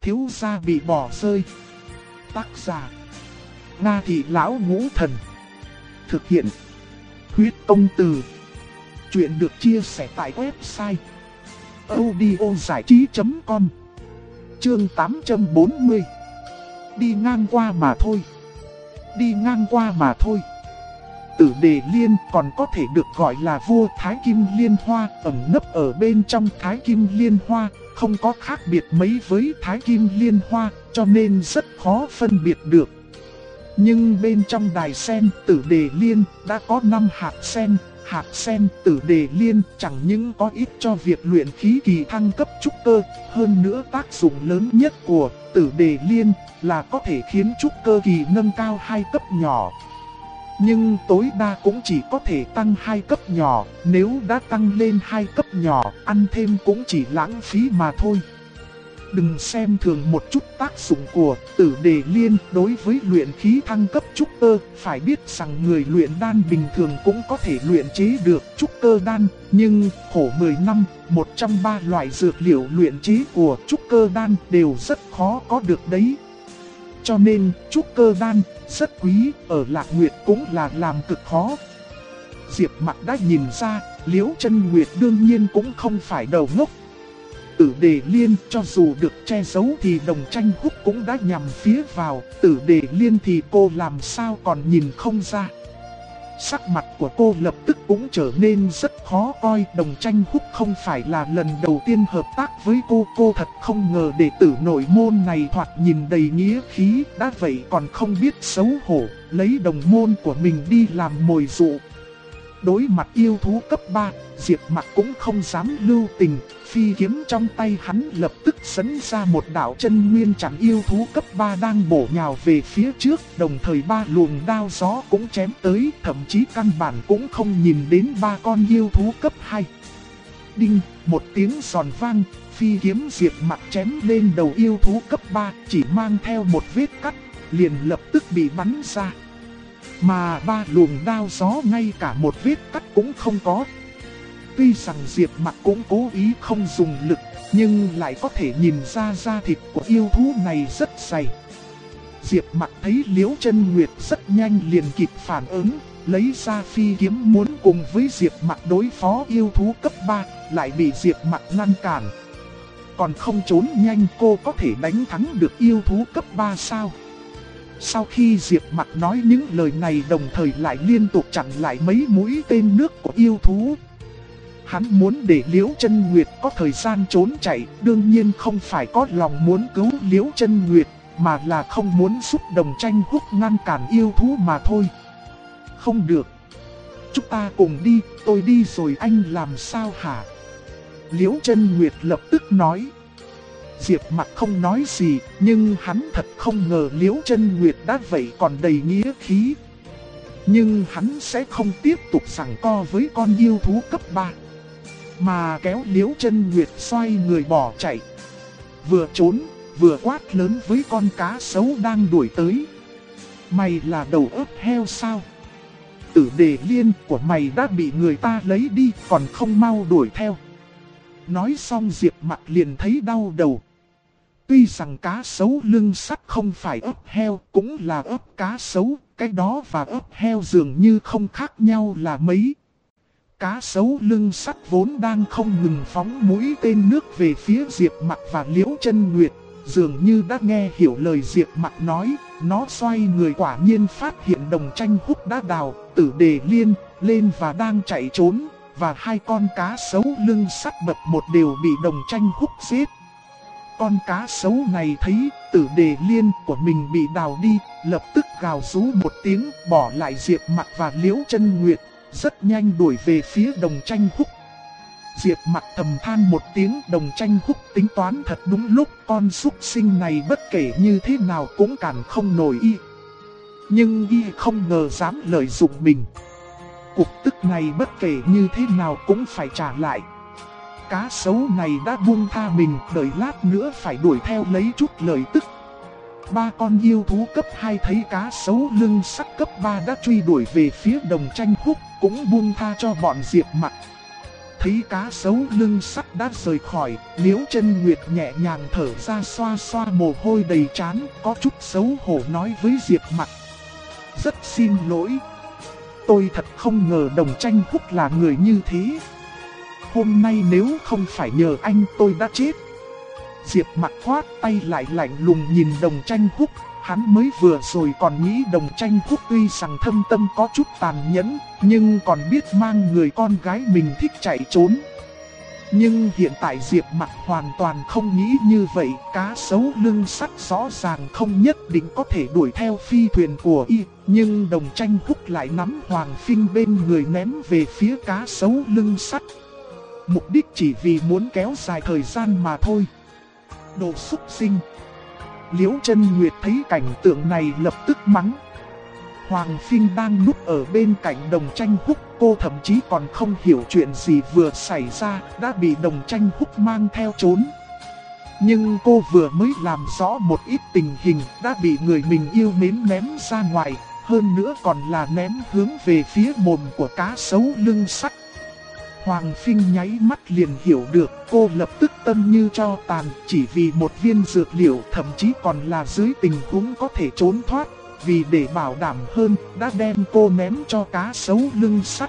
thiếu gia bị bỏ rơi. Tác giả: Nga Thị Lão Ngũ Thần. Thực hiện: Huyết Công Từ. Chuyện được chia sẻ tại website audiozảichí.com. Chương 840. Đi ngang qua mà thôi. Đi ngang qua mà thôi. Tử Đề Liên còn có thể được gọi là vua Thái Kim Liên Hoa, ẩn nấp ở bên trong Thái Kim Liên Hoa, không có khác biệt mấy với Thái Kim Liên Hoa, cho nên rất khó phân biệt được. Nhưng bên trong đài sen Tử Đề Liên đã có 5 hạt sen Tử Đề Liên chẳng những có ích cho việc luyện khí kỳ thăng cấp trúc cơ, hơn nữa tác dụng lớn nhất của Tử Đề Liên là có thể khiến trúc cơ kỳ nâng cao 2 cấp nhỏ. Nhưng tối đa cũng chỉ có thể tăng 2 cấp nhỏ, nếu đã tăng lên 2 cấp nhỏ, ăn thêm cũng chỉ lãng phí mà thôi. Đừng xem thường một chút tác dụng của Tử Đề Liên đối với luyện khí thăng cấp trúc cơ, phải biết rằng người luyện đan bình thường cũng có thể luyện chế được trúc cơ đan, nhưng khổ 10 năm, một trong 3 loại dược liệu luyện chế của trúc cơ đan đều rất khó có được đấy. Cho nên trúc cơ đan rất quý, ở Lạc Nguyệt cũng là làm cực khó. Diệp Mặc đã nhìn ra, Liễu Chân Nguyệt đương nhiên cũng không phải đầu ngốc. Tử Đề Liên cho dù được che giấu thì Đồng Tranh Húc cũng đã nhằm phía vào, Tử Đề Liên thì cô làm sao còn nhìn không ra. Sắc mặt của cô lập tức cũng trở nên rất khó coi. Đồng Tranh Húc không phải là lần đầu tiên hợp tác với cô thật không ngờ đệ tử nội môn này thoạt nhìn đầy nghĩa khí, đã vậy còn không biết xấu hổ, lấy đồng môn của mình đi làm mồi dụ. Đối mặt yêu thú cấp 3, Diệp Mặc cũng không dám lưu tình, phi kiếm trong tay hắn lập tức sấn ra một đạo chân nguyên chặn yêu thú cấp 3 đang bổ nhào về phía trước, đồng thời 3 luồng đao gió cũng chém tới, thậm chí căn bản cũng không nhìn đến 3 con yêu thú cấp 2. Đinh, một tiếng giòn vang, phi kiếm Diệp Mặc chém lên đầu yêu thú cấp 3, chỉ mang theo một vết cắt, liền lập tức bị bắn ra. Mà 3 luồng đao gió ngay cả một vết cắt cũng không có. Tuy rằng Diệp Mặc cũng cố ý không dùng lực, nhưng lại có thể nhìn ra da thịt của yêu thú này rất dày. Diệp Mặc thấy Liễu Chân Nguyệt rất nhanh liền kịp phản ứng, lấy ra phi kiếm muốn cùng với Diệp Mặc đối phó yêu thú cấp 3, lại bị Diệp Mặc ngăn cản. Còn không trốn nhanh cô có thể đánh thắng được yêu thú cấp 3 sao? Sau khi Diệp Mặc nói những lời này đồng thời lại liên tục chặn lại mấy mũi tên nước của yêu thú. Hắn muốn để Liễu Chân Nguyệt có thời gian trốn chạy, đương nhiên không phải có lòng muốn cứu Liễu Chân Nguyệt, mà là không muốn giúp Đồng Tranh Húc ngăn cản yêu thú mà thôi. Không được. Chúng ta cùng đi, tôi đi rồi anh làm sao hả? Liễu Chân Nguyệt lập tức nói. Diệp Mặc không nói gì, nhưng hắn thật không ngờ Liễu Chân Nguyệt đã vậy còn đầy nghĩa khí. Nhưng hắn sẽ không tiếp tục giằng co với con yêu thú cấp 3, mà kéo Liễu Chân Nguyệt xoay người bỏ chạy. Vừa trốn, vừa quát lớn với con cá sấu đang đuổi tới. Mày là đầu ấp heo sao? Tử Đề Liên của mày đã bị người ta lấy đi, còn không mau đuổi theo. Nói xong Diệp Mặc liền thấy đau đầu. Tuy rằng cá sấu lưng sắt không phải ấp heo, cũng là ấp cá sấu, cái đó và ấp heo dường như không khác nhau là mấy. Cá sấu lưng sắt vốn đang không ngừng phóng mũi tên nước về phía Diệp Mặc và Liễu Chân Nguyệt, dường như đã nghe hiểu lời Diệp Mặc nói, nó xoay người quả nhiên phát hiện Đồng Tranh Húc đã đào Tử Đề Liên lên và đang chạy trốn, và 2 con cá sấu lưng sắt bập một đều bị Đồng Tranh Húc giết. Con cá sấu này thấy Tử Đề Liên của mình bị đào đi, lập tức gào rú một tiếng, bỏ lại Diệp Mặc và Liễu Chân Nguyệt, rất nhanh đuổi về phía Đồng Tranh Húc. Diệp Mặc thầm than một tiếng, Đồng Tranh Húc tính toán thật đúng lúc, con súc sinh này bất kể như thế nào cũng cản không nổi y. Nhưng y không ngờ dám lợi dụng mình. Cục tức này bất kể như thế nào cũng phải trả lại. Cá sấu này đã buông tha mình, đợi lát nữa phải đuổi theo lấy chút lợi tức. 3 con yêu thú cấp 2 thấy cá sấu lưng sắt cấp 3 đã truy đuổi về phía Đồng Tranh Húc, cũng buông tha cho bọn Diệp Mặc. Thấy cá sấu lưng sắt đã rời khỏi, Liễu Chân Nguyệt nhẹ nhàng thở ra, xoa xoa mồ hôi đầy trán, có chút xấu hổ nói với Diệp Mặc. Rất xin lỗi. Tôi thật không ngờ Đồng Tranh Húc là người như thế. Hôm nay nếu không phải nhờ anh tôi đã chết. Diệp Mặc khoát tay lại lạnh lùng nhìn Đồng Tranh Húc. Hắn mới vừa rồi còn nghĩ Đồng Tranh Húc tuy rằng thâm tâm có chút tàn nhẫn, nhưng còn biết mang người con gái mình thích chạy trốn. Nhưng hiện tại Diệp Mặc hoàn toàn không nghĩ như vậy. Cá sấu lưng sắt rõ ràng không nhất định có thể đuổi theo phi thuyền của y, nhưng Đồng Tranh Húc lại nắm Hoàng Phinh bên người ném về phía cá sấu lưng sắt. Mục đích chỉ vì muốn kéo dài thời gian mà thôi. Đồ xúc sinh. Liễu Chân Nguyệt thấy cảnh tượng này lập tức mắng. Hoàng Phinh đang núp ở bên cạnh Đồng Tranh Húc, cô thậm chí còn không hiểu chuyện gì vừa xảy ra, đã bị Đồng Tranh Húc mang theo trốn. Nhưng cô vừa mới làm rõ một ít tình hình, đã bị người mình yêu mến ném ra ngoài, hơn nữa còn là ném hướng về phía mồm của cá sấu lưng sắt. Hoàng Phinh nháy mắt liền hiểu được, cô lập tức tâm như tro tàn, chỉ vì một viên dược liệu, thậm chí còn là dưới tình huống có thể trốn thoát. Vì để bảo đảm hơn, đã đem cô ném cho cá sấu lưng sắt.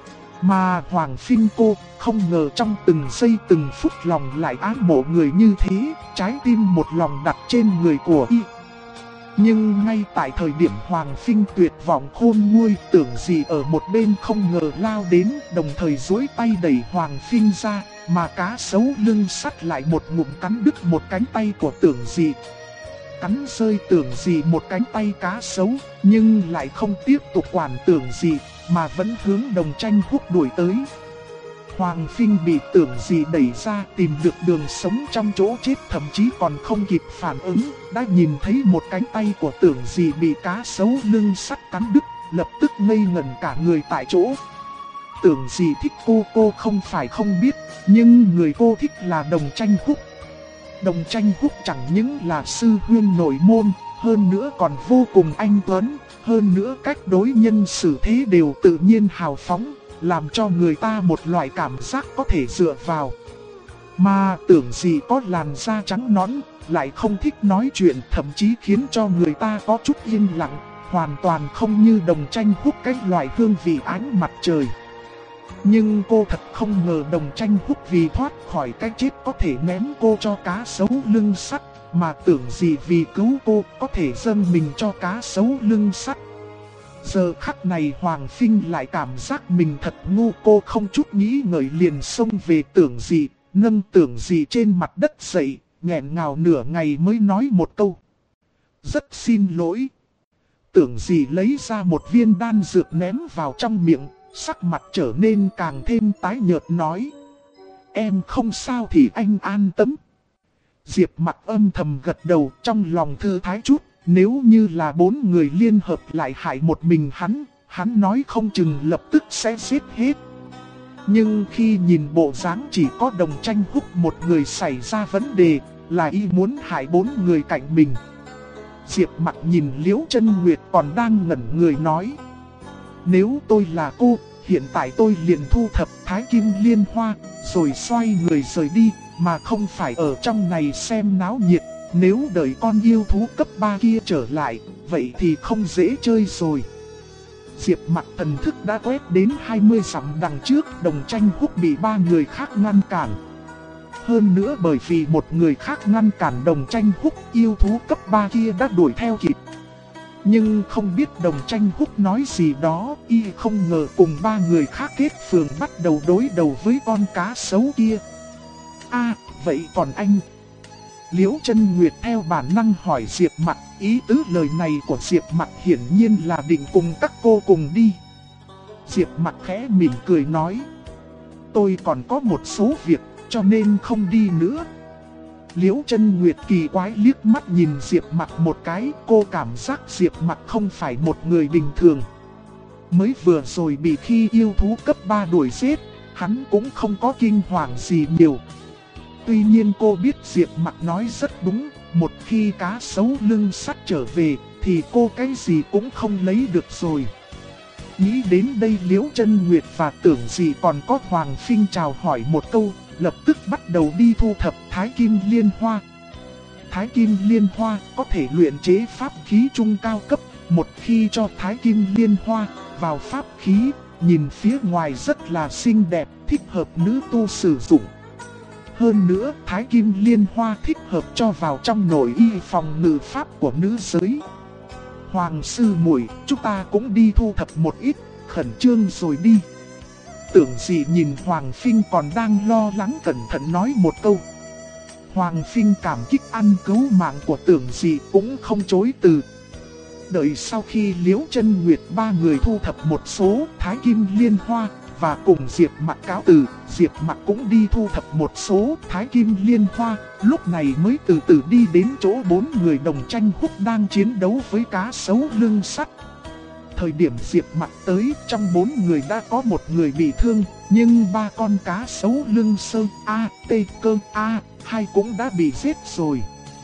Mà Hoàng Phinh cô không ngờ trong từng giây từng phút lòng lại ái mộ người như thế, trái tim một lòng đặt trên người của y. Nhưng ngay tại thời điểm Hoàng Phinh tuyệt vọng khôn nguôi, Tưởng Dị ở một bên không ngờ lao đến, đồng thời duỗi tay đẩy Hoàng Phinh ra, mà cá sấu lưng sắt lại một ngụm cắn đứt một cánh tay của Tưởng Dị. Cắn rơi Tưởng Dị một cánh tay cá sấu, nhưng lại không tiếp tục quản Tưởng Dị, mà vẫn hướng Đồng Tranh Húc đuổi tới. Hoàng Phinh bị Tưởng Dị đẩy ra, tìm được đường sống trong chỗ chết, thậm chí còn không kịp phản ứng, đã nhìn thấy một cánh tay của Tưởng Dị bị cá sấu lưng sắt cắn đứt, lập tức ngây ngẩn cả người tại chỗ. Tưởng Dị thích cô không phải không biết, nhưng người cô thích là Đồng Tranh Húc. Đồng Tranh Húc chẳng những là sư huynh nội môn, hơn nữa còn vô cùng anh tuấn, hơn nữa cách đối nhân xử thế đều tự nhiên hào phóng, làm cho người ta một loại cảm giác có thể dựa vào. Mà Tưởng Dị có làn da trắng nõn, lại không thích nói chuyện, thậm chí khiến cho người ta có chút yên lặng, hoàn toàn không như Đồng Tranh Húc cái loại hương vị ánh mặt trời. Nhưng cô thật không ngờ Đồng Tranh Húc vì thoát khỏi cái chết có thể ném cô cho cá sấu lưng sắt, mà Tưởng Dị vì cứu cô có thể dâng mình cho cá sấu lưng sắt. Giờ khắc này Hoàng Phinh lại cảm giác mình thật ngu, cô không chút nghĩ ngợi liền xông về Tưởng Dị, nâng Tưởng Dị trên mặt đất dậy, nghẹn ngào nửa ngày mới nói một câu. Rất xin lỗi. Tưởng Dị lấy ra một viên đan dược ném vào trong miệng, sắc mặt trở nên càng thêm tái nhợt nói. Em không sao thì anh an tâm. Diệp Mặc âm thầm gật đầu, trong lòng thư thái chút. Nếu như là 4 người liên hợp lại hại một mình hắn nói không chừng lập tức sẽ giết hết. Nhưng khi nhìn bộ dáng chỉ có Đồng Tranh Húc một người xảy ra vấn đề, là y muốn hại 4 người cạnh mình. Diệp Mặc nhìn Liễu Chân Nguyệt còn đang ngẩn người nói. Nếu tôi là cô, hiện tại tôi liền thu thập Thái Kim Liên Hoa, rồi xoay người rời đi, mà không phải ở trong này xem náo nhiệt. Nếu đợi con yêu thú cấp 3 kia trở lại, vậy thì không dễ chơi rồi. Diệp Mặc thần thức đã quét đến 20 dặm đằng trước, Đồng Tranh Húc bị 3 người khác ngăn cản. Hơn nữa bởi vì một người khác ngăn cản Đồng Tranh Húc, yêu thú cấp 3 kia đã đuổi theo kịp. Nhưng không biết Đồng Tranh Húc nói gì đó, y không ngờ cùng 3 người khác kết phường bắt đầu đối đầu với con cá sấu kia. Vậy còn anh? Liễu Chân Nguyệt theo bản năng hỏi Diệp Mặc, ý tứ lời này của Diệp Mặc hiển nhiên là định cùng các cô cùng đi. Diệp Mặc khẽ mỉm cười nói, tôi còn có một số việc, cho nên không đi nữa. Liễu Chân Nguyệt kỳ quái liếc mắt nhìn Diệp Mặc một cái, cô cảm giác Diệp Mặc không phải một người bình thường. Mới vừa rồi bị khi yêu thú cấp 3 đuổi giết, hắn cũng không có kinh hoàng gì nhiều. Tuy nhiên cô biết Diệp Mặc nói rất đúng, một khi cá sấu lưng sắt trở về, thì cô cái gì cũng không lấy được rồi. Nghĩ đến đây Liễu Chân Nguyệt và Tưởng Dị còn có Hoàng Phinh chào hỏi một câu, lập tức bắt đầu đi thu thập Thái Kim Liên Hoa. Thái Kim Liên Hoa có thể luyện chế pháp khí trung cao cấp, một khi cho Thái Kim Liên Hoa vào pháp khí, nhìn phía ngoài rất là xinh đẹp, thích hợp nữ tu sử dụng. Hơn nữa, Thái Kim Liên Hoa thích hợp cho vào trong nội y phòng ngự pháp của nữ giới. Hoàng sư muội, chúng ta cũng đi thu thập một ít, khẩn trương rồi đi. Tưởng Dị nhìn Hoàng Phinh còn đang lo lắng cẩn thận nói một câu. Hoàng Phinh cảm kích ăn cứu mạng của Tưởng Dị cũng không chối từ. Đợi sau khi Liễu Chân Nguyệt ba người thu thập một số Thái Kim Liên Hoa và cùng Diệp Mặc cáo từ, Diệp Mặc cũng đi thu thập một số Thái Kim Liên Hoa, lúc này mới từ từ đi đến chỗ 4 người đồng tranh húc đang chiến đấu với cá sấu lưng sắt. Thời điểm Diệp Mặc tới, trong 4 người đã có một người bị thương, nhưng 3 con cá sấu lưng sơ A, T, cơ A, 2 cũng đã bị giết rồi.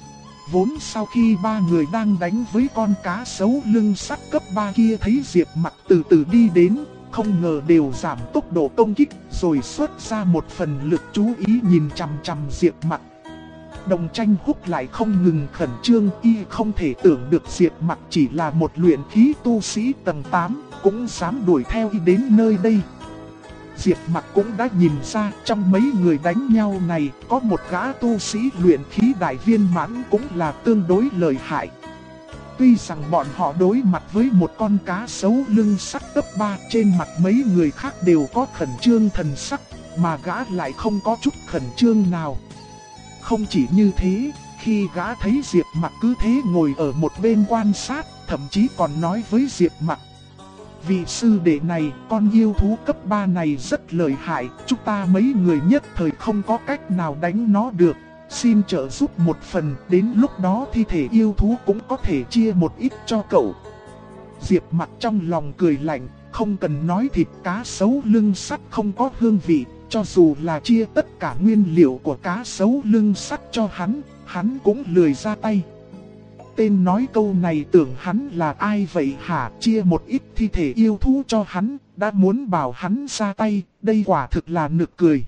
Vốn sau khi 3 người đang đánh với con cá sấu lưng sắt cấp 3 kia thấy Diệp Mặc từ từ đi đến, không ngờ đều giảm tốc độ công kích, rồi xuất ra một phần lực chú ý nhìn chằm chằm Diệp Mặc. Đồng tranh húc lại không ngừng khẩn trương, y không thể tưởng được Diệp Mặc chỉ là một luyện khí tu sĩ tầng 8, cũng dám đuổi theo y đến nơi đây. Diệp Mặc cũng đã nhìn ra trong mấy người đánh nhau này có một gã tu sĩ luyện khí đại viên mãn cũng là tương đối lợi hại. Tuy rằng bọn họ đối mặt với một con cá sấu lưng sắt cấp 3, trên mặt mấy người khác đều có khẩn trương thần sắc, mà gã lại không có chút khẩn trương nào. Không chỉ như thế, khi gã thấy Diệp Mặc cứ thế ngồi ở một bên quan sát, thậm chí còn nói với Diệp Mặc: vị sư đệ này, con yêu thú cấp 3 này rất lợi hại, chúng ta mấy người nhất thời không có cách nào đánh nó được. Xin trợ giúp một phần, đến lúc đó thi thể yêu thú cũng có thể chia một ít cho cậu. Diệp Mặc trong lòng cười lạnh, không cần nói thịt cá sấu lưng sắt không có hương vị, cho dù là chia tất cả nguyên liệu của cá sấu lưng sắt cho hắn cũng lười ra tay. Tên nói câu này tưởng hắn là ai vậy hả? Chia một ít thi thể yêu thú cho hắn, đã muốn bảo hắn ra tay, đây quả thực là nực cười.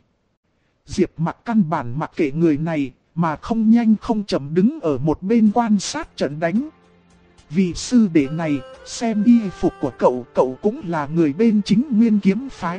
Diệp Mặc căn bản mặc kệ người này, mà không nhanh không chậm đứng ở một bên quan sát trận đánh. Vị sư đệ này, xem y phục của cậu cũng là người bên chính Nguyên Kiếm phái.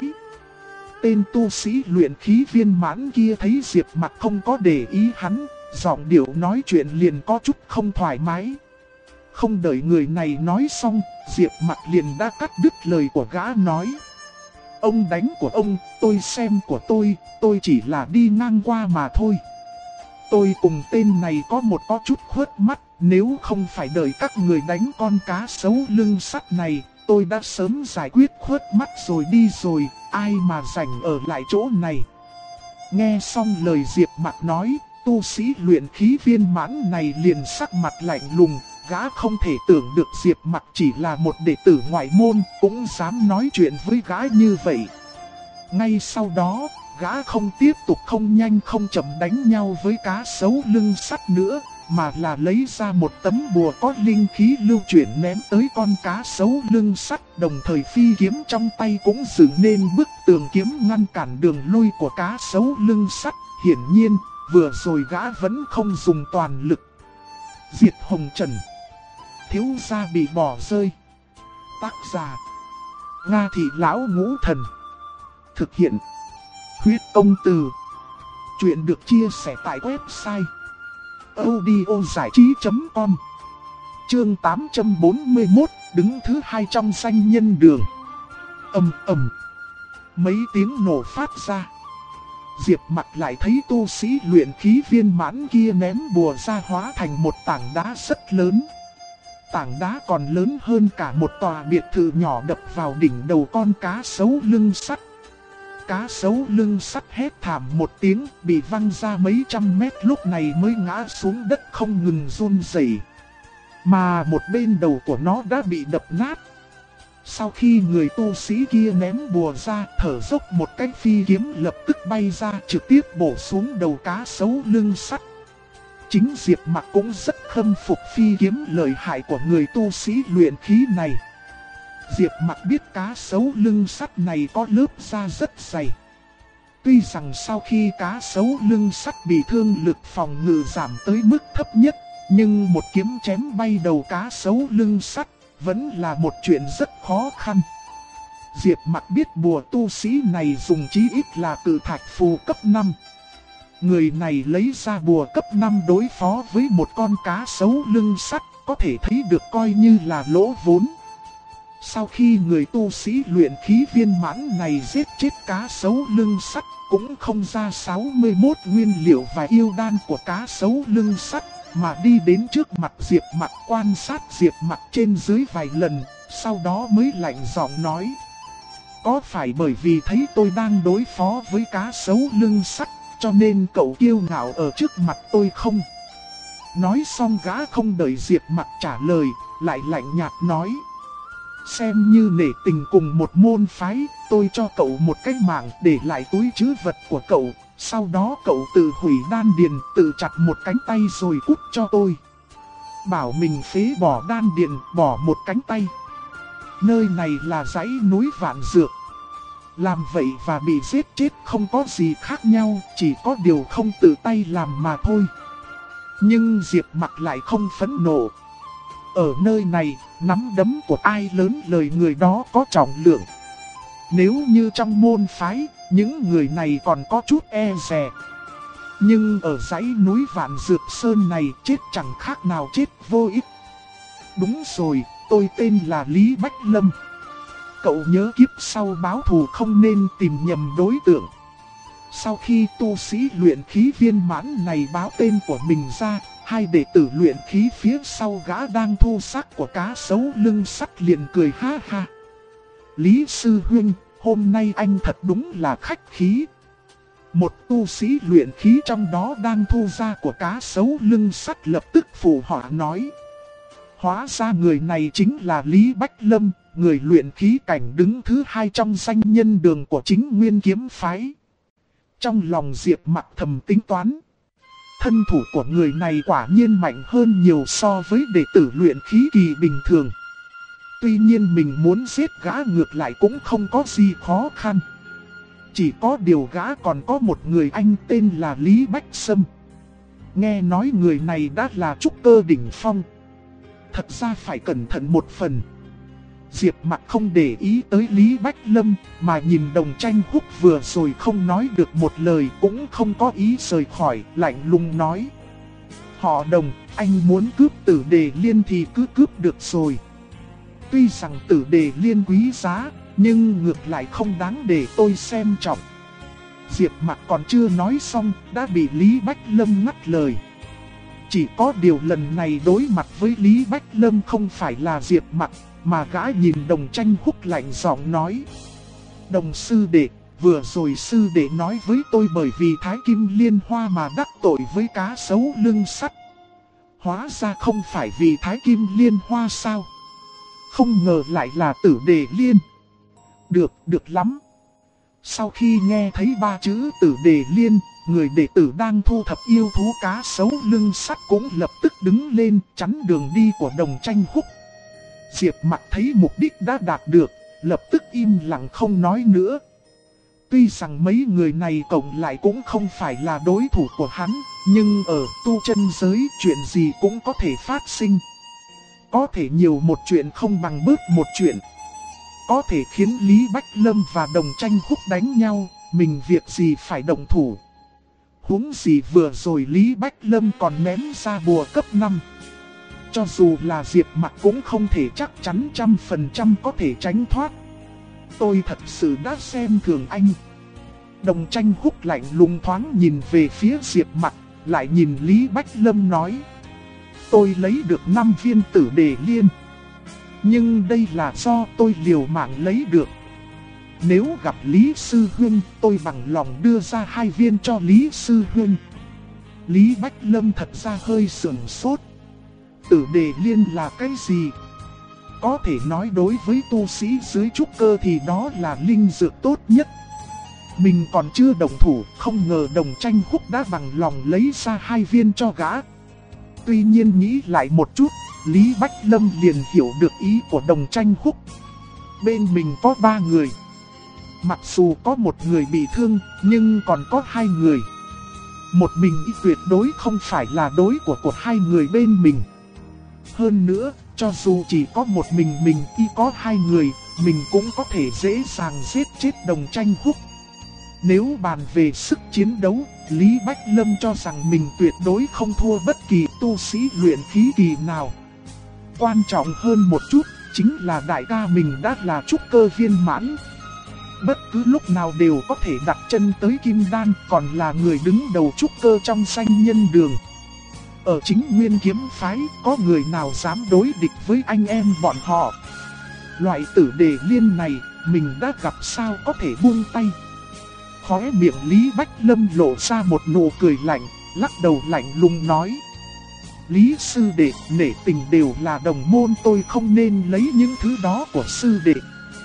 Tên tu sĩ luyện khí viên mãn kia thấy Diệp Mặc không có để ý hắn, giọng điệu nói chuyện liền có chút không thoải mái. Không đợi người này nói xong, Diệp Mặc liền đã cắt đứt lời của gã nói: ông đánh của ông, tôi xem của tôi chỉ là đi ngang qua mà thôi. Tôi cùng tên này có chút khuất mắt, nếu không phải đợi các người đánh con cá sấu lưng sắt này, tôi đã sớm giải quyết khuất mắt rồi đi rồi, ai mà rảnh ở lại chỗ này. Nghe xong lời Diệp Mặc nói, tu sĩ luyện khí viên mãn này liền sắc mặt lạnh lùng, gã không thể tưởng được Diệp Mặc chỉ là một đệ tử ngoại môn, cũng dám nói chuyện với gã như vậy. Ngay sau đó, gã không tiếp tục không nhanh không chậm đánh nhau với cá sấu lưng sắt nữa, mà là lấy ra một tấm bùa có linh khí lưu chuyển ném tới con cá sấu lưng sắt, đồng thời phi kiếm trong tay cũng dựng nên bức tường kiếm ngăn cản đường lui của cá sấu lưng sắt. Hiển nhiên, vừa rồi gã vẫn không dùng toàn lực. Diệt Hồng Trần, thiếu gia bị bỏ rơi. Tác giả: Nga Thị Lão Ngũ Thần. Thực hiện: Huyết Công Từ. Chuyện được chia sẻ tại website audiozảichí.com. Chương 841, đứng thứ 2 trong danh nhân đường. Ầm. Mấy tiếng nổ phát ra. Diệp Mặc lại thấy tu sĩ luyện khí viên mãn kia ném bùa ra hóa thành một tảng đá rất lớn. Tảng đá còn lớn hơn cả một tòa biệt thự nhỏ đập vào đỉnh đầu con cá sấu lưng sắt. Cá sấu lưng sắt hét thảm một tiếng, bị văng ra mấy trăm mét, lúc này mới ngã xuống đất không ngừng run rẩy. Mà một bên đầu của nó đã bị đập nát. Sau khi người tu sĩ kia ném bùa ra, thở dốc một cái, phi kiếm lập tức bay ra trực tiếp bổ xuống đầu cá sấu lưng sắt. Chính Diệp Mặc cũng rất khâm phục phi kiếm lợi hại của người tu sĩ luyện khí này. Diệp Mặc biết cá sấu lưng sắt này có lớp da rất dày. Tuy rằng sau khi cá sấu lưng sắt bị thương, lực phòng ngự giảm tới mức thấp nhất, nhưng một kiếm chém bay đầu cá sấu lưng sắt vẫn là một chuyện rất khó khăn. Diệp Mặc biết bùa tu sĩ này dùng chí ít là cự thạch phù cấp 5. Người này lấy ra bùa cấp 5 đối phó với một con cá sấu lưng sắt, có thể thấy được coi như là lỗ vốn. Sau khi người tu sĩ luyện khí viên mãn này giết chết cá sấu lưng sắt, cũng không ra 61 nguyên liệu và yêu đan của cá sấu lưng sắt, mà đi đến trước mặt Diệp Mặc quan sát Diệp Mặc trên dưới vài lần, sau đó mới lạnh giọng nói: có phải bởi vì thấy tôi đang đối phó với cá sấu lưng sắt, cho nên cậu kiêu ngạo ở trước mặt tôi không? Nói xong gã không đợi Diệp Mặc trả lời, lại lạnh nhạt nói: xem như nể tình cùng một môn phái, tôi cho cậu một cái mạng để lại túi trữ vật của cậu. Sau đó cậu tự hủy đan điền, tự chặt một cánh tay rồi cút cho tôi. Bảo mình phế bỏ đan điền, bỏ một cánh tay. Nơi này là dãy núi Vạn Dược. Làm vậy và bị giết chết không có gì khác nhau, chỉ có điều không tự tay làm mà thôi. Nhưng Diệp Mặc lại không phẫn nộ. Ở nơi này, nắm đấm của ai lớn lời người đó có trọng lượng. Nếu như trong môn phái, những người này còn có chút e dè. Nhưng ở dãy núi Vạn Dược Sơn này chết chẳng khác nào chết vô ích. Đúng rồi, tôi tên là Lý Bách Lâm. Cậu nhớ kiếp sau báo thù không nên tìm nhầm đối tượng. Sau khi tu sĩ luyện khí viên mãn này báo tên của mình ra, hai đệ tử luyện khí phía sau gã đang thu xác của cá sấu lưng sắt liền cười ha ha. Lý sư huynh, hôm nay anh thật đúng là khách khí. Một tu sĩ luyện khí trong đó đang thu ra của cá sấu lưng sắt lập tức phụ họa nói: hóa ra người này chính là Lý Bách Lâm, người luyện khí cảnh đứng thứ 2 trong danh nhân đường của chính Nguyên Kiếm Phái. Trong lòng Diệp Mặc thầm tính toán, thân thủ của người này quả nhiên mạnh hơn nhiều so với đệ tử luyện khí kỳ bình thường. Tuy nhiên mình muốn giết gã ngược lại cũng không có gì khó khăn. Chỉ có điều gã còn có một người anh tên là Lý Bách Sâm. Nghe nói người này đã là trúc cơ đỉnh phong. Thật ra phải cẩn thận một phần. Diệp Mặc không để ý tới Lý Bách Lâm, mà nhìn Đồng Tranh Húc vừa rồi không nói được một lời, cũng không có ý rời khỏi, lạnh lùng nói: họ Đồng, anh muốn cướp Tử Đề Liên thì cứ cướp được rồi. Tuy rằng Tử Đề Liên quý giá, nhưng ngược lại không đáng để tôi xem trọng. Diệp Mặc còn chưa nói xong, đã bị Lý Bách Lâm ngắt lời. Chỉ có điều lần này đối mặt với Lý Bách Lâm không phải là Diệp Mặc, mà gã nhìn Đồng Tranh Húc lạnh giọng nói: Đồng sư đệ, vừa rồi sư đệ nói với tôi bởi vì Thái Kim Liên Hoa mà đắc tội với cá sấu lưng sắt. Hóa ra không phải vì Thái Kim Liên Hoa sao? Không ngờ lại là Tử Đề Liên. Được lắm. Sau khi nghe thấy 3 chữ Tử Đề Liên, người đệ tử đang thu thập yêu thú cá sấu lưng sắt cũng lập tức đứng lên chắn đường đi của Đồng Tranh Húc. Diệp Mặc thấy mục đích đã đạt được, lập tức im lặng không nói nữa. Tuy rằng mấy người này cộng lại cũng không phải là đối thủ của hắn, nhưng ở tu chân giới chuyện gì cũng có thể phát sinh. Có thể nhiều một chuyện không bằng bớt một chuyện. Có thể khiến Lý Bách Lâm và Đồng Tranh Húc đánh nhau, mình việc gì phải động thủ. Huống gì vừa rồi Lý Bách Lâm còn ném ra bùa cấp 5. Cho dù là Diệp Mặc cũng không thể chắc chắn 100% có thể tránh thoát. Tôi thật sự đã xem thường anh. Đồng Tranh Húc lạnh lùng thoáng nhìn về phía Diệp Mặc, lại nhìn Lý Bách Lâm nói: tôi lấy được 5 viên Tử Đề Liên. Nhưng đây là do tôi liều mạng lấy được. Nếu gặp Lý Sư Huynh, tôi bằng lòng đưa ra 2 viên cho Lý Sư Huynh. Lý Bách Lâm thật ra hơi sửng sốt. Tử Đề Liên là cái gì? Có thể nói đối với tu sĩ dưới trúc cơ thì đó là linh dược tốt nhất. Mình còn chưa đồng thủ, không ngờ Đồng Tranh Húc đã bằng lòng lấy ra 2 viên cho gã. Tuy nhiên nghĩ lại một chút, Lý Bách Lâm liền hiểu được ý của Đồng Tranh Húc. bên mình có 3 người. Mặc dù có một người bị thương, nhưng còn có 2 người. Một mình y tuyệt đối không phải là đối của 2 người bên mình. Hơn nữa, cho dù chỉ có một mình y có 2 người, mình cũng có thể dễ dàng giết chết Đồng Tranh Húc. Nếu bàn về sức chiến đấu, Lý Bách Lâm cho rằng mình tuyệt đối không thua bất kỳ tu sĩ luyện khí kỳ nào. Quan trọng hơn một chút, chính là đại ca mình đã là trúc cơ viên mãn. Bất cứ lúc nào đều có thể đặt chân tới kim đan, còn là người đứng đầu trúc cơ trong sanh nhân đường. Ở chính nguyên kiếm phái, có người nào dám đối địch với anh em bọn họ. Loại tử đề liên này, mình đã gặp sao có thể buông tay. Khóe miệng Lý Bách Lâm lộ ra một nụ cười lạnh, lắc đầu lạnh lùng nói. Lý sư đệ, nể tình đều là đồng môn, tôi không nên lấy những thứ đó của sư đệ.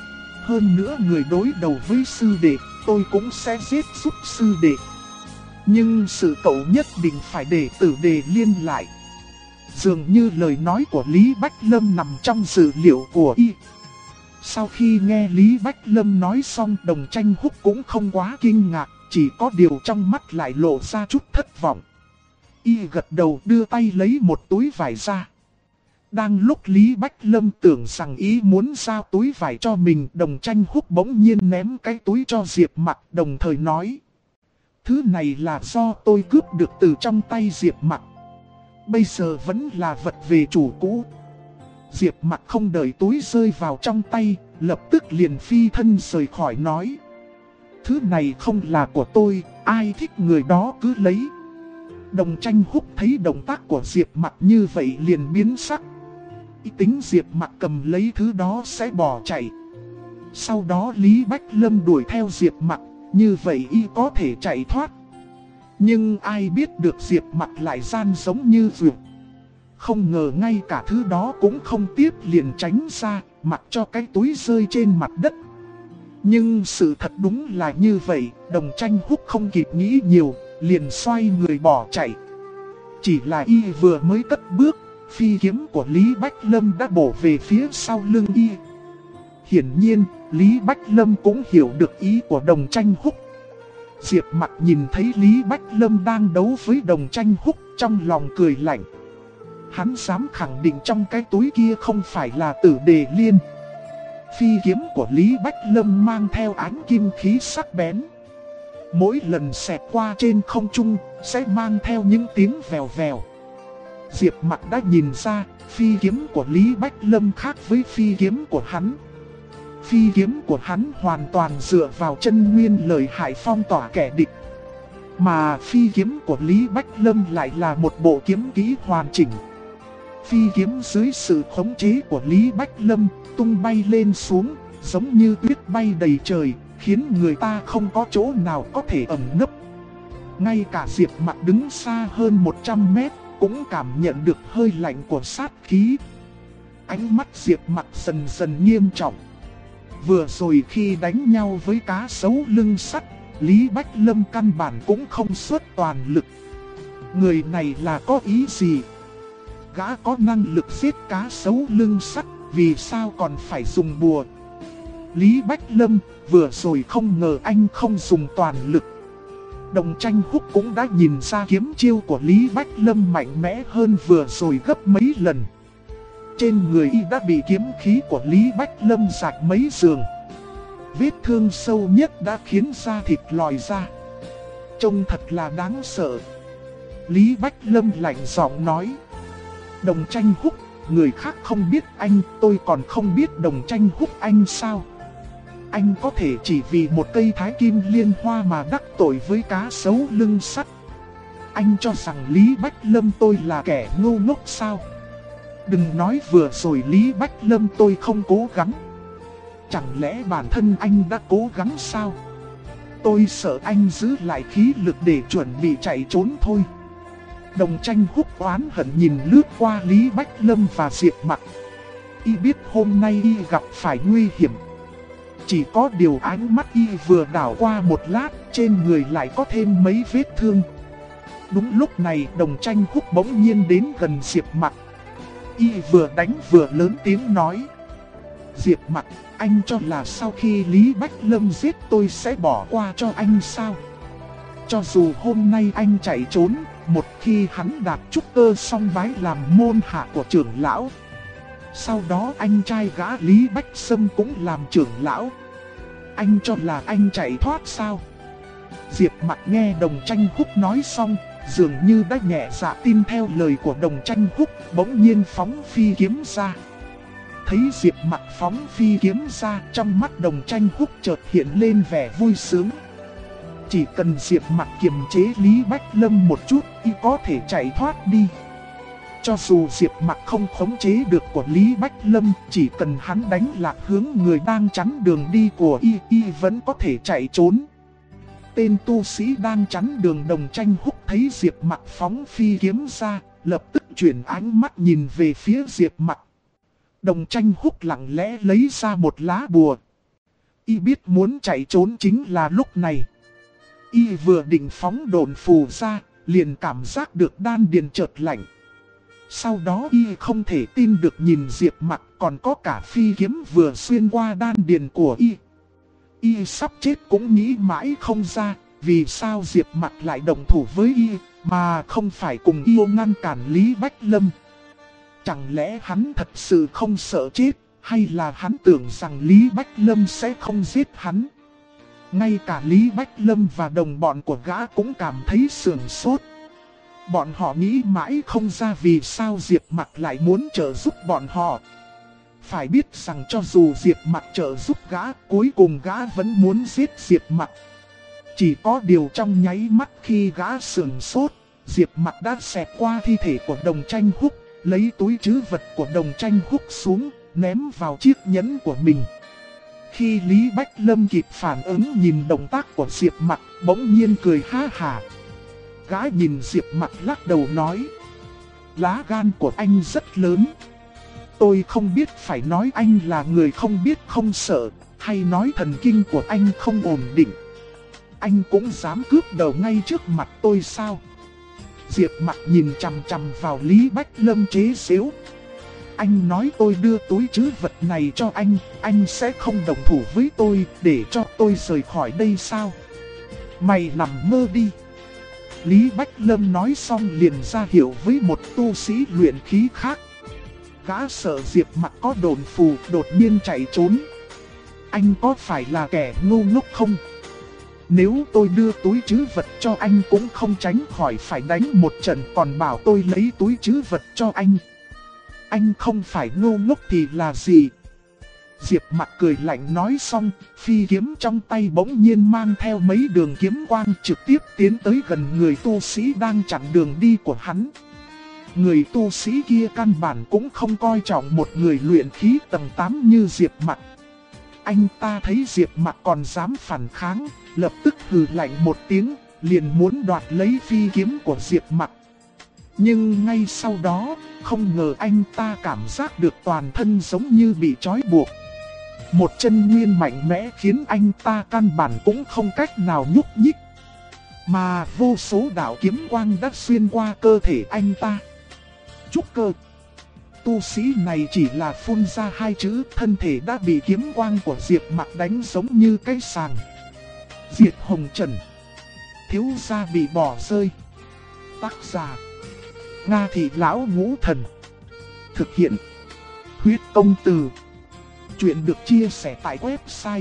Hơn nữa người đối đầu với sư đệ, tôi cũng sẽ giết giúp sư đệ. Nhưng sự cậu nhất định phải để tử đề liên lại. Dường như lời nói của Lý Bách Lâm nằm trong dữ liệu của y. Sau khi nghe Lý Bách Lâm nói xong, Đồng Tranh Húc cũng không quá kinh ngạc, chỉ có điều trong mắt lại lộ ra chút thất vọng. Y gật đầu đưa tay lấy một túi vải ra. Đang lúc Lý Bách Lâm tưởng rằng ý muốn giao túi vải cho mình, Đồng Tranh Húc bỗng nhiên ném cái túi cho Diệp Mặc, đồng thời nói. Thứ này là do tôi cướp được từ trong tay Diệp Mặc. Bây giờ vẫn là vật về chủ cũ. Diệp Mặc không đợi túi rơi vào trong tay, lập tức liền phi thân rời khỏi nói. Thứ này không là của tôi, ai thích người đó cứ lấy. Đồng Tranh Húc thấy động tác của Diệp Mặc như vậy liền biến sắc. Ý tính Diệp Mặc cầm lấy thứ đó sẽ bỏ chạy. Sau đó Lý Bách Lâm đuổi theo Diệp Mặc, như vậy y có thể chạy thoát. Nhưng ai biết được Diệp Mặc lại gian giống như vượt. Không ngờ ngay cả thứ đó cũng không tiếp, liền tránh ra, mặc cho cái túi rơi trên mặt đất. Nhưng sự thật đúng là như vậy, Đồng Tranh Húc không kịp nghĩ nhiều, liền xoay người bỏ chạy. Chỉ là y vừa mới cất bước, phi kiếm của Lý Bách Lâm đã bổ về phía sau lưng y. Hiển nhiên, Lý Bách Lâm cũng hiểu được ý của Đồng Tranh Húc. Diệp Mặc nhìn thấy Lý Bách Lâm đang đấu với Đồng Tranh Húc, trong lòng cười lạnh. Hắn dám khẳng định trong cái túi kia không phải là tử đề liên. Phi kiếm của Lý Bách Lâm mang theo ánh kim khí sắc bén. Mỗi lần xẹt qua trên không trung, sẽ mang theo những tiếng vèo vèo. Diệp Mặc đã nhìn ra, phi kiếm của Lý Bách Lâm khác với phi kiếm của hắn. Phi kiếm của hắn hoàn toàn dựa vào chân nguyên lợi hại phong tỏa kẻ địch. Mà phi kiếm của Lý Bách Lâm lại là một bộ kiếm kỹ hoàn chỉnh. Phi kiếm dưới sự khống chế của Lý Bách Lâm, tung bay lên xuống, giống như tuyết bay đầy trời, khiến người ta không có chỗ nào có thể ẩn nấp. Ngay cả Diệp Mặc đứng xa hơn 100 mét, cũng cảm nhận được hơi lạnh của sát khí. Ánh mắt Diệp Mặc dần dần nghiêm trọng. Vừa rồi khi đánh nhau với cá sấu lưng sắt, Lý Bách Lâm căn bản cũng không xuất toàn lực. Người này là có ý gì? Gã có năng lực giết cá sấu lưng sắt, vì sao còn phải dùng bùa? Lý Bách Lâm, vừa rồi không ngờ anh không dùng toàn lực. Đồng Tranh Húc cũng đã nhìn ra kiếm chiêu của Lý Bách Lâm mạnh mẽ hơn vừa rồi gấp mấy lần. Trên người y đã bị kiếm khí của Lý Bách Lâm rạch mấy giường. Vết thương sâu nhất đã khiến da thịt lòi ra. Trông thật là đáng sợ. Lý Bách Lâm lạnh giọng nói. Đồng Tranh Húc, người khác không biết anh, tôi còn không biết Đồng Tranh Húc anh sao? Anh có thể chỉ vì một cây thái kim liên hoa mà đắc tội với cá sấu lưng sắt. Anh cho rằng Lý Bách Lâm tôi là kẻ ngu ngốc sao? Đừng nói vừa rồi Lý Bách Lâm tôi không cố gắng. Chẳng lẽ bản thân anh đã cố gắng sao? Tôi sợ anh giữ lại khí lực để chuẩn bị chạy trốn thôi. Đồng Tranh Húc oán hận nhìn lướt qua Lý Bách Lâm và Diệp Mặc. Y biết hôm nay y gặp phải nguy hiểm. Chỉ có điều ánh mắt y vừa đảo qua một lát, trên người lại có thêm mấy vết thương. Đúng lúc này Đồng Tranh Húc bỗng nhiên đến gần Diệp Mặc. Y vừa đánh vừa lớn tiếng nói. Diệp Mặc, anh cho là sau khi Lý Bách Lâm giết tôi sẽ bỏ qua cho anh sao? Cho dù hôm nay anh chạy trốn, một khi hắn đạt trúc cơ xong bái làm môn hạ của trưởng lão, sau đó anh trai gã Lý Bách Sâm cũng làm trưởng lão, anh cho là anh chạy thoát sao? Diệp Mặc nghe Đồng Tranh Húc nói xong, dường như đã nhẹ dạ tin theo lời của Đồng Tranh Húc, bỗng nhiên phóng phi kiếm ra. Thấy Diệp Mặc phóng phi kiếm ra, trong mắt Đồng Tranh Húc chợt hiện lên vẻ vui sướng. Chỉ cần Diệp Mặc kiềm chế Lý Bách Lâm một chút, y có thể chạy thoát đi. Cho dù Diệp Mặc không khống chế được của Lý Bách Lâm, chỉ cần hắn đánh lạc hướng người đang chắn đường đi của y vẫn có thể chạy trốn. Tên tu sĩ đang chắn đường Đồng Tranh Húc thấy Diệp Mặc phóng phi kiếm ra, lập tức chuyển ánh mắt nhìn về phía Diệp Mặc. Đồng Tranh Húc lặng lẽ lấy ra một lá bùa. Y biết muốn chạy trốn chính là lúc này. Y vừa định phóng độn phù ra, liền cảm giác được đan điền chợt lạnh. Sau đó y không thể tin được nhìn Diệp Mặc, còn có cả phi kiếm vừa xuyên qua đan điền của y. Y sắp chết cũng nghĩ mãi không ra, vì sao Diệp Mặc lại động thủ với y, mà không phải cùng y ngăn cản Lý Bách Lâm. Chẳng lẽ hắn thật sự không sợ chết, hay là hắn tưởng rằng Lý Bách Lâm sẽ không giết hắn? Ngay cả Lý Bách Lâm và đồng bọn của gã cũng cảm thấy sửng sốt. Bọn họ nghĩ mãi không ra vì sao Diệp Mặc lại muốn trợ giúp bọn họ. Phải biết rằng cho dù Diệp Mặc trợ giúp gã, cuối cùng gã vẫn muốn giết Diệp Mặc. Chỉ có điều trong nháy mắt khi gã sửng sốt, Diệp Mặc đã xẹt qua thi thể của Đồng Tranh Húc, lấy túi trữ vật của Đồng Tranh Húc xuống, ném vào chiếc nhẫn của mình. Khi Lý Bách Lâm kịp phản ứng nhìn động tác của Diệp Mặc, bỗng nhiên cười ha hả. Gã nhìn Diệp Mặc lắc đầu nói: lá gan của anh rất lớn. Tôi không biết phải nói anh là người không biết không sợ, hay nói thần kinh của anh không ổn định. Anh cũng dám cướp đầu ngay trước mặt tôi sao? Diệp Mặc nhìn chằm chằm vào Lý Bách Lâm chế giễu. Anh nói tôi đưa túi trữ vật này cho anh sẽ không đồng thủ với tôi để cho tôi rời khỏi đây sao? Mày nằm mơ đi. Lý Bách Lâm nói xong liền ra hiệu với một tu sĩ luyện khí khác. Gã sợ Diệp Mặc có đồn phù đột nhiên chạy trốn. Anh có phải là kẻ ngu ngốc không? Nếu tôi đưa túi trữ vật cho anh cũng không tránh khỏi phải đánh một trận, còn bảo tôi lấy túi trữ vật cho anh. Anh không phải ngu ngốc thì là gì? Diệp Mặc cười lạnh nói xong, phi kiếm trong tay bỗng nhiên mang theo mấy đường kiếm quang trực tiếp tiến tới gần người tu sĩ đang chặn đường đi của hắn. Người tu sĩ kia căn bản cũng không coi trọng một người luyện khí tầng 8 như Diệp Mặc. Anh ta thấy Diệp Mặc còn dám phản kháng, lập tức hừ lạnh một tiếng, liền muốn đoạt lấy phi kiếm của Diệp Mặc. Nhưng ngay sau đó, không ngờ anh ta cảm giác được toàn thân giống như bị trói buộc. Một chân nguyên mạnh mẽ khiến anh ta căn bản cũng không cách nào nhúc nhích. Mà vô số đạo kiếm quang đã xuyên qua cơ thể anh ta. Trúc cơ. Tu sĩ này chỉ là phun ra hai chữ, thân thể đã bị kiếm quang của Diệp Mặc đánh giống như cái sàng. Diệt Hồng Trần. Thiếu gia bị bỏ rơi. Tác giả: Nga Thị Lão Ngũ Thần. Thực hiện: Huyết Công Từ. Chuyện được chia sẻ tại website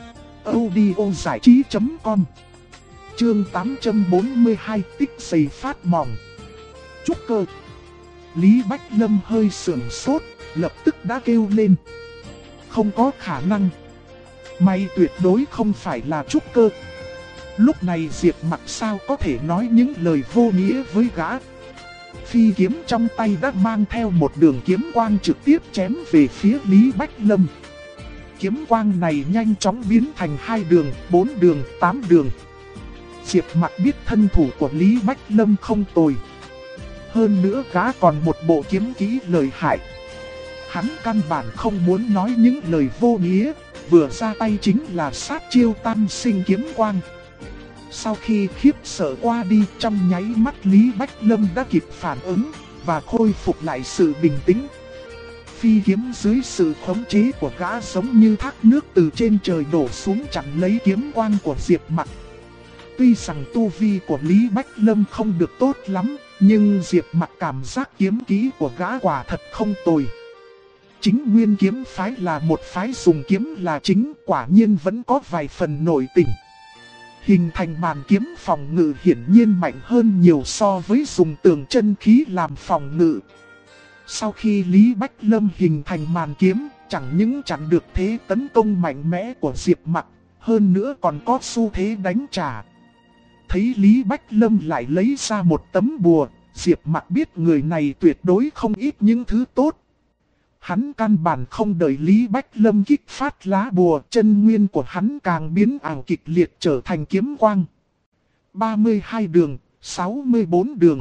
audiozảichí.com. Chương 842 tích giày phát mỏng. Trúc cơ. Lý Bách Lâm hơi sửng sốt, lập tức đã kêu lên: không có khả năng. Mày tuyệt đối không phải là trúc cơ. Lúc này Diệp Mặc sao có thể nói những lời vô nghĩa với gã. Phi kiếm trong tay đã mang theo một đường kiếm quang trực tiếp chém về phía Lý Bách Lâm. Kiếm quang này nhanh chóng biến thành 2 đường, 4 đường, 8 đường. Diệp Mặc biết thân thủ của Lý Bách Lâm không tồi. Hơn nữa gã còn một bộ kiếm kỹ lợi hại. Hắn căn bản không muốn nói những lời vô nghĩa, vừa ra tay chính là sát chiêu tam sinh kiếm quang. Sau khi khiếp sợ qua đi, trong nháy mắt Lý Bách Lâm đã kịp phản ứng và khôi phục lại sự bình tĩnh. phi kiếm dưới sự khống chế của gã giống như thác nước từ trên trời đổ xuống chặn lấy kiếm quang của Diệp Mặc. Tuy rằng tu vi của Lý Bách Lâm không được tốt lắm, nhưng Diệp Mặc cảm giác kiếm kỹ của gã quả thật không tồi. Chính Nguyên kiếm phái là một phái dùng kiếm là chính, quả nhiên vẫn có vài phần nổi tình. Hình thành màn kiếm phòng ngự hiển nhiên mạnh hơn nhiều so với dùng tường chân khí làm phòng ngự. Sau khi Lý Bách Lâm hình thành màn kiếm, chẳng những chặn được thế tấn công mạnh mẽ của Diệp Mặc, hơn nữa còn có xu thế đánh trả. Thấy Lý Bách Lâm lại lấy ra một tấm bùa, Diệp Mặc biết người này tuyệt đối không ít những thứ tốt. Hắn căn bản không đợi Lý Bách Lâm kích phát lá bùa, chân nguyên của hắn càng biến ảo kịch liệt trở thành kiếm quang. 32 đường, 64 đường,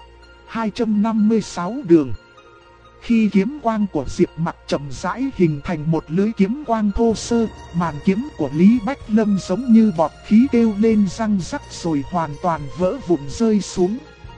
256 đường. Khi kiếm quang của Diệp Mặc chậm rãi hình thành một lưới kiếm quang thô sơ, màn kiếm của Lý Bách Lâm giống như bọt khí kêu lên răng rắc rồi hoàn toàn vỡ vụn rơi xuống.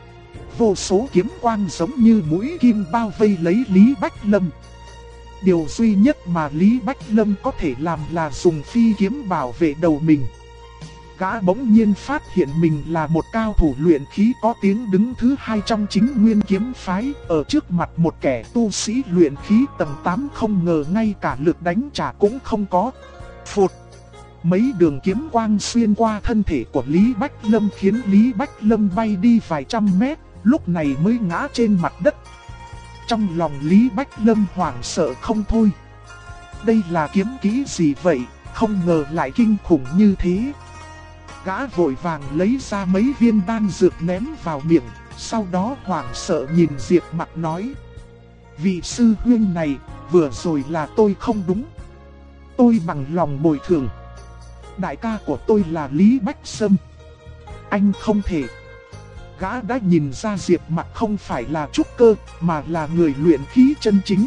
Vô số kiếm quang giống như mũi kim bao vây lấy Lý Bách Lâm. Điều duy nhất mà Lý Bách Lâm có thể làm là dùng phi kiếm bảo vệ đầu mình. Gã bỗng nhiên phát hiện mình là một cao thủ luyện khí có tiếng đứng thứ hai trong chính Nguyên kiếm phái, ở trước mặt một kẻ tu sĩ luyện khí tầng 8 không ngờ ngay cả lực đánh trả cũng không có. Phụt! Mấy đường kiếm quang xuyên qua thân thể của Lý Bách Lâm khiến Lý Bách Lâm bay đi vài trăm mét, lúc này mới ngã trên mặt đất. Trong lòng Lý Bách Lâm hoảng sợ không thôi. Đây là kiếm kỹ gì vậy, không ngờ lại kinh khủng như thế. Gã vội vàng lấy ra mấy viên đan dược ném vào miệng, sau đó hoảng sợ nhìn Diệp Mặc nói: vị sư huynh này, vừa rồi là tôi không đúng. Tôi bằng lòng bồi thường. Đại ca của tôi là Lý Bách Sâm. Anh không thể. Gã đã nhìn ra Diệp Mặc không phải là trúc cơ, mà là người luyện khí chân chính.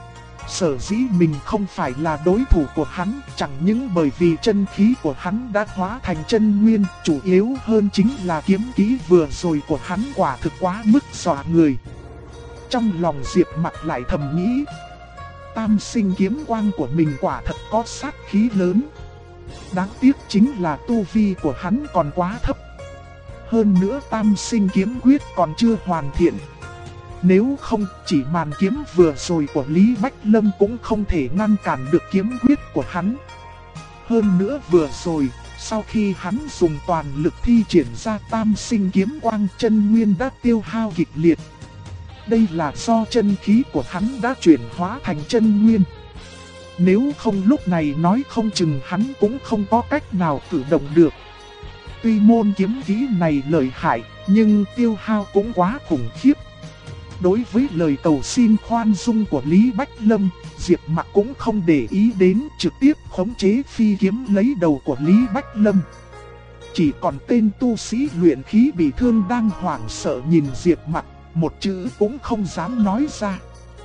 Sở dĩ mình không phải là đối thủ của hắn, chẳng những bởi vì chân khí của hắn đã hóa thành chân nguyên, chủ yếu hơn chính là kiếm kỹ vừa rồi của hắn quả thực quá mức dọa người. Trong lòng Diệp Mặc lại thầm nghĩ, tam sinh kiếm quang của mình quả thật có sát khí lớn. Đáng tiếc chính là tu vi của hắn còn quá thấp. Hơn nữa tam sinh kiếm quyết còn chưa hoàn thiện. Nếu không, chỉ màn kiếm vừa rồi của Lý Bách Lâm cũng không thể ngăn cản được kiếm quyết của hắn. Hơn nữa vừa rồi, sau khi hắn dùng toàn lực thi triển ra tam sinh kiếm quang, chân nguyên đã tiêu hao kịch liệt. Đây là do chân khí của hắn đã chuyển hóa thành chân nguyên. Nếu không lúc này nói không chừng hắn cũng không có cách nào cử động được. Tuy môn kiếm kỹ này lợi hại, nhưng tiêu hao cũng quá khủng khiếp. Đối với lời cầu xin khoan dung của Lý Bách Lâm, Diệp Mặc cũng không để ý đến, trực tiếp khống chế phi kiếm lấy đầu của Lý Bách Lâm. Chỉ còn tên tu sĩ luyện khí bị thương đang hoảng sợ nhìn Diệp Mặc, một chữ cũng không dám nói ra.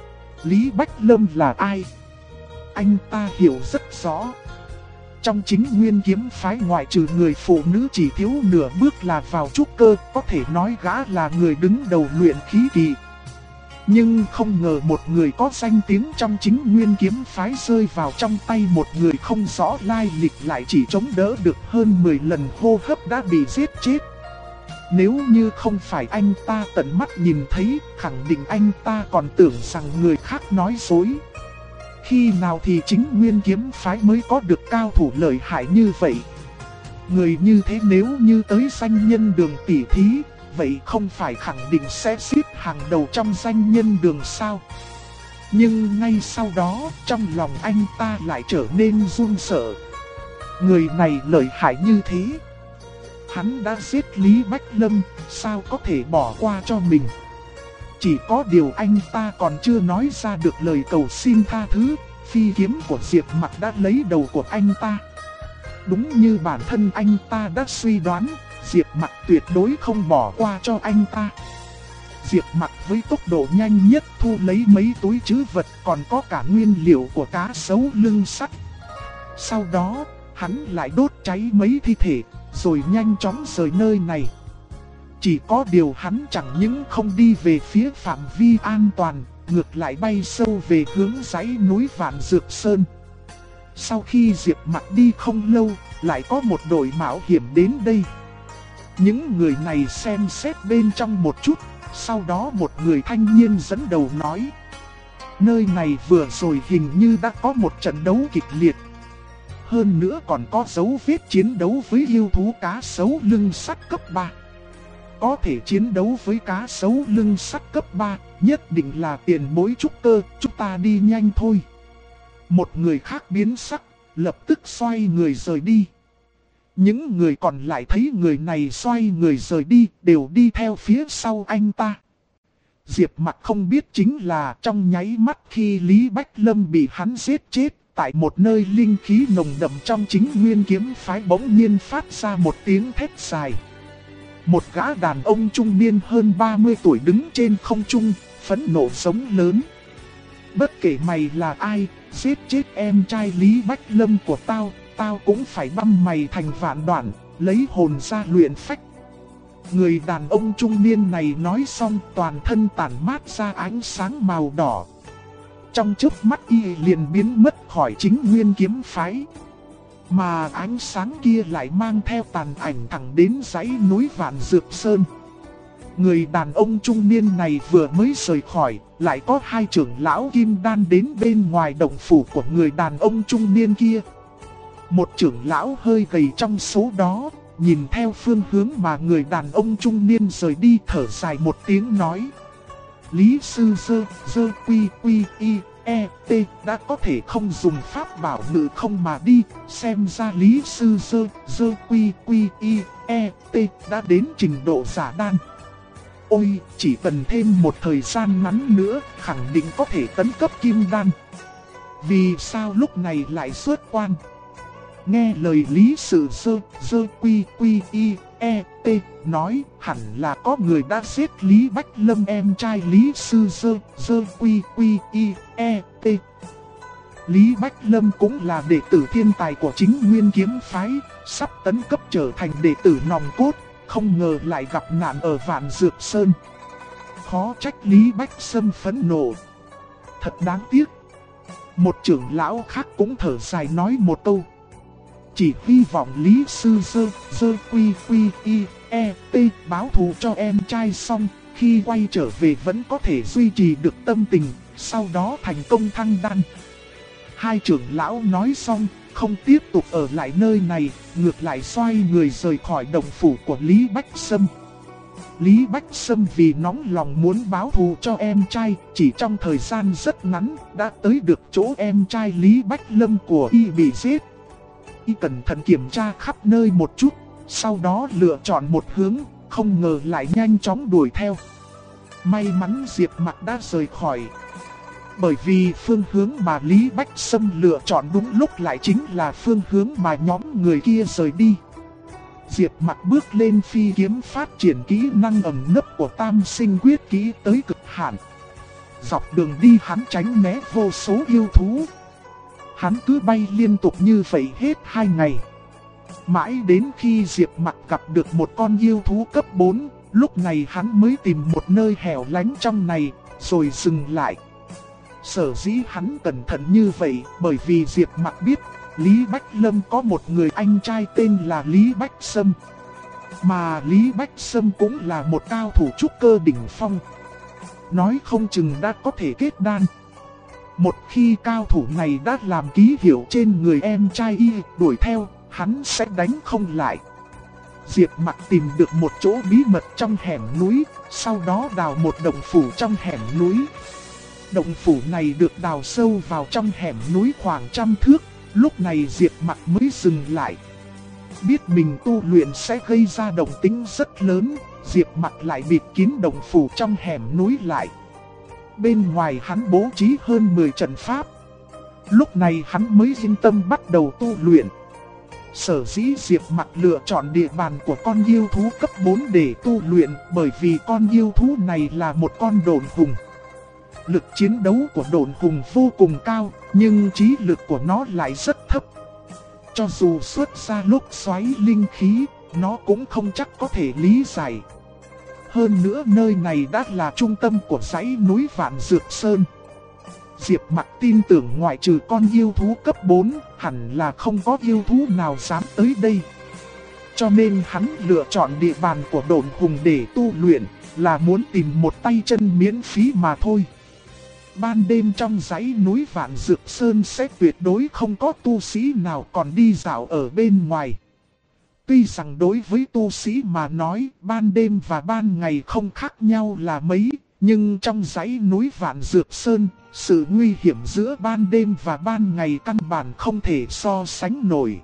Lý Bách Lâm là ai? Anh ta hiểu rất rõ. Trong chính Nguyên kiếm phái, ngoại trừ người phụ nữ chỉ thiếu nửa bước là vào trúc cơ, có thể nói gã là người đứng đầu luyện khí kỳ. Nhưng không ngờ một người có danh tiếng trong chính Nguyên kiếm phái rơi vào trong tay một người không rõ lai lịch, lại chỉ chống đỡ được hơn 10 lần hô hấp đã bị giết chết. Nếu như không phải anh ta tận mắt nhìn thấy, khẳng định anh ta còn tưởng rằng người khác nói dối. Khi nào thì chính Nguyên kiếm phái mới có được cao thủ lợi hại như vậy? Người như thế nếu như tới danh nhân đường tỷ thí, vậy không phải khẳng định sẽ xếp hàng đầu trong danh nhân đường sao? Nhưng ngay sau đó, trong lòng anh ta lại trở nên run sợ. Người này lợi hại như thế. Hắn đã giết Lý Bách Lâm, sao có thể bỏ qua cho mình? Chỉ có điều anh ta còn chưa nói ra được lời cầu xin tha thứ, phi kiếm của Diệp Mặc đã lấy đầu của anh ta. Đúng như bản thân anh ta đã suy đoán, Diệp Mặc tuyệt đối không bỏ qua cho anh ta. Diệp Mặc với tốc độ nhanh nhất thu lấy mấy túi trữ vật, còn có cả nguyên liệu của cá sấu lưng sắt. Sau đó, hắn lại đốt cháy mấy thi thể, rồi nhanh chóng rời nơi này. Chỉ có điều hắn chẳng những không đi về phía phạm vi an toàn, ngược lại bay sâu về hướng dãy núi Vạn Dược Sơn. Sau khi Diệp Mặc đi không lâu, lại có một đội mạo hiểm đến đây. Những người này xem xét bên trong một chút, sau đó một người thanh niên dẫn đầu nói: nơi này vừa rồi hình như đã có một trận đấu kịch liệt. Hơn nữa còn có dấu vết chiến đấu với yêu thú cá sấu lưng sắt cấp 3. Có thể chiến đấu với cá sấu lưng sắt cấp 3, nhất định là tiền bối trúc cơ, chúng ta đi nhanh thôi. Một người khác biến sắc, lập tức xoay người rời đi. Những người còn lại thấy người này xoay người rời đi, đều đi theo phía sau anh ta. Diệp Mặc không biết chính là trong nháy mắt khi Lý Bách Lâm bị hắn giết chết, tại một nơi linh khí nồng đậm trong chính Nguyên Kiếm Phái bỗng nhiên phát ra một tiếng thét dài. Một gã đàn ông trung niên hơn 30 tuổi đứng trên không trung, phẫn nộ giống lớn: bất kể mày là ai, giết chết em trai Lý Bách Lâm của tao, tao cũng phải băm mày thành vạn đoạn, lấy hồn ra luyện phách. Người đàn ông trung niên này nói xong, toàn thân tản mát ra ánh sáng màu đỏ. Trong chớp mắt y liền biến mất khỏi chính Nguyên Kiếm Phái. Mà ánh sáng kia lại mang theo tàn ảnh thẳng đến dãy núi Vạn Dược Sơn. Người đàn ông trung niên này vừa mới rời khỏi, lại có hai trưởng lão kim đan đến bên ngoài động phủ của người đàn ông trung niên kia. Một trưởng lão hơi gầy trong số đó, nhìn theo phương hướng mà người đàn ông trung niên rời đi, thở dài một tiếng nói: Lý sư dơ quy y e t đã có thể không dùng pháp bảo ngự không mà đi, xem ra Lý sư dơ quy y e t đã đến trình độ giả đan. Ôi, chỉ cần thêm một thời gian ngắn nữa, khẳng định có thể tấn cấp kim đan. Vì sao lúc này lại xuất quan? Nghe lời Lý sự dơ quy y e t nói, hẳn là có người đã giết Lý Bách Lâm em trai Lý sư dơ quy y e t. Lý Bách Lâm cũng là đệ tử thiên tài của chính Nguyên Kiếm Phái, sắp tấn cấp trở thành đệ tử nòng cốt, không ngờ lại gặp nạn ở Vạn Dược Sơn. Khó trách Lý Bách Sâm phẫn nộ. Thật đáng tiếc. Một trưởng lão khác cũng thở dài nói một câu: chỉ hy vọng Lý sư dơ quy y e t báo thù cho em trai xong, khi quay trở về vẫn có thể duy trì được tâm tình, sau đó thành công thăng đan. Hai trưởng lão nói xong, không tiếp tục ở lại nơi này, ngược lại xoay người rời khỏi động phủ của Lý Bách Sâm. Lý Bách Sâm vì nóng lòng muốn báo thù cho em trai, chỉ trong thời gian rất ngắn đã tới được chỗ em trai Lý Bách Lâm của y bị giết. Y cẩn thận kiểm tra khắp nơi một chút, sau đó lựa chọn một hướng, không ngờ lại nhanh chóng đuổi theo. May mắn Diệp Mặc đã rời khỏi. Bởi vì phương hướng mà Lý Bách Sâm lựa chọn đúng lúc lại chính là phương hướng mà nhóm người kia rời đi. Diệp Mặc bước lên phi kiếm, phát triển kỹ năng ẩn nấp của Tam Sinh Quyết kỹ tới cực hạn. Dọc đường đi hắn tránh né vô số yêu thú. Hắn cứ bay liên tục như vậy hết 2 ngày. Mãi đến khi Diệp Mặc gặp được một con yêu thú cấp 4, lúc này hắn mới tìm một nơi hẻo lánh trong này, rồi dừng lại. Sở dĩ hắn cẩn thận như vậy bởi vì Diệp Mặc biết Lý Bách Lâm có một người anh trai tên là Lý Bách Sâm. Mà Lý Bách Sâm cũng là một cao thủ trúc cơ đỉnh phong. Nói không chừng đã có thể kết đan. Một khi cao thủ này đã làm ký hiệu trên người em trai y, đuổi theo, hắn sẽ đánh không lại. Diệp Mặc tìm được một chỗ bí mật trong hẻm núi, sau đó đào một động phủ trong hẻm núi. Động phủ này được đào sâu vào trong hẻm núi khoảng 100 thước, lúc này Diệp Mặc mới dừng lại. Biết mình tu luyện sẽ gây ra động tĩnh rất lớn, Diệp Mặc lại bịt kín động phủ trong hẻm núi lại. Bên ngoài hắn bố trí hơn 10 trận pháp. Lúc này hắn mới yên tâm bắt đầu tu luyện. Sở dĩ Diệp Mặc lựa chọn địa bàn của con yêu thú cấp 4 để tu luyện, bởi vì con yêu thú này là một con độn hùng. Lực chiến đấu của độn hùng vô cùng cao, nhưng trí lực của nó lại rất thấp. Cho dù xuất ra lúc xoáy linh khí, nó cũng không chắc có thể lý giải. Hơn nữa nơi này đã là trung tâm của dãy núi Vạn Dược Sơn. Diệp Mặc tin tưởng ngoại trừ con yêu thú cấp 4, hẳn là không có yêu thú nào dám tới đây. Cho nên hắn lựa chọn địa bàn của Độn Hùng để tu luyện, là muốn tìm một tay chân miễn phí mà thôi. Ban đêm trong dãy núi Vạn Dược Sơn sẽ tuyệt đối không có tu sĩ nào còn đi dạo ở bên ngoài. Tuy rằng đối với tu sĩ mà nói, ban đêm và ban ngày không khác nhau là mấy, nhưng trong dãy núi Vạn Dược Sơn, sự nguy hiểm giữa ban đêm và ban ngày căn bản không thể so sánh nổi.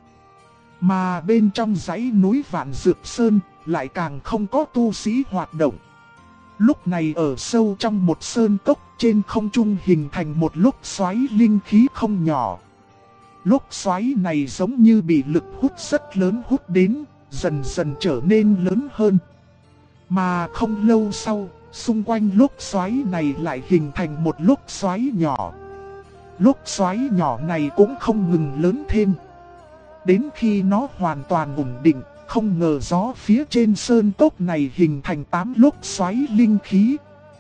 Mà bên trong dãy núi Vạn Dược Sơn, lại càng không có tu sĩ hoạt động. Lúc này ở sâu trong một sơn cốc, trên không trung hình thành một lốc xoáy linh khí không nhỏ. Lốc xoáy này giống như bị lực hút rất lớn hút đến, dần dần trở nên lớn hơn. Mà không lâu sau, xung quanh lốc xoáy này lại hình thành một lốc xoáy nhỏ. Lốc xoáy nhỏ này cũng không ngừng lớn thêm. Đến khi nó hoàn toàn ổn định, không ngờ gió phía trên sơn cốc này hình thành 8 lốc xoáy linh khí.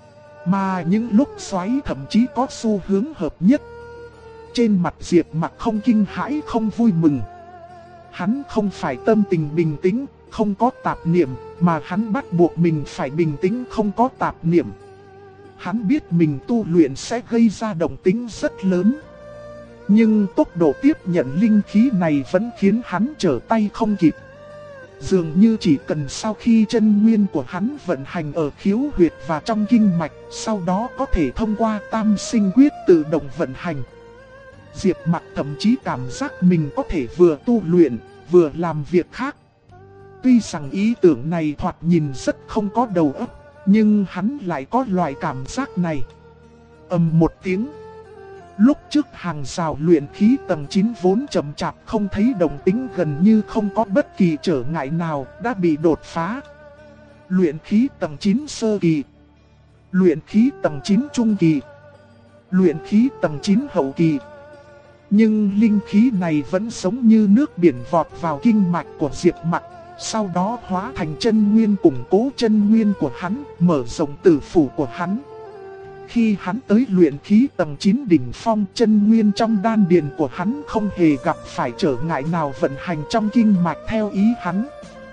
Mà những lốc xoáy thậm chí có xu hướng hợp nhất. Trên mặt Diệp Mặc không kinh hãi không vui mừng. Hắn không phải tâm tình bình tĩnh, không có tạp niệm, mà hắn bắt buộc mình phải bình tĩnh không có tạp niệm. Hắn biết mình tu luyện sẽ gây ra động tĩnh rất lớn. Nhưng tốc độ tiếp nhận linh khí này vẫn khiến hắn trở tay không kịp. Dường như chỉ cần sau khi chân nguyên của hắn vận hành ở khiếu huyệt và trong kinh mạch, sau đó có thể thông qua tam sinh quyết tự động vận hành. Diệp Mặc thậm chí cảm giác mình có thể vừa tu luyện, vừa làm việc khác. Tuy rằng ý tưởng này thoạt nhìn rất không có đầu óc, nhưng hắn lại có loại cảm giác này. Ầm một tiếng. Lúc trước hàng rào luyện khí tầng 9 vốn chậm chạp không thấy động tĩnh gần như không có bất kỳ trở ngại nào đã bị đột phá. Luyện khí tầng 9 sơ kỳ, luyện khí tầng 9 trung kỳ, luyện khí tầng 9 hậu kỳ. Nhưng linh khí này vẫn giống như nước biển vọt vào kinh mạch của Diệp Mặc, sau đó hóa thành chân nguyên củng cố chân nguyên của hắn, mở rộng tử phủ của hắn. Khi hắn tới luyện khí tầng 9 đỉnh phong, chân nguyên trong đan điền của hắn không hề gặp phải trở ngại nào vận hành trong kinh mạch theo ý hắn.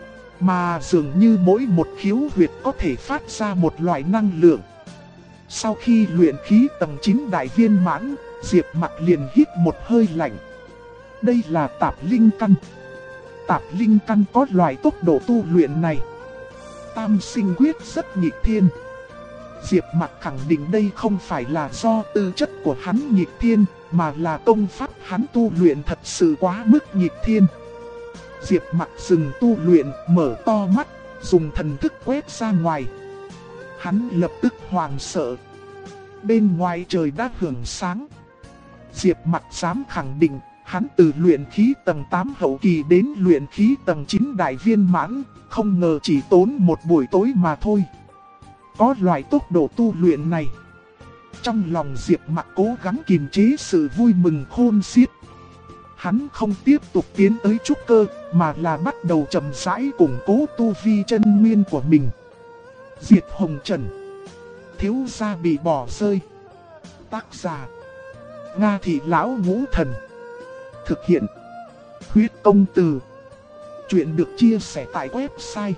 Mà dường như mỗi một khiếu huyệt có thể phát ra một loại năng lượng. Sau khi luyện khí tầng 9 đại viên mãn, Diệp Mặc liền hít một hơi lạnh. Đây là tạp linh căn. Tạp linh căn có loại tốc độ tu luyện này. Tam sinh quyết rất nghịch thiên. Diệp Mặc khẳng định đây không phải là do tư chất của hắn nghịch thiên, mà là công pháp hắn tu luyện thật sự quá mức nghịch thiên. Diệp Mặc dừng tu luyện, mở to mắt, dùng thần thức quét ra ngoài. Hắn lập tức hoảng sợ. Bên ngoài trời đã hưởng sáng. Diệp Mặc dám khẳng định, hắn từ luyện khí tầng 8 hậu kỳ đến luyện khí tầng 9 đại viên mãn, không ngờ chỉ tốn một buổi tối mà thôi. Có loại tốc độ tu luyện này. Trong lòng Diệp Mặc cố gắng kiềm chế sự vui mừng khôn xiết. Hắn không tiếp tục tiến tới trúc cơ, mà là bắt đầu chậm rãi củng cố tu vi chân nguyên của mình. Diệt Hồng Trần. Thiếu gia bị bỏ rơi. Tác giả: Nga Thị Lão Ngũ Thần. Thực hiện: Huyết Công Từ. Chuyện được chia sẻ tại website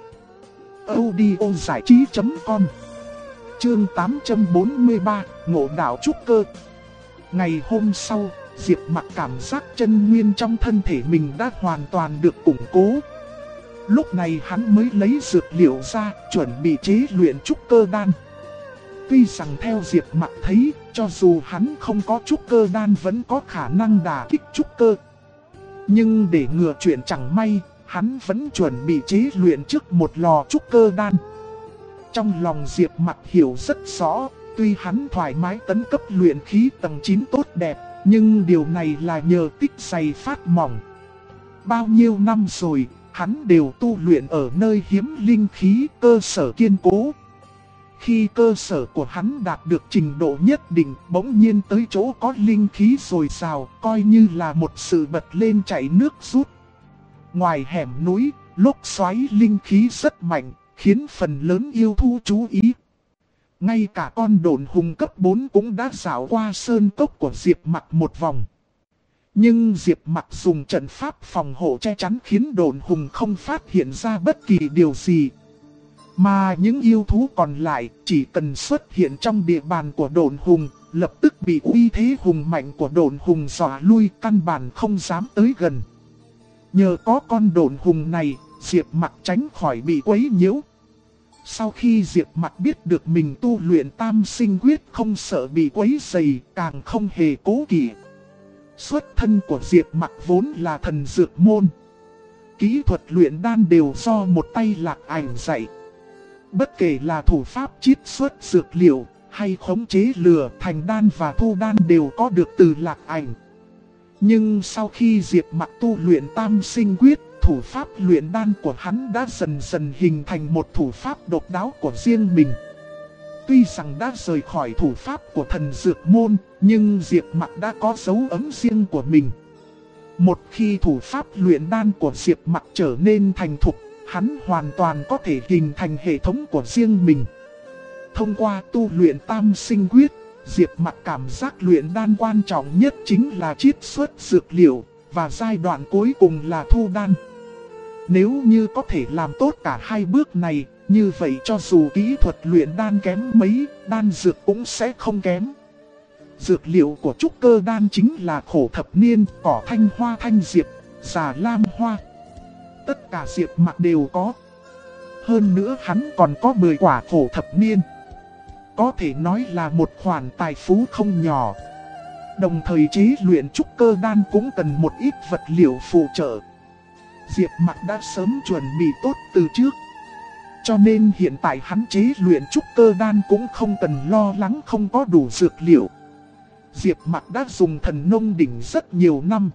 audiozảichí.com. Chương 843, Ngộ Đạo Trúc Cơ. Ngày hôm sau, Diệp Mặc cảm giác chân nguyên trong thân thể mình đã hoàn toàn được củng cố. Lúc này hắn mới lấy dược liệu ra, chuẩn bị chế luyện trúc cơ đan. Tuy rằng theo Diệp Mặc thấy, cho dù hắn không có trúc cơ đan vẫn có khả năng đả kích trúc cơ. Nhưng để ngừa chuyện chẳng may, hắn vẫn chuẩn bị chế luyện trước một lò trúc cơ đan. Trong lòng Diệp Mặc hiểu rất rõ, tuy hắn thoải mái tấn cấp luyện khí tầng 9 tốt đẹp, nhưng điều này là nhờ tích dày phát mỏng. Bao nhiêu năm rồi, hắn đều tu luyện ở nơi hiếm linh khí, cơ sở kiên cố. Khi cơ sở của hắn đạt được trình độ nhất định, bỗng nhiên tới chỗ có linh khí dồi dào, coi như là một sự bật lên chảy nước rút. Ngoài hẻm núi, lốc xoáy linh khí rất mạnh, khiến phần lớn yêu thú chú ý. Ngay cả con độn hùng cấp 4 cũng đã dạo qua sơn cốc của Diệp Mặc một vòng. Nhưng Diệp Mặc dùng trận pháp phòng hộ che chắn khiến độn hùng không phát hiện ra bất kỳ điều gì. Mà những yêu thú còn lại chỉ cần xuất hiện trong địa bàn của độn hùng, lập tức bị uy thế hùng mạnh của độn hùng dọa lui, căn bản không dám tới gần. Nhờ có con độn hùng này, Diệp Mặc tránh khỏi bị quấy nhiễu. Sau khi Diệp Mặc biết được mình tu luyện tam sinh quyết không sợ bị quấy rầy, càng không hề cố kỵ. Xuất thân của Diệp Mặc vốn là thần dược môn. Kỹ thuật luyện đan đều do một tay Lạc Ảnh dạy. Bất kể là thủ pháp chiết xuất dược liệu, hay khống chế lửa thành đan và thu đan đều có được từ Lạc Ảnh. Nhưng sau khi Diệp Mặc tu luyện tam sinh quyết, thủ pháp luyện đan của hắn đã dần dần hình thành một thủ pháp độc đáo của riêng mình. Tuy rằng đã rời khỏi thủ pháp của thần dược môn, nhưng Diệp Mặc đã có dấu ấn riêng của mình. Một khi thủ pháp luyện đan của Diệp Mặc trở nên thành thục, hắn hoàn toàn có thể hình thành hệ thống của riêng mình. Thông qua tu luyện tam sinh quyết, Diệp Mặc cảm giác luyện đan quan trọng nhất chính là chiết xuất dược liệu, và giai đoạn cuối cùng là thu đan. Nếu như có thể làm tốt cả hai bước này, như vậy cho dù kỹ thuật luyện đan kém mấy, đan dược cũng sẽ không kém. Dược liệu của trúc cơ đan chính là khổ thập niên, cỏ thanh hoa thanh diệp, xà lam hoa. Tất cả Diệp Mặc đều có. Hơn nữa hắn còn có 10 quả khổ thập niên. Có thể nói là một khoản tài phú không nhỏ. Đồng thời chế luyện trúc cơ đan cũng cần một ít vật liệu phụ trợ. Diệp Mặc đã sớm chuẩn bị tốt từ trước. Cho nên hiện tại hắn chế luyện trúc cơ đan cũng không cần lo lắng không có đủ dược liệu. Diệp Mặc đã dùng thần nông đỉnh rất nhiều năm.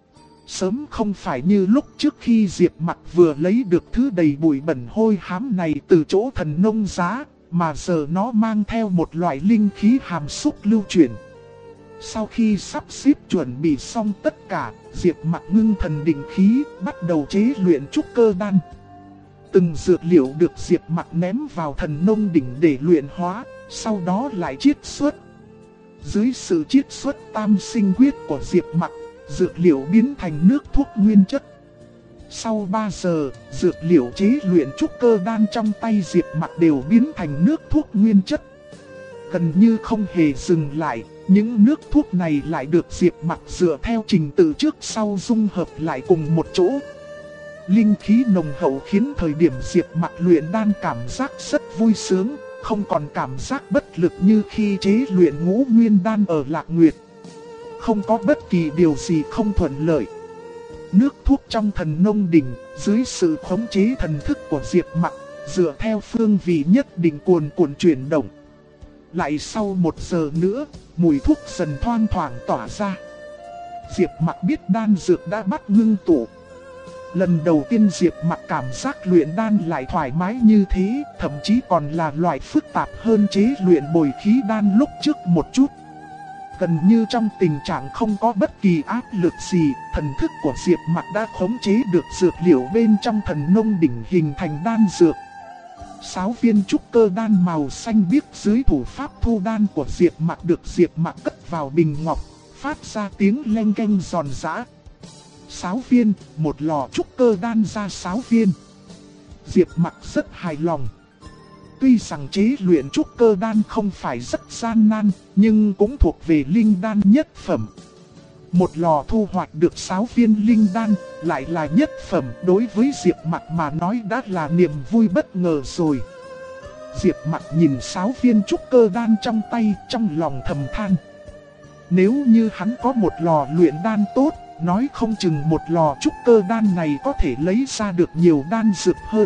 Sớm không phải như lúc trước khi Diệp Mặc vừa lấy được thứ đầy bụi bẩn hôi hám này từ chỗ thần nông giá, mà giờ nó mang theo một loại linh khí hàm xúc lưu chuyển. Sau khi sắp xếp chuẩn bị xong tất cả, Diệp Mặc ngưng thần định khí, bắt đầu chế luyện trúc cơ đan. Từng dược liệu được Diệp Mặc ném vào thần nông đỉnh để luyện hóa, sau đó lại chiết xuất. Dưới sự chiết xuất tam sinh quyết của Diệp Mặc, dược liệu biến thành nước thuốc nguyên chất. Sau 3 giờ, dược liệu chế luyện trúc cơ đan trong tay Diệp Mặc đều biến thành nước thuốc nguyên chất. Gần như không hề dừng lại, những nước thuốc này lại được Diệp Mặc dựa theo trình tự trước sau dung hợp lại cùng một chỗ. Linh khí nồng hậu khiến thời điểm Diệp Mặc luyện đan cảm giác rất vui sướng, không còn cảm giác bất lực như khi chế luyện ngũ nguyên đan ở Lạc Nguyệt. Không có bất kỳ điều gì không thuận lợi. Nước thuốc trong thần nông đỉnh, dưới sự khống chế thần thức của Diệp Mặc, dựa theo phương vị nhất định cuồn cuộn chuyển động. Lại sau 1 giờ nữa, mùi thuốc dần thoang thoảng tỏa ra. Diệp Mặc biết đan dược đã bắt ngưng tụ. Lần đầu tiên Diệp Mặc cảm giác luyện đan lại thoải mái như thế, thậm chí còn là loại phức tạp hơn chế luyện bồi khí đan lúc trước một chút. Gần như trong tình trạng không có bất kỳ áp lực gì, thần thức của Diệp Mặc đã khống chế được dược liệu bên trong thần nông đỉnh hình thành đan dược. 6 viên trúc cơ đan màu xanh biếc dưới thủ pháp thu đan của Diệp Mặc được Diệp Mặc cất vào bình ngọc, phát ra tiếng leng keng giòn giã. 6 viên, một lò trúc cơ đan ra 6 viên. Diệp Mặc rất hài lòng. Tuy rằng chế luyện trúc cơ đan không phải rất gian nan, nhưng cũng thuộc về linh đan nhất phẩm. Một lò thu hoạch được 6 viên linh đan, lại là nhất phẩm, đối với Diệp Mặc mà nói đã là niềm vui bất ngờ rồi. Diệp Mặc nhìn 6 viên trúc cơ đan trong tay, trong lòng thầm than. Nếu như hắn có một lò luyện đan tốt, nói không chừng một lò trúc cơ đan này có thể lấy ra được nhiều đan dược hơn.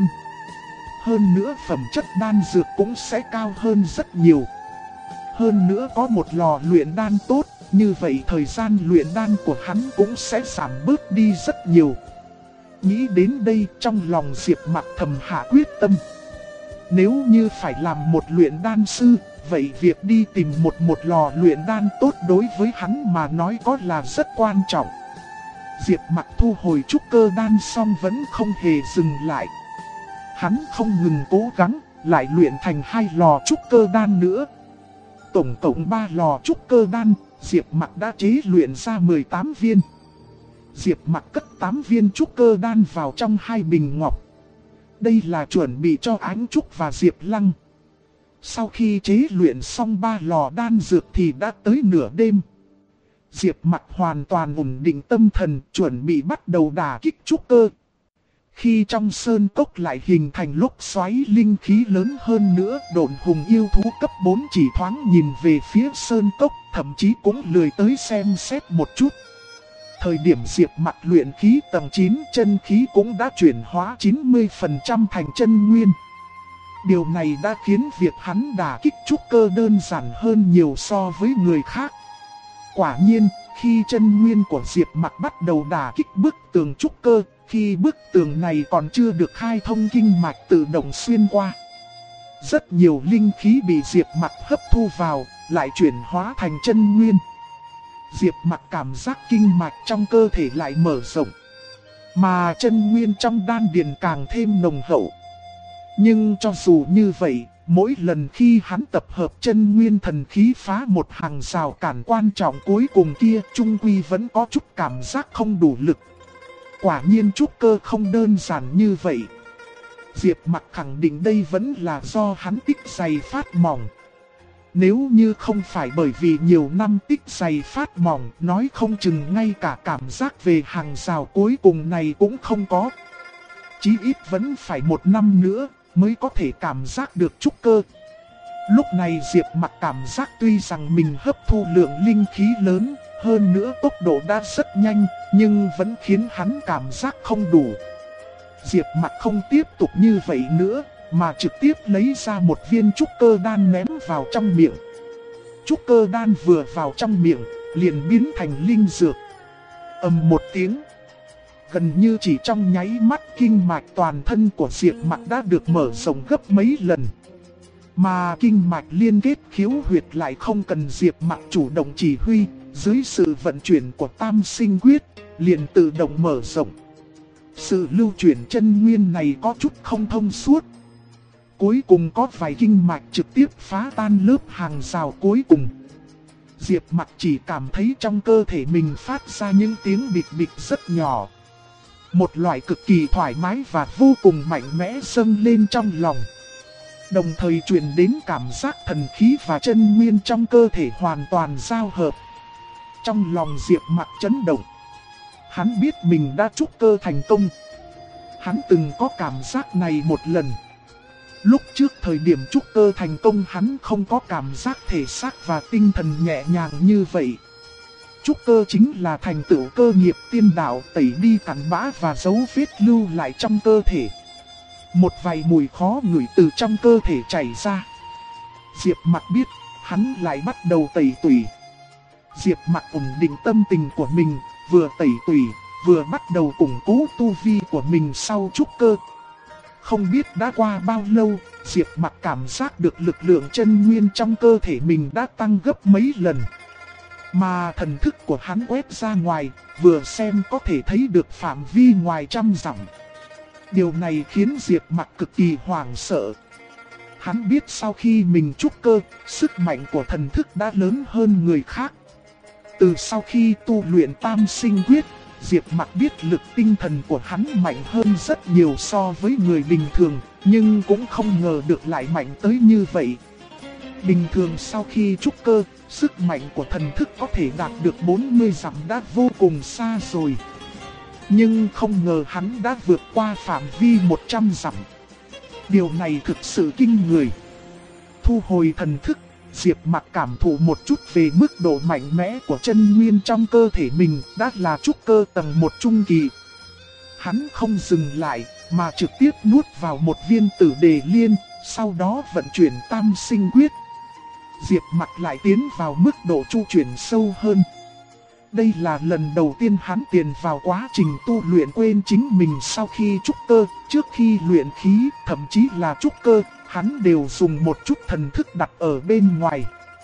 Hơn nữa phẩm chất đan dược cũng sẽ cao hơn rất nhiều. Hơn nữa có một lò luyện đan tốt, như vậy thời gian luyện đan của hắn cũng sẽ giảm bớt đi rất nhiều. Nghĩ đến đây trong lòng Diệp Mặc thầm hạ quyết tâm. Nếu như phải làm một luyện đan sư, vậy việc đi tìm một lò luyện đan tốt đối với hắn mà nói có là rất quan trọng. Diệp Mặc thu hồi trúc cơ đan xong vẫn không hề dừng lại. Hắn không ngừng cố gắng, lại luyện thành 2 lò trúc cơ đan nữa. Tổng cộng 3 lò trúc cơ đan, Diệp Mặc đã chế luyện ra 18 viên. Diệp Mặc cất 8 viên trúc cơ đan vào trong 2 bình ngọc. Đây là chuẩn bị cho Ánh Trúc và Diệp Lăng. Sau khi chế luyện xong 3 lò đan dược thì đã tới nửa đêm. Diệp Mặc hoàn toàn ổn định tâm thần, chuẩn bị bắt đầu đả kích trúc cơ. Khi trong sơn cốc lại hình thành lốc xoáy linh khí lớn hơn nữa, Độn Hùng yêu thú cấp 4 chỉ thoáng nhìn về phía sơn cốc, thậm chí cũng lười tới xem xét một chút. Thời điểm Diệp Mặc luyện khí tầng 9, chân khí cũng đã chuyển hóa 90% thành chân nguyên. Điều này đã khiến việc hắn đả kích trúc cơ đơn giản hơn nhiều so với người khác. Quả nhiên, khi chân nguyên của Diệp Mặc bắt đầu đả kích bức tường trúc cơ, khi bức tường này còn chưa được khai thông kinh mạch tự động xuyên qua, rất nhiều linh khí bị Diệp Mặc hấp thu vào, lại chuyển hóa thành chân nguyên. Diệp Mặc cảm giác kinh mạch trong cơ thể lại mở rộng, mà chân nguyên trong đan điền càng thêm nồng hậu. Nhưng cho dù như vậy, mỗi lần khi hắn tập hợp chân nguyên thần khí phá một hàng rào cản quan trọng cuối cùng kia, chung quy vẫn có chút cảm giác không đủ lực. Quả nhiên trúc cơ không đơn giản như vậy. Diệp Mặc khẳng định đây vẫn là do hắn tích dày phát mỏng. Nếu như không phải bởi vì nhiều năm tích dày phát mỏng, nói không chừng ngay cả cảm giác về hàng rào cuối cùng này cũng không có. Chí ít vẫn phải 1 năm nữa mới có thể cảm giác được trúc cơ. Lúc này Diệp Mặc cảm giác tuy rằng mình hấp thu lượng linh khí lớn, hơn nữa tốc độ đã rất nhanh, nhưng vẫn khiến hắn cảm giác không đủ. Diệp Mặc không tiếp tục như vậy nữa, mà trực tiếp lấy ra một viên trúc cơ đan ném vào trong miệng. Trúc cơ đan vừa vào trong miệng, liền biến thành linh dược. Ầm một tiếng. Gần như chỉ trong nháy mắt, kinh mạch toàn thân của Diệp Mặc đã được mở rộng gấp mấy lần. Mà kinh mạch liên kết khiếu huyệt lại không cần Diệp Mặc chủ động chỉ huy, dưới sự vận chuyển của Tam Sinh Quyết, liền tự động mở rộng. Sự lưu chuyển chân nguyên này có chút không thông suốt. Cuối cùng có vài kinh mạch trực tiếp phá tan lớp hàng rào cuối cùng. Diệp Mặc chỉ cảm thấy trong cơ thể mình phát ra những tiếng bịch bịch rất nhỏ. Một loại cực kỳ thoải mái và vô cùng mạnh mẽ dâng lên trong lòng. Đồng thời truyền đến cảm giác thần khí và chân nguyên trong cơ thể hoàn toàn giao hợp. Trong lòng Diệp Mặc chấn động. Hắn biết mình đã trúc cơ thành công. Hắn từng có cảm giác này một lần. Lúc trước thời điểm trúc cơ thành công, hắn không có cảm giác thể xác và tinh thần nhẹ nhàng như vậy. Trúc cơ chính là thành tựu cơ nghiệp tiên đạo, tẩy đi cặn bã và dấu vết lưu lại trong cơ thể. Một vài mùi khó ngửi từ trong cơ thể chảy ra. Diệp Mặc biết, hắn lại bắt đầu tẩy tủy. Diệp Mặc ổn định tâm tình của mình, vừa tẩy tủy, vừa bắt đầu củng cố tu vi của mình sau trúc cơ. Không biết đã qua bao lâu, Diệp Mặc cảm giác được lực lượng chân nguyên trong cơ thể mình đã tăng gấp mấy lần. Mà thần thức của hắn quét ra ngoài, vừa xem có thể thấy được phạm vi ngoài 100 dặm. Điều này khiến Diệp Mặc cực kỳ hoảng sợ. Hắn biết sau khi mình trúc cơ, sức mạnh của thần thức đã lớn hơn người khác. Từ sau khi tu luyện Tam Sinh Quyết, Diệp Mặc biết lực tinh thần của hắn mạnh hơn rất nhiều so với người bình thường, nhưng cũng không ngờ được lại mạnh tới như vậy. Bình thường sau khi trúc cơ, sức mạnh của thần thức có thể đạt được 40 dặm đã vô cùng xa rồi. Nhưng không ngờ hắn đã vượt qua phạm vi 100 dặm. Điều này thực sự kinh người. Thu hồi thần thức, Diệp Mặc cảm thụ một chút về mức độ mạnh mẽ của chân nguyên trong cơ thể mình, đã là trúc cơ tầng 1 trung kỳ. Hắn không dừng lại, mà trực tiếp nuốt vào một viên Tử Đề Liên, sau đó vận chuyển Tam Sinh Quyết. Diệp Mặc lại tiến vào mức độ chu chuyển sâu hơn. Đây là lần đầu tiên hắn tiền vào quá trình tu luyện quên chính mình sau khi trúc cơ. Trước khi luyện khí, thậm chí là trúc cơ, hắn đều dùng một chút thần thức đặt ở bên ngoài.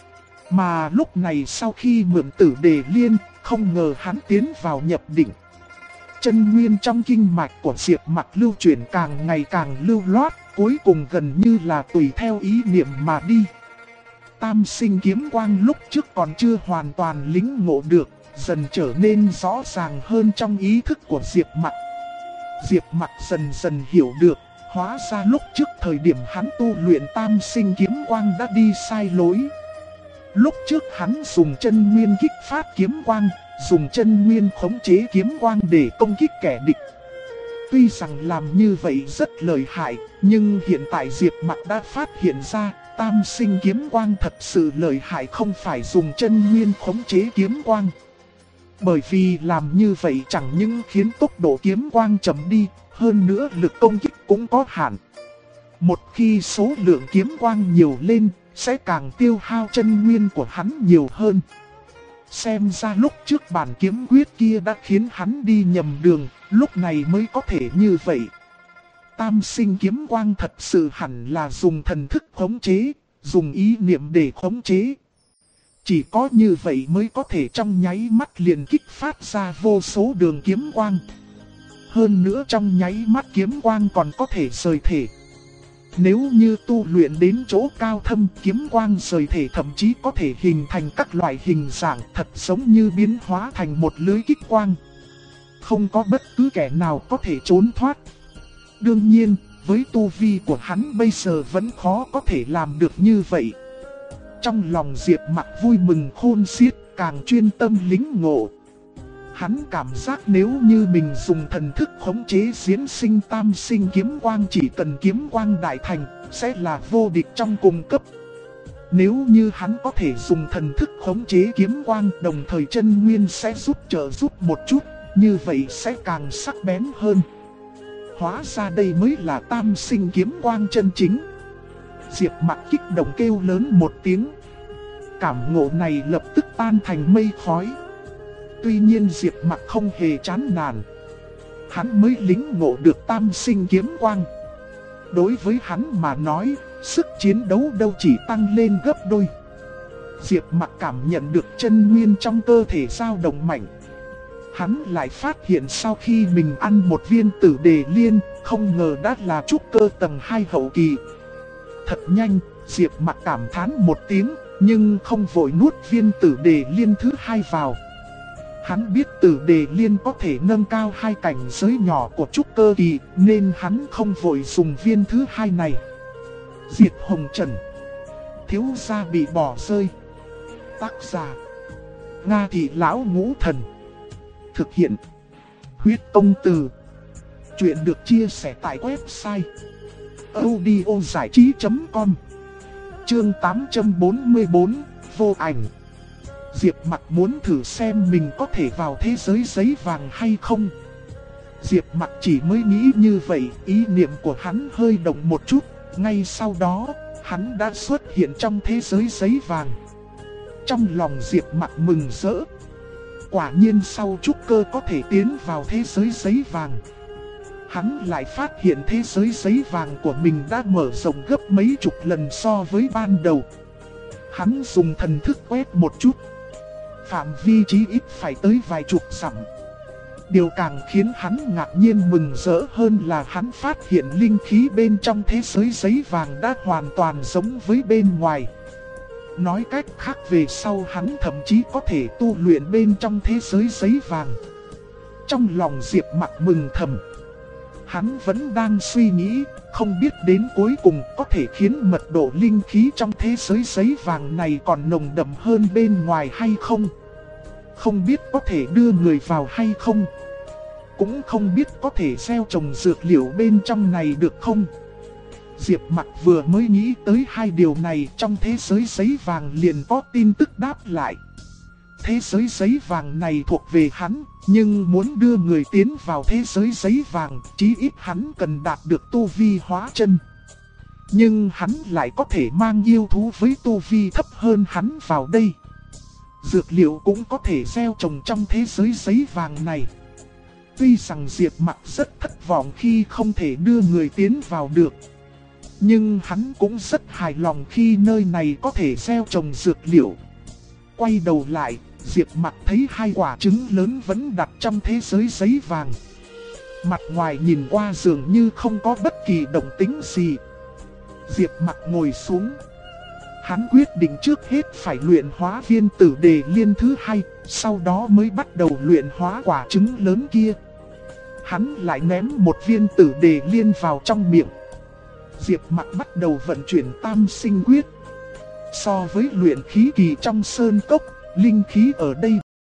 Mà lúc này sau khi mượn Tử Đề Liên, không ngờ hắn tiến vào nhập định. chân nguyên trong kinh mạch của Diệp Mặc lưu chuyển càng ngày càng lưu loát, cuối cùng gần như là tùy theo ý niệm mà đi. Tam sinh kiếm quang lúc trước còn chưa hoàn toàn lĩnh ngộ được, dần trở nên rõ ràng hơn trong ý thức của Diệp Mặc. Diệp Mặc dần dần hiểu được, hóa ra lúc trước thời điểm hắn tu luyện tam sinh kiếm quang đã đi sai lối. Lúc trước hắn dùng chân nguyên kích phát kiếm quang, dùng chân nguyên khống chế kiếm quang để công kích kẻ địch. Tuy rằng làm như vậy rất lợi hại, nhưng hiện tại Diệp Mặc đã phát hiện ra, tam sinh kiếm quang thật sự lợi hại không phải dùng chân nguyên khống chế kiếm quang. Bởi vì làm như vậy chẳng những khiến tốc độ kiếm quang chậm đi, hơn nữa lực công kích cũng có hạn. Một khi số lượng kiếm quang nhiều lên, sẽ càng tiêu hao chân nguyên của hắn nhiều hơn. Xem ra lúc trước bản kiếm quyết kia đã khiến hắn đi nhầm đường, lúc này mới có thể như vậy. Tam sinh kiếm quang thật sự hẳn là dùng thần thức khống chế, dùng ý niệm để khống chế. Chỉ có như vậy mới có thể trong nháy mắt liền kích phát ra vô số đường kiếm quang. Hơn nữa trong nháy mắt kiếm quang còn có thể rời thể. Nếu như tu luyện đến chỗ cao thâm, kiếm quang rời thể thậm chí có thể hình thành các loại hình dạng thật giống như biến hóa thành một lưới kích quang. Không có bất cứ kẻ nào có thể trốn thoát. Đương nhiên, với tu vi của hắn bây giờ vẫn khó có thể làm được như vậy. Trong lòng Diệp Mặc vui mừng khôn xiết, càng chuyên tâm lĩnh ngộ. Hắn cảm giác nếu như mình dùng thần thức khống chế diễn sinh tam sinh kiếm quang, chỉ cần kiếm quang đại thành, sẽ là vô địch trong cùng cấp. Nếu như hắn có thể dùng thần thức khống chế kiếm quang, đồng thời chân nguyên sẽ trợ giúp một chút, như vậy sẽ càng sắc bén hơn. Hóa ra đây mới là tam sinh kiếm quang chân chính. Diệp Mặc kích động kêu lớn một tiếng. Cảm ngộ này lập tức tan thành mây khói. Tuy nhiên Diệp Mặc không hề chán nản. Hắn mới lĩnh ngộ được tam sinh kiếm quang. Đối với hắn mà nói, sức chiến đấu đâu chỉ tăng lên gấp đôi. Diệp Mặc cảm nhận được chân nguyên trong cơ thể dao động mạnh. Hắn lại phát hiện sau khi mình ăn một viên tử đề liên, không ngờ đã là trúc cơ tầng 2 hậu kỳ. Thật nhanh, Diệp Mặc cảm thán một tiếng, nhưng không vội nuốt viên tử đề liên thứ 2 vào. Hắn biết tử đề liên có thể nâng cao 2 cảnh giới nhỏ của trúc cơ kỳ, nên hắn không vội dùng viên thứ 2 này. Diệt Hồng Trần. Thiếu gia bị bỏ rơi. Tác giả: Nga Thị Lão Ngũ Thần. Thực hiện: Huyết Công Từ. Chuyện được chia sẻ tại website audiozảichí.com. Chương 844, Vô Ảnh. Diệp Mặc muốn thử xem mình có thể vào thế giới giấy vàng hay không. Diệp Mặc chỉ mới nghĩ như vậy, ý niệm của hắn hơi động một chút. Ngay sau đó, hắn đã xuất hiện trong thế giới giấy vàng. Trong lòng Diệp Mặc mừng rỡ. Quả nhiên sau trúc cơ có thể tiến vào thế giới giấy vàng. Hắn lại phát hiện thế giới giấy vàng của mình đã mở rộng gấp mấy chục lần so với ban đầu. Hắn dùng thần thức quét một chút. Phạm vi chí ít phải tới vài chục dặm. Điều càng khiến hắn ngạc nhiên mừng rỡ hơn là hắn phát hiện linh khí bên trong thế giới giấy vàng đã hoàn toàn giống với bên ngoài. Nói cách khác, về sau hắn thậm chí có thể tu luyện bên trong thế giới giấy vàng. Trong lòng Diệp Mặc mừng thầm. Hắn vẫn đang suy nghĩ, không biết đến cuối cùng có thể khiến mật độ linh khí trong thế giới giấy vàng này còn nồng đậm hơn bên ngoài hay không. Không biết có thể đưa người vào hay không. Cũng không biết có thể gieo trồng dược liệu bên trong này được không. Diệp Mặc vừa mới nghĩ tới hai điều này, trong thế giới giấy vàng liền có tin tức đáp lại. Thế giới giấy vàng này thuộc về hắn, nhưng muốn đưa người tiến vào thế giới giấy vàng, chí ít hắn cần đạt được tu vi hóa chân. Nhưng hắn lại có thể mang yêu thú với tu vi thấp hơn hắn vào đây. Dược liệu cũng có thể gieo trồng trong thế giới giấy vàng này. Tuy rằng Diệp Mặc rất thất vọng khi không thể đưa người tiến vào được, nhưng hắn cũng rất hài lòng khi nơi này có thể gieo trồng dược liệu. Quay đầu lại, Diệp Mặc thấy hai quả trứng lớn vẫn đặt trong thế giới giấy vàng. Mặt ngoài nhìn qua dường như không có bất kỳ động tĩnh gì. Diệp Mặc ngồi xuống. Hắn quyết định trước hết phải luyện hóa viên tử đề liên thứ hai, sau đó mới bắt đầu luyện hóa quả trứng lớn kia. Hắn lại ném một viên tử đề liên vào trong miệng. Diệp Mặc bắt đầu vận chuyển tam sinh quyết. So với luyện khí kỳ trong sơn cốc, linh khí ở đây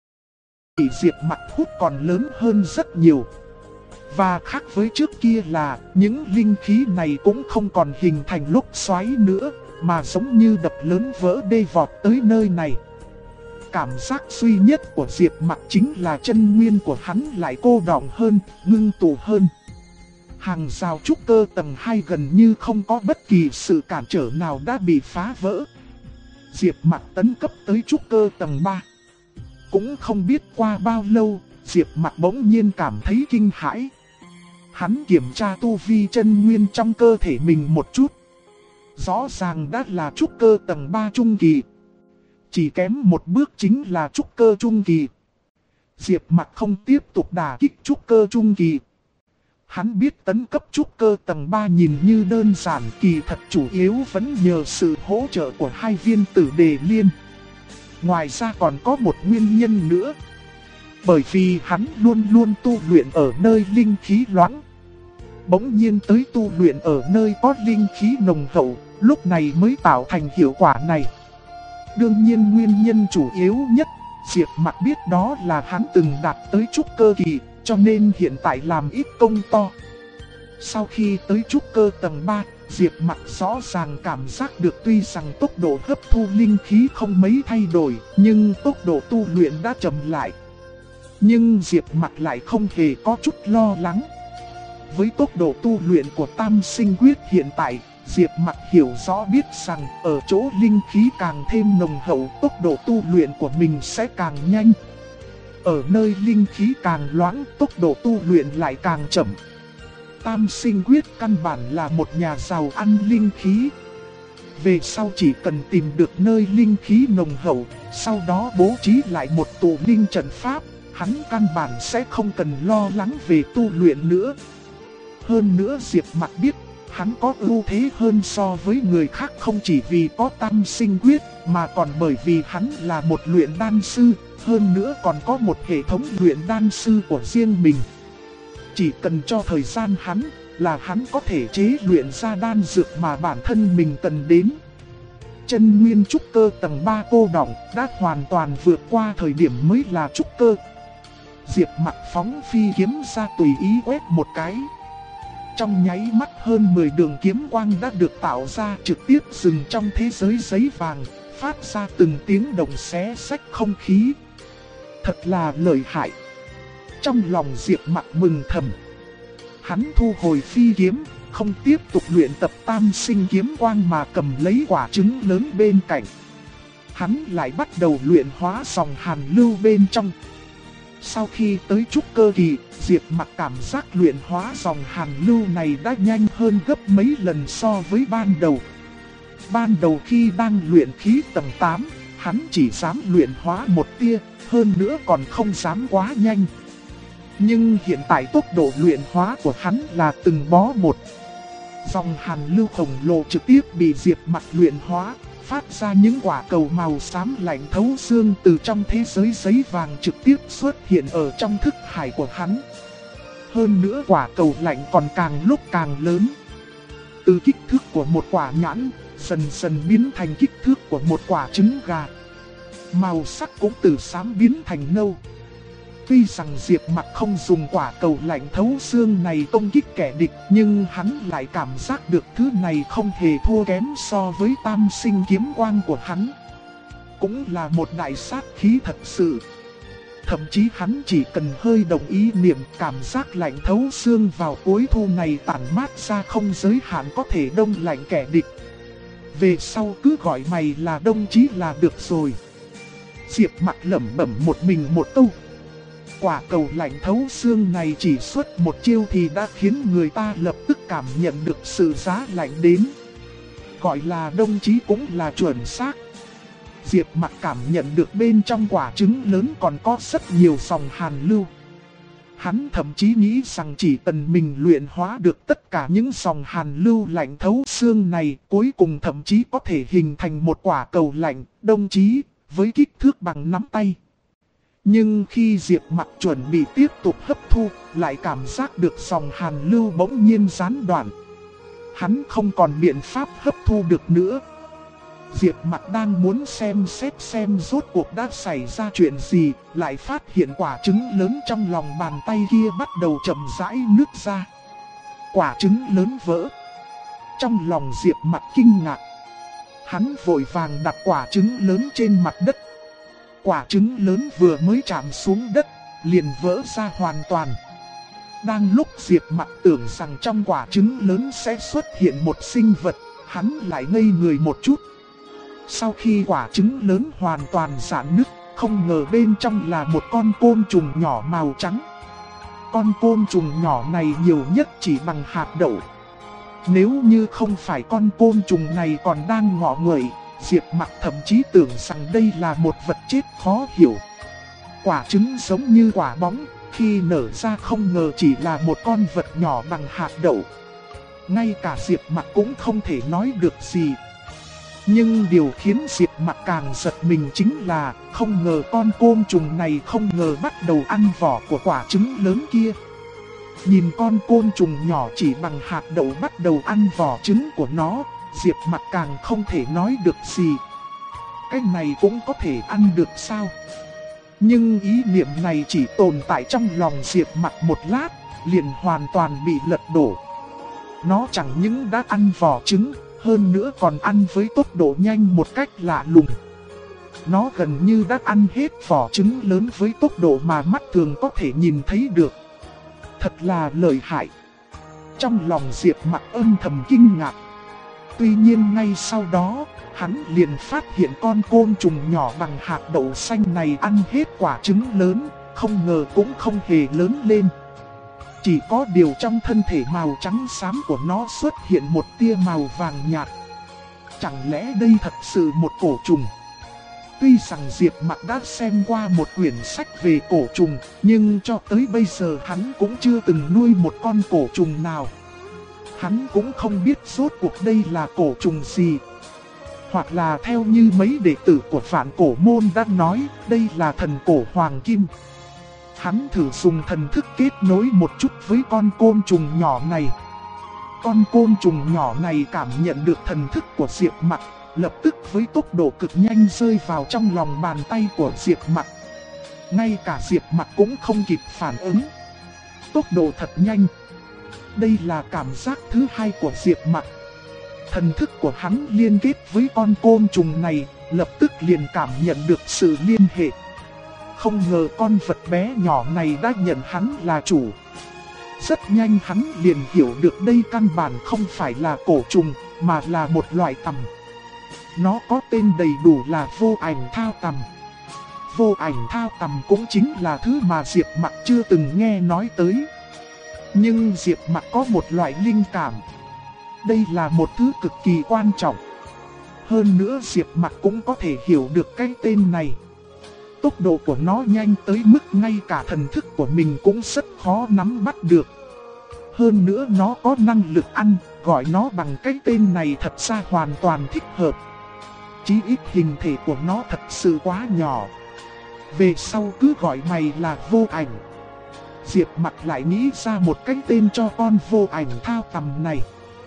thì Diệp Mặc hút còn lớn hơn rất nhiều. Và khác với trước kia là những linh khí này cũng không còn hình thành lốc xoáy nữa, mà giống như đập lớn vỡ đê vọt tới nơi này. Cảm giác duy nhất của Diệp Mặc chính là chân nguyên của hắn lại cô đọng hơn, ngưng tụ hơn. Hàng rào trúc cơ tầng 2 gần như không có bất kỳ sự cản trở nào đã bị phá vỡ. Diệp Mặc tấn cấp tới trúc cơ tầng 3. Cũng không biết qua bao lâu, Diệp Mặc bỗng nhiên cảm thấy kinh hãi. Hắn kiểm tra tu vi chân nguyên trong cơ thể mình một chút. Rõ ràng đã là trúc cơ tầng 3 trung kỳ. Chỉ kém một bước chính là trúc cơ trung kỳ. Diệp Mặc không tiếp tục đả kích trúc cơ trung kỳ. Hắn biết tấn cấp trúc cơ tầng 3 nhìn như đơn giản, kỳ thật chủ yếu vẫn nhờ sự hỗ trợ của hai viên tử đề liên. Ngoài ra còn có một nguyên nhân nữa. Bởi vì hắn luôn luôn tu luyện ở nơi linh khí loãng. Bỗng nhiên tới tu luyện ở nơi có linh khí nồng hậu, lúc này mới tạo thành hiệu quả này. Đương nhiên nguyên nhân chủ yếu nhất, Diệp Mặc biết đó là hắn từng đạt tới trúc cơ kỳ, cho nên hiện tại làm ít công to. Sau khi tới trúc cơ tầng 3, Diệp Mặc rõ ràng cảm giác được tuy rằng tốc độ hấp thu linh khí không mấy thay đổi, nhưng tốc độ tu luyện đã chậm lại. Nhưng Diệp Mặc lại không hề có chút lo lắng. Với tốc độ tu luyện của tam sinh quyết hiện tại, Diệp Mặc hiểu rõ biết rằng ở chỗ linh khí càng thêm nồng hậu, tốc độ tu luyện của mình sẽ càng nhanh. Ở nơi linh khí càng loãng, tốc độ tu luyện lại càng chậm. Tam sinh quyết căn bản là một nhà giàu ăn linh khí. Về sau chỉ cần tìm được nơi linh khí nồng hậu, sau đó bố trí lại một tụ linh trận pháp, hắn căn bản sẽ không cần lo lắng về tu luyện nữa. Hơn nữa Diệp Mặc biết, hắn có ưu thế hơn so với người khác không chỉ vì có tam sinh quyết, mà còn bởi vì hắn là một luyện đan sư, hơn nữa còn có một hệ thống luyện đan sư của riêng mình. Chỉ cần cho thời gian hắn, là hắn có thể chế luyện ra đan dược mà bản thân mình cần đến. Chân nguyên trúc cơ tầng 3 cô đọng đã hoàn toàn vượt qua thời điểm mới là trúc cơ. Diệp Mặc phóng phi kiếm ra tùy ý quét một cái. Trong nháy mắt hơn 10 đường kiếm quang đã được tạo ra trực tiếp dừng trong thế giới giấy vàng, phát ra từng tiếng động xé xách không khí. Thật là lợi hại. Trong lòng Diệp Mặc mừng thầm. Hắn thu hồi phi kiếm, không tiếp tục luyện tập tam sinh kiếm quang mà cầm lấy quả trứng lớn bên cạnh. Hắn lại bắt đầu luyện hóa dòng hàn lưu bên trong. Sau khi tới trúc cơ kỳ, Diệp Mặc cảm giác luyện hóa dòng hàn lưu này đã nhanh hơn gấp mấy lần so với ban đầu. Ban đầu khi đang luyện khí tầng 8, hắn chỉ dám luyện hóa một tia, hơn nữa còn không dám quá nhanh. Nhưng hiện tại tốc độ luyện hóa của hắn là từng bó một. Dòng hàn lưu khổng lồ trực tiếp bị Diệp Mặc luyện hóa, phát ra những quả cầu màu xám lạnh thấu xương từ trong thế giới giấy vàng trực tiếp xuất hiện ở trong thức hải của hắn. Hơn nữa quả cầu lạnh còn càng lúc càng lớn. Từ kích thước của một quả nhãn, dần dần biến thành kích thước của một quả trứng gà. Màu sắc cũng từ xám biến thành nâu. Tuy rằng Diệp Mặc không dùng quả cầu lạnh thấu xương này công kích kẻ địch, nhưng hắn lại cảm giác được thứ này không hề thua kém so với tam sinh kiếm quang của hắn. Cũng là một đại sát khí thật sự. Thậm chí hắn chỉ cần hơi đồng ý niệm, cảm giác lạnh thấu xương vào cuối thu này tản mát ra không giới hạn có thể đông lạnh kẻ địch. Về sau cứ gọi mày là đồng chí là được rồi. Diệp Mặc lẩm bẩm một mình một câu. Quả cầu lạnh thấu xương này chỉ xuất một chiêu thì đã khiến người ta lập tức cảm nhận được sự giá lạnh đến. Gọi là đồng chí cũng là chuẩn xác. Diệp Mặc cảm nhận được bên trong quả trứng lớn còn có rất nhiều dòng hàn lưu. Hắn thậm chí nghĩ rằng chỉ cần mình luyện hóa được tất cả những dòng hàn lưu lạnh thấu xương này, cuối cùng thậm chí có thể hình thành một quả cầu lạnh, đồng chí, với kích thước bằng nắm tay. Nhưng khi Diệp Mặc chuẩn bị tiếp tục hấp thu, lại cảm giác được dòng hàn lưu bỗng nhiên gián đoạn. Hắn không còn biện pháp hấp thu được nữa. Diệp Mặc đang muốn xem xét xem rốt cuộc đã xảy ra chuyện gì, lại phát hiện quả trứng lớn trong lòng bàn tay kia bắt đầu chậm rãi nứt ra. Quả trứng lớn vỡ. Trong lòng Diệp Mặc kinh ngạc. Hắn vội vàng đặt quả trứng lớn trên mặt đất. Quả trứng lớn vừa mới chạm xuống đất, liền vỡ ra hoàn toàn. Đang lúc Diệp Mặc tưởng rằng trong quả trứng lớn sẽ xuất hiện một sinh vật, hắn lại ngây người một chút. Sau khi quả trứng lớn hoàn toàn rạn nứt, không ngờ bên trong là một con côn trùng nhỏ màu trắng. Con côn trùng nhỏ này nhiều nhất chỉ bằng hạt đậu. Nếu như không phải con côn trùng này còn đang ngọ nguậy, Diệp Mặc thậm chí tưởng rằng đây là một vật chết khó hiểu. Quả trứng giống như quả bóng, khi nở ra không ngờ chỉ là một con vật nhỏ bằng hạt đậu. Ngay cả Diệp Mặc cũng không thể nói được gì. Nhưng điều khiến Diệp Mặc càng giật mình chính là không ngờ con côn trùng này không ngờ bắt đầu ăn vỏ của quả trứng lớn kia. Nhìn con côn trùng nhỏ chỉ bằng hạt đậu bắt đầu ăn vỏ trứng của nó, Diệp Mặc càng không thể nói được gì. Cái này cũng có thể ăn được sao? Nhưng ý niệm này chỉ tồn tại trong lòng Diệp Mặc một lát, liền hoàn toàn bị lật đổ. Nó chẳng những đã ăn vỏ trứng, hơn nữa còn ăn với tốc độ nhanh một cách lạ lùng. Nó gần như đã ăn hết vỏ trứng lớn với tốc độ mà mắt thường có thể nhìn thấy được. Thật là lợi hại. Trong lòng Diệp Mặc âm thầm kinh ngạc. Tuy nhiên ngay sau đó, hắn liền phát hiện con côn trùng nhỏ bằng hạt đậu xanh này ăn hết quả trứng lớn, không ngờ cũng không hề lớn lên. Chỉ có điều trong thân thể màu trắng xám của nó xuất hiện một tia màu vàng nhạt. Chẳng lẽ đây thật sự một cổ trùng? Tuy rằng Diệp Mặc đã xem qua một quyển sách về cổ trùng, nhưng cho tới bây giờ hắn cũng chưa từng nuôi một con cổ trùng nào. Hắn cũng không biết rốt cuộc đây là cổ trùng gì. Hoặc là theo như mấy đệ tử của Vạn Cổ Môn đã nói, đây là thần cổ hoàng kim. Hắn thử dùng thần thức kết nối một chút với con côn trùng nhỏ này. Con côn trùng nhỏ này cảm nhận được thần thức của Diệp Mặc, lập tức với tốc độ cực nhanh rơi vào trong lòng bàn tay của Diệp Mặc. Ngay cả Diệp Mặc cũng không kịp phản ứng. Tốc độ thật nhanh. Đây là cảm giác thứ hai của Diệp Mặc. Thần thức của hắn liên kết với con côn trùng này, lập tức liền cảm nhận được sự liên hệ. Không ngờ con vật bé nhỏ này đã nhận hắn là chủ. Rất nhanh hắn liền hiểu được đây căn bản không phải là cổ trùng, mà là một loại tằm. Nó có tên đầy đủ là vô ảnh thao tằm. Vô ảnh thao tằm cũng chính là thứ mà Diệp Mặc chưa từng nghe nói tới. Nhưng Diệp Mặc có một loại linh cảm. Đây là một thứ cực kỳ quan trọng. Hơn nữa Diệp Mặc cũng có thể hiểu được cái tên này. Tốc độ của nó nhanh tới mức ngay cả thần thức của mình cũng rất khó nắm bắt được. Hơn nữa nó có năng lực ăn, gọi nó bằng cái tên này thật ra hoàn toàn thích hợp. Chí ít hình thể của nó thật sự quá nhỏ. Về sau cứ gọi mày là vô ảnh. Diệp Mặc lại nghĩ ra một cái tên cho con vô ảnh thao tằm này.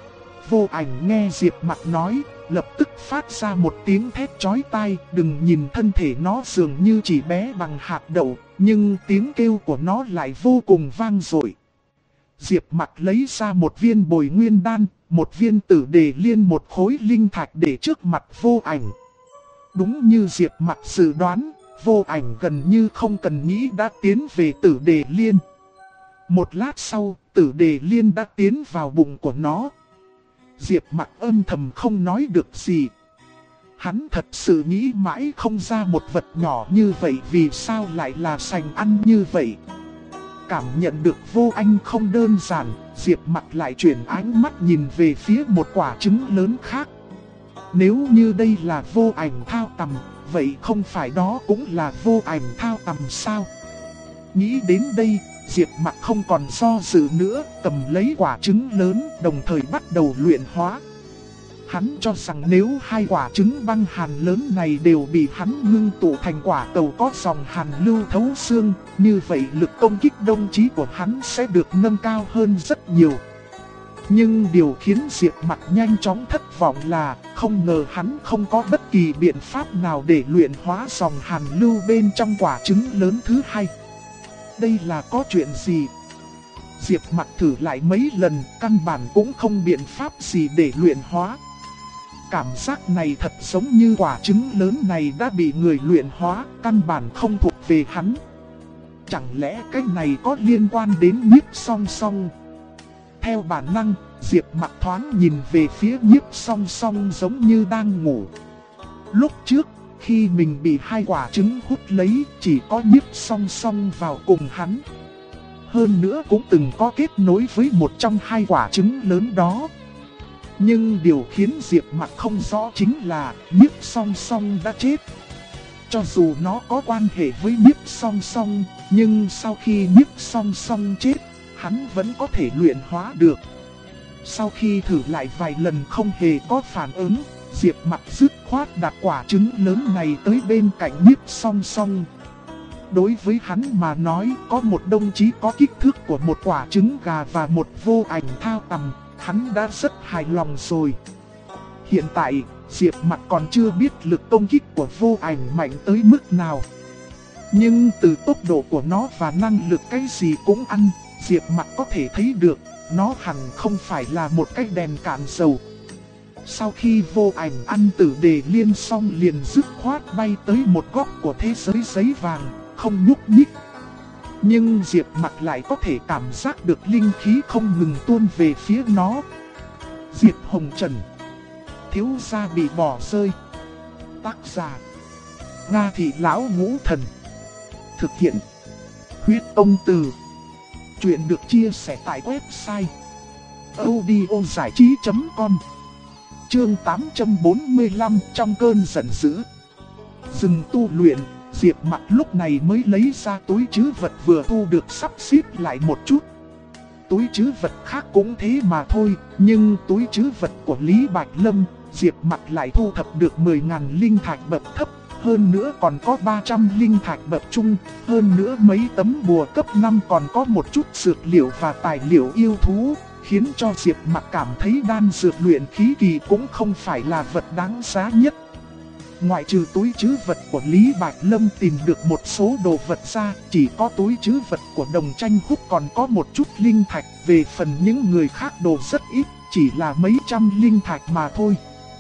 Vô ảnh nghe Diệp Mặc nói, lập tức phát ra một tiếng thét chói tai. Đừng nhìn thân thể nó dường như chỉ bé bằng hạt đậu, nhưng tiếng kêu của nó lại vô cùng vang dội. Diệp Mặc lấy ra một viên bồi nguyên đan, một viên tử đề liên, một khối linh thạch để trước mặt vô ảnh. Đúng như Diệp Mặc dự đoán, vô ảnh gần như không cần nghĩ đã tiến về tử đề liên. Một lát sau, tử đề liên đã tiến vào bụng của nó. Diệp Mặc âm thầm không nói được gì. Hắn thật sự nghĩ mãi không ra một vật nhỏ như vậy vì sao lại là sành ăn như vậy. Cảm nhận được vô anh không đơn giản, Diệp Mặc lại chuyển ánh mắt nhìn về phía một quả trứng lớn khác. Nếu như đây là vô ảnh thao tằm, vậy không phải đó cũng là vô ảnh thao tằm sao? Nghĩ đến đây, Diệp Mặc không còn do dự nữa, cầm lấy quả trứng lớn, đồng thời bắt đầu luyện hóa. Hắn cho rằng nếu hai quả trứng băng hàn lớn này đều bị hắn ngưng tụ thành quả cầu có dòng hàn lưu thấu xương, như vậy lực công kích đồng chí của hắn sẽ được nâng cao hơn rất nhiều. Nhưng điều khiến Diệp Mặc nhanh chóng thất vọng là không ngờ hắn không có bất kỳ biện pháp nào để luyện hóa dòng hàn lưu bên trong quả trứng lớn thứ hai. Đây là có chuyện gì? Diệp Mặc thử lại mấy lần, căn bản cũng không biện pháp gì để luyện hóa. Cảm giác này thật giống như quả trứng lớn này đã bị người luyện hóa, căn bản không thuộc về hắn. Chẳng lẽ cái này có liên quan đến Nhiếp Song Song? Theo bản năng, Diệp Mặc thoáng nhìn về phía Nhiếp Song Song giống như đang ngủ. Lúc trước, khi mình bị hai quả trứng hút lấy, chỉ có Nhiếp Song Song vào cùng hắn. Hơn nữa cũng từng có kết nối với một trong hai quả trứng lớn đó. Nhưng điều khiến Diệp Mặc không rõ chính là Nhiếp Song Song đã chết. Cho dù nó có quan hệ với Nhiếp Song Song, nhưng sau khi Nhiếp Song Song chết, hắn vẫn có thể luyện hóa được. Sau khi thử lại vài lần không hề có phản ứng, Diệp Mặc dứt khoát đặt quả trứng lớn này tới bên cạnh Nhiếp Song Song. Đối với hắn mà nói, có một đồng chí có kích thước của một quả trứng gà và một vô ảnh thao tầm, hắn đã rất hài lòng rồi. Hiện tại, Diệp Mặc còn chưa biết lực công kích của vô ảnh mạnh tới mức nào. Nhưng từ tốc độ của nó và năng lực cái gì cũng ăn, Diệp Mặc có thể thấy được, nó hẳn không phải là một cái đèn cạn dầu. Sau khi vô ảnh ăn Tử Đề Liên xong liền dứt khoát bay tới một góc của thế giới giấy vàng, không nhúc nhích. Nhưng Diệp Mặc lại có thể cảm giác được linh khí không ngừng tuôn về phía nó. Diệp Hồng Trần, thiếu gia bị bỏ rơi. Tác giả: Nga Thị Lão Ngũ Thần. Thực hiện: Huyết Ông Từ. Chuyện được chia sẻ tại website audiozảichí.com. Chương 845 trong cơn giận dữ. Dừng tu luyện, Diệp Mặc lúc này mới lấy ra túi trữ vật vừa thu được sắp xếp lại một chút. Túi trữ vật khác cũng thế mà thôi, nhưng túi trữ vật của Lý Bạch Lâm, Diệp Mặc lại thu thập được 10.000 linh thạch bậc thấp, hơn nữa còn có 300 linh thạch bậc trung, hơn nữa mấy tấm bùa cấp 5 còn có một chút dược liệu và tài liệu yêu thú, khiến cho Diệp Mặc cảm thấy đan dược luyện khí kỳ cũng không phải là vật đáng giá nhất. Ngoại trừ túi trữ vật của Lý Bạch Lâm tìm được một số đồ vật ra, chỉ có túi trữ vật của Đồng Tranh Húc còn có một chút linh thạch, về phần những người khác đồ rất ít, chỉ là mấy trăm linh thạch mà thôi.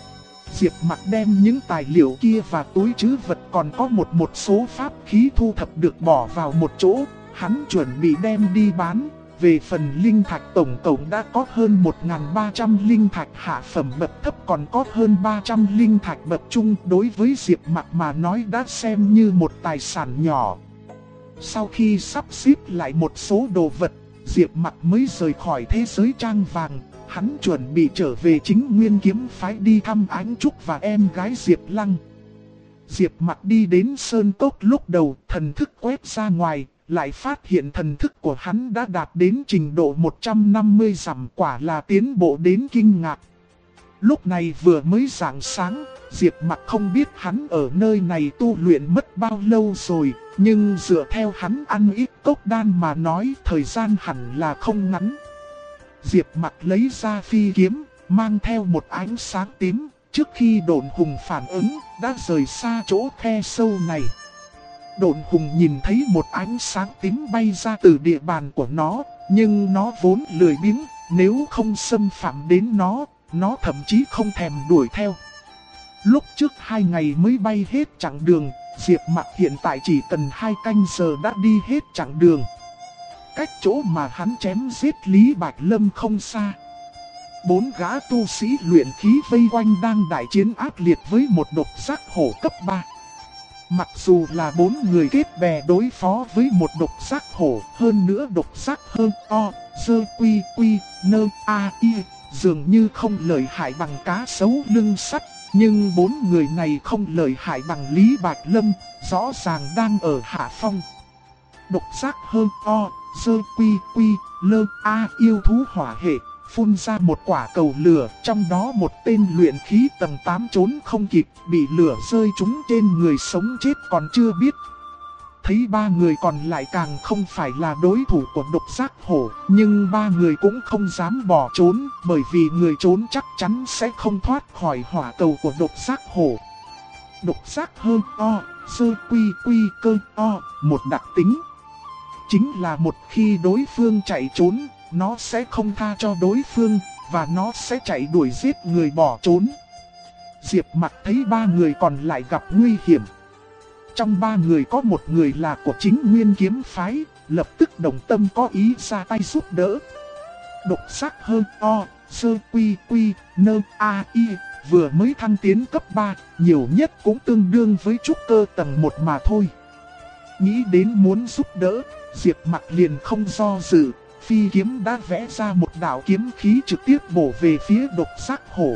Diệp Mặc đem những tài liệu kia và túi trữ vật còn có một số pháp khí thu thập được bỏ vào một chỗ, hắn chuẩn bị đem đi bán. Về phần linh thạch tổng cộng đã có hơn 1.300 linh thạch hạ phẩm bậc thấp còn có hơn 300 linh thạch bậc trung, đối với Diệp Mặc mà nói đã xem như một tài sản nhỏ. Sau khi sắp xếp lại một số đồ vật, Diệp Mặc mới rời khỏi thế giới trang vàng, hắn chuẩn bị trở về Chính Nguyên Kiếm Phái đi thăm Ánh Trúc và em gái Diệp Lăng. Diệp Mặc đi đến sơn cốc lúc đầu, thần thức quét ra ngoài, lại phát hiện thần thức của hắn đã đạt đến trình độ 150 dặm, quả là tiến bộ đến kinh ngạc. Lúc này vừa mới rạng sáng, Diệp Mặc không biết hắn ở nơi này tu luyện mất bao lâu rồi, nhưng dựa theo hắn ăn ít cốc đan mà nói thời gian hẳn là không ngắn. Diệp Mặc lấy ra phi kiếm, mang theo một ánh sáng tím, trước khi Độn Hùng phản ứng, đã rời xa chỗ khe sâu này. Độn Hùng nhìn thấy một ánh sáng tím bay ra từ địa bàn của nó, nhưng nó vốn lười biếng, nếu không xâm phạm đến nó thậm chí không thèm đuổi theo. Lúc trước 2 ngày mới bay hết chặng đường, Diệp Mặc hiện tại chỉ cần 2 canh giờ đã đi hết chặng đường. Cách chỗ mà hắn chém giết Lý Bạch Lâm không xa. 4 gã tu sĩ luyện khí vây quanh đang đại chiến ác liệt với một độc giác hổ cấp 3. Mặc dù là 4 người kết bè đối phó với một độc giác hổ, hơn nữa độc giác hơn o, dơ quy quy, nơ a y, dường như không lợi hại bằng cá sấu lưng sắt, nhưng 4 người này không lợi hại bằng Lý Bạch Lâm, rõ ràng đang ở hạ phong. Độc giác hơn o, dơ quy quy, lơ a yêu thú hỏa hệ, phun ra một quả cầu lửa, trong đó một tên luyện khí tầng 8 trốn không kịp, bị lửa rơi trúng trên người sống chết còn chưa biết. Thấy ba người còn lại càng không phải là đối thủ của độc giác hổ, nhưng ba người cũng không dám bỏ trốn, bởi vì người trốn chắc chắn sẽ không thoát khỏi hỏa cầu của độc giác hổ. Độc giác hơn o, sơ quy quy cơ o, một đặc tính. Chính là một khi đối phương chạy trốn, nó sẽ không tha cho đối phương, và nó sẽ chạy đuổi giết người bỏ trốn. Diệp Mặc thấy ba người còn lại gặp nguy hiểm. Trong ba người có một người là của chính Nguyên Kiếm Phái, lập tức đồng tâm có ý ra tay giúp đỡ. Độc giác hơn o, sơ quy quy, nơ a y, vừa mới thăng tiến cấp 3, nhiều nhất cũng tương đương với trúc cơ tầng 1 mà thôi. Nghĩ đến muốn giúp đỡ, Diệp Mặc liền không do dự, phi kiếm đã vẽ ra một đạo kiếm khí trực tiếp bổ về phía độc giác hổ.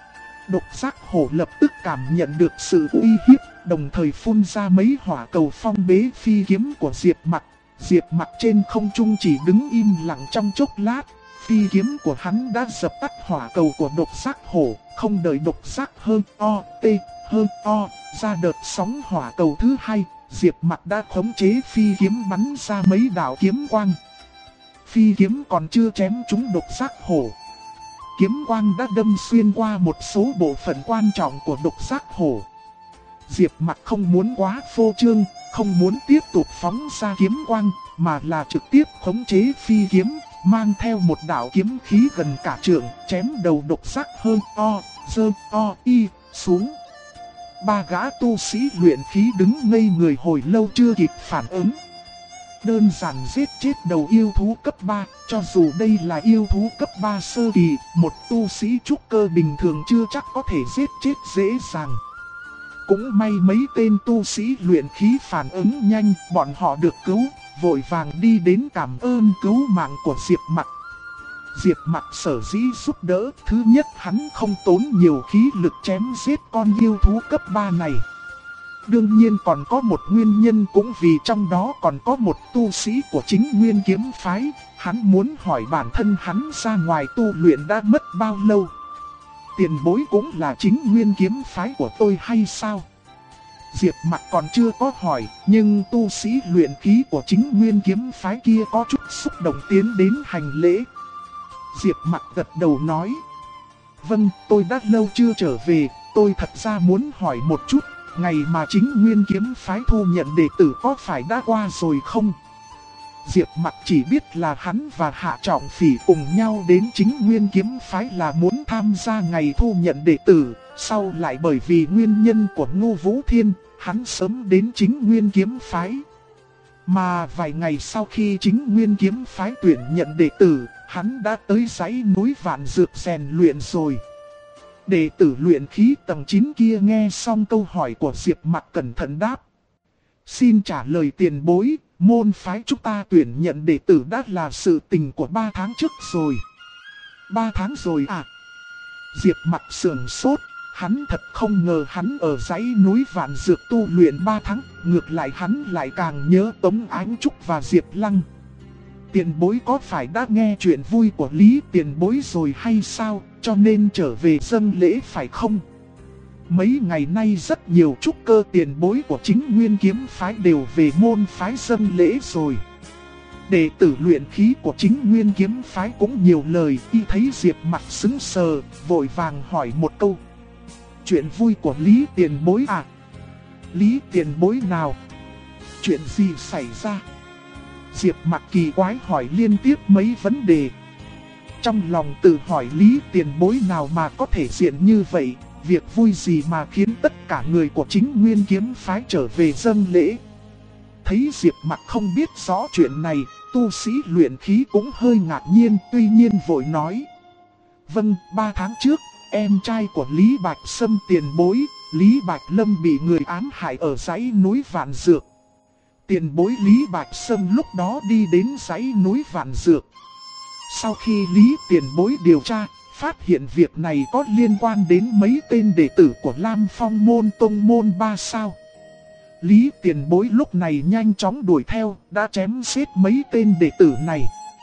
Độc giác hổ lập tức cảm nhận được sự uy hiếp, đồng thời phun ra mấy hỏa cầu phong bế phi kiếm của Diệp Mặc. Diệp Mặc trên không trung chỉ đứng im lặng trong chốc lát, phi kiếm của hắn đã dập tắt hỏa cầu của độc giác hổ, không đợi độc giác hơn o, t, hơn o, ra đợt sóng hỏa cầu thứ hai, Diệp Mặc đã khống chế phi kiếm bắn ra mấy đạo kiếm quang. Phi kiếm còn chưa chém trúng độc giác hổ. Kiếm quang đã đâm xuyên qua một số bộ phận quan trọng của độc giác hổ. Diệp Mặc không muốn quá phô trương, không muốn tiếp tục phóng ra kiếm quang, mà là trực tiếp khống chế phi kiếm, mang theo một đạo kiếm khí gần cả trượng, chém đầu độc giác hơn o, dơ o y, xuống. Ba gã tu sĩ luyện khí đứng ngây người hồi lâu chưa kịp phản ứng. Đơn giản giết chết đầu yêu thú cấp 3, cho dù đây là yêu thú cấp 3 sơ kỳ, một tu sĩ trúc cơ bình thường chưa chắc có thể giết chết dễ dàng. Cũng may mấy tên tu sĩ luyện khí phản ứng nhanh, bọn họ được cứu, vội vàng đi đến cảm ơn cứu mạng của Diệp Mặc. Diệp Mặc sở dĩ giúp đỡ, thứ nhất hắn không tốn nhiều khí lực chém giết con yêu thú cấp 3 này. Đương nhiên còn có một nguyên nhân cũng vì trong đó còn có một tu sĩ của chính Nguyên Kiếm Phái, hắn muốn hỏi bản thân hắn ra ngoài tu luyện đã mất bao lâu. Tiền bối cũng là chính Nguyên Kiếm Phái của tôi hay sao? Diệp Mặc còn chưa có hỏi, nhưng tu sĩ luyện khí của chính Nguyên Kiếm Phái kia có chút xúc động tiến đến hành lễ. Diệp Mặc gật đầu nói: Vâng, tôi đã lâu chưa trở về, tôi thật ra muốn hỏi một chút, ngày mà chính Nguyên Kiếm Phái thu nhận đệ tử có phải đã qua rồi không? Diệp Mặc chỉ biết là hắn và Hạ Trọng Phỉ cùng nhau đến chính Nguyên Kiếm Phái là muốn tham gia ngày thu nhận đệ tử, sau lại bởi vì nguyên nhân của Ngô Vũ Thiên, hắn sớm đến chính Nguyên Kiếm Phái. Mà vài ngày sau khi chính Nguyên Kiếm Phái tuyển nhận đệ tử, hắn đã tới dãy núi Vạn Dược rèn luyện rồi. Đệ tử luyện khí tầng 9 kia nghe xong câu hỏi của Diệp Mặc cẩn thận đáp: Xin trả lời tiền bối, môn phái chúng ta tuyển nhận đệ tử đã là sự tình của 3 tháng trước rồi. 3 tháng rồi à? Diệp Mặc sườn sốt, hắn thật không ngờ hắn ở dãy núi Vạn Dược tu luyện 3 tháng, ngược lại hắn lại càng nhớ Tống Ánh Trúc và Diệp Lăng. Tiền bối có phải đã nghe chuyện vui của Lý tiền bối rồi hay sao, cho nên trở về dâng lễ phải không? Mấy ngày nay rất nhiều trúc cơ tiền bối của chính Nguyên Kiếm Phái đều về môn phái dâng lễ rồi. Đệ tử luyện khí của chính Nguyên Kiếm Phái cũng nhiều lời, y thấy Diệp Mặc sững sờ, vội vàng hỏi một câu: Chuyện vui của Lý tiền bối à? Lý tiền bối nào? Chuyện gì xảy ra? Diệp Mặc kỳ quái hỏi liên tiếp mấy vấn đề. Trong lòng tự hỏi Lý tiền bối nào mà có thể diện như vậy, việc vui gì mà khiến tất cả người của chính Nguyên Kiếm Phái trở về dâng lễ. Thấy Diệp Mặc không biết rõ chuyện này, tu sĩ luyện khí cũng hơi ngạc nhiên, tuy nhiên vội nói: Vâng, 3 tháng trước, em trai của Lý Bạch Sâm tiền bối, Lý Bạch Lâm bị người ám hại ở dãy núi Vạn Dược. Tiền bối Lý Bạch Sâm lúc đó đi đến dãy núi Vạn Dược. Sau khi Lý tiền bối điều tra, phát hiện việc này có liên quan đến mấy tên đệ tử của Lam Phong môn tông môn 3 sao. Lý Tiền Bối lúc này nhanh chóng đuổi theo, đã chém giết mấy tên đệ tử này.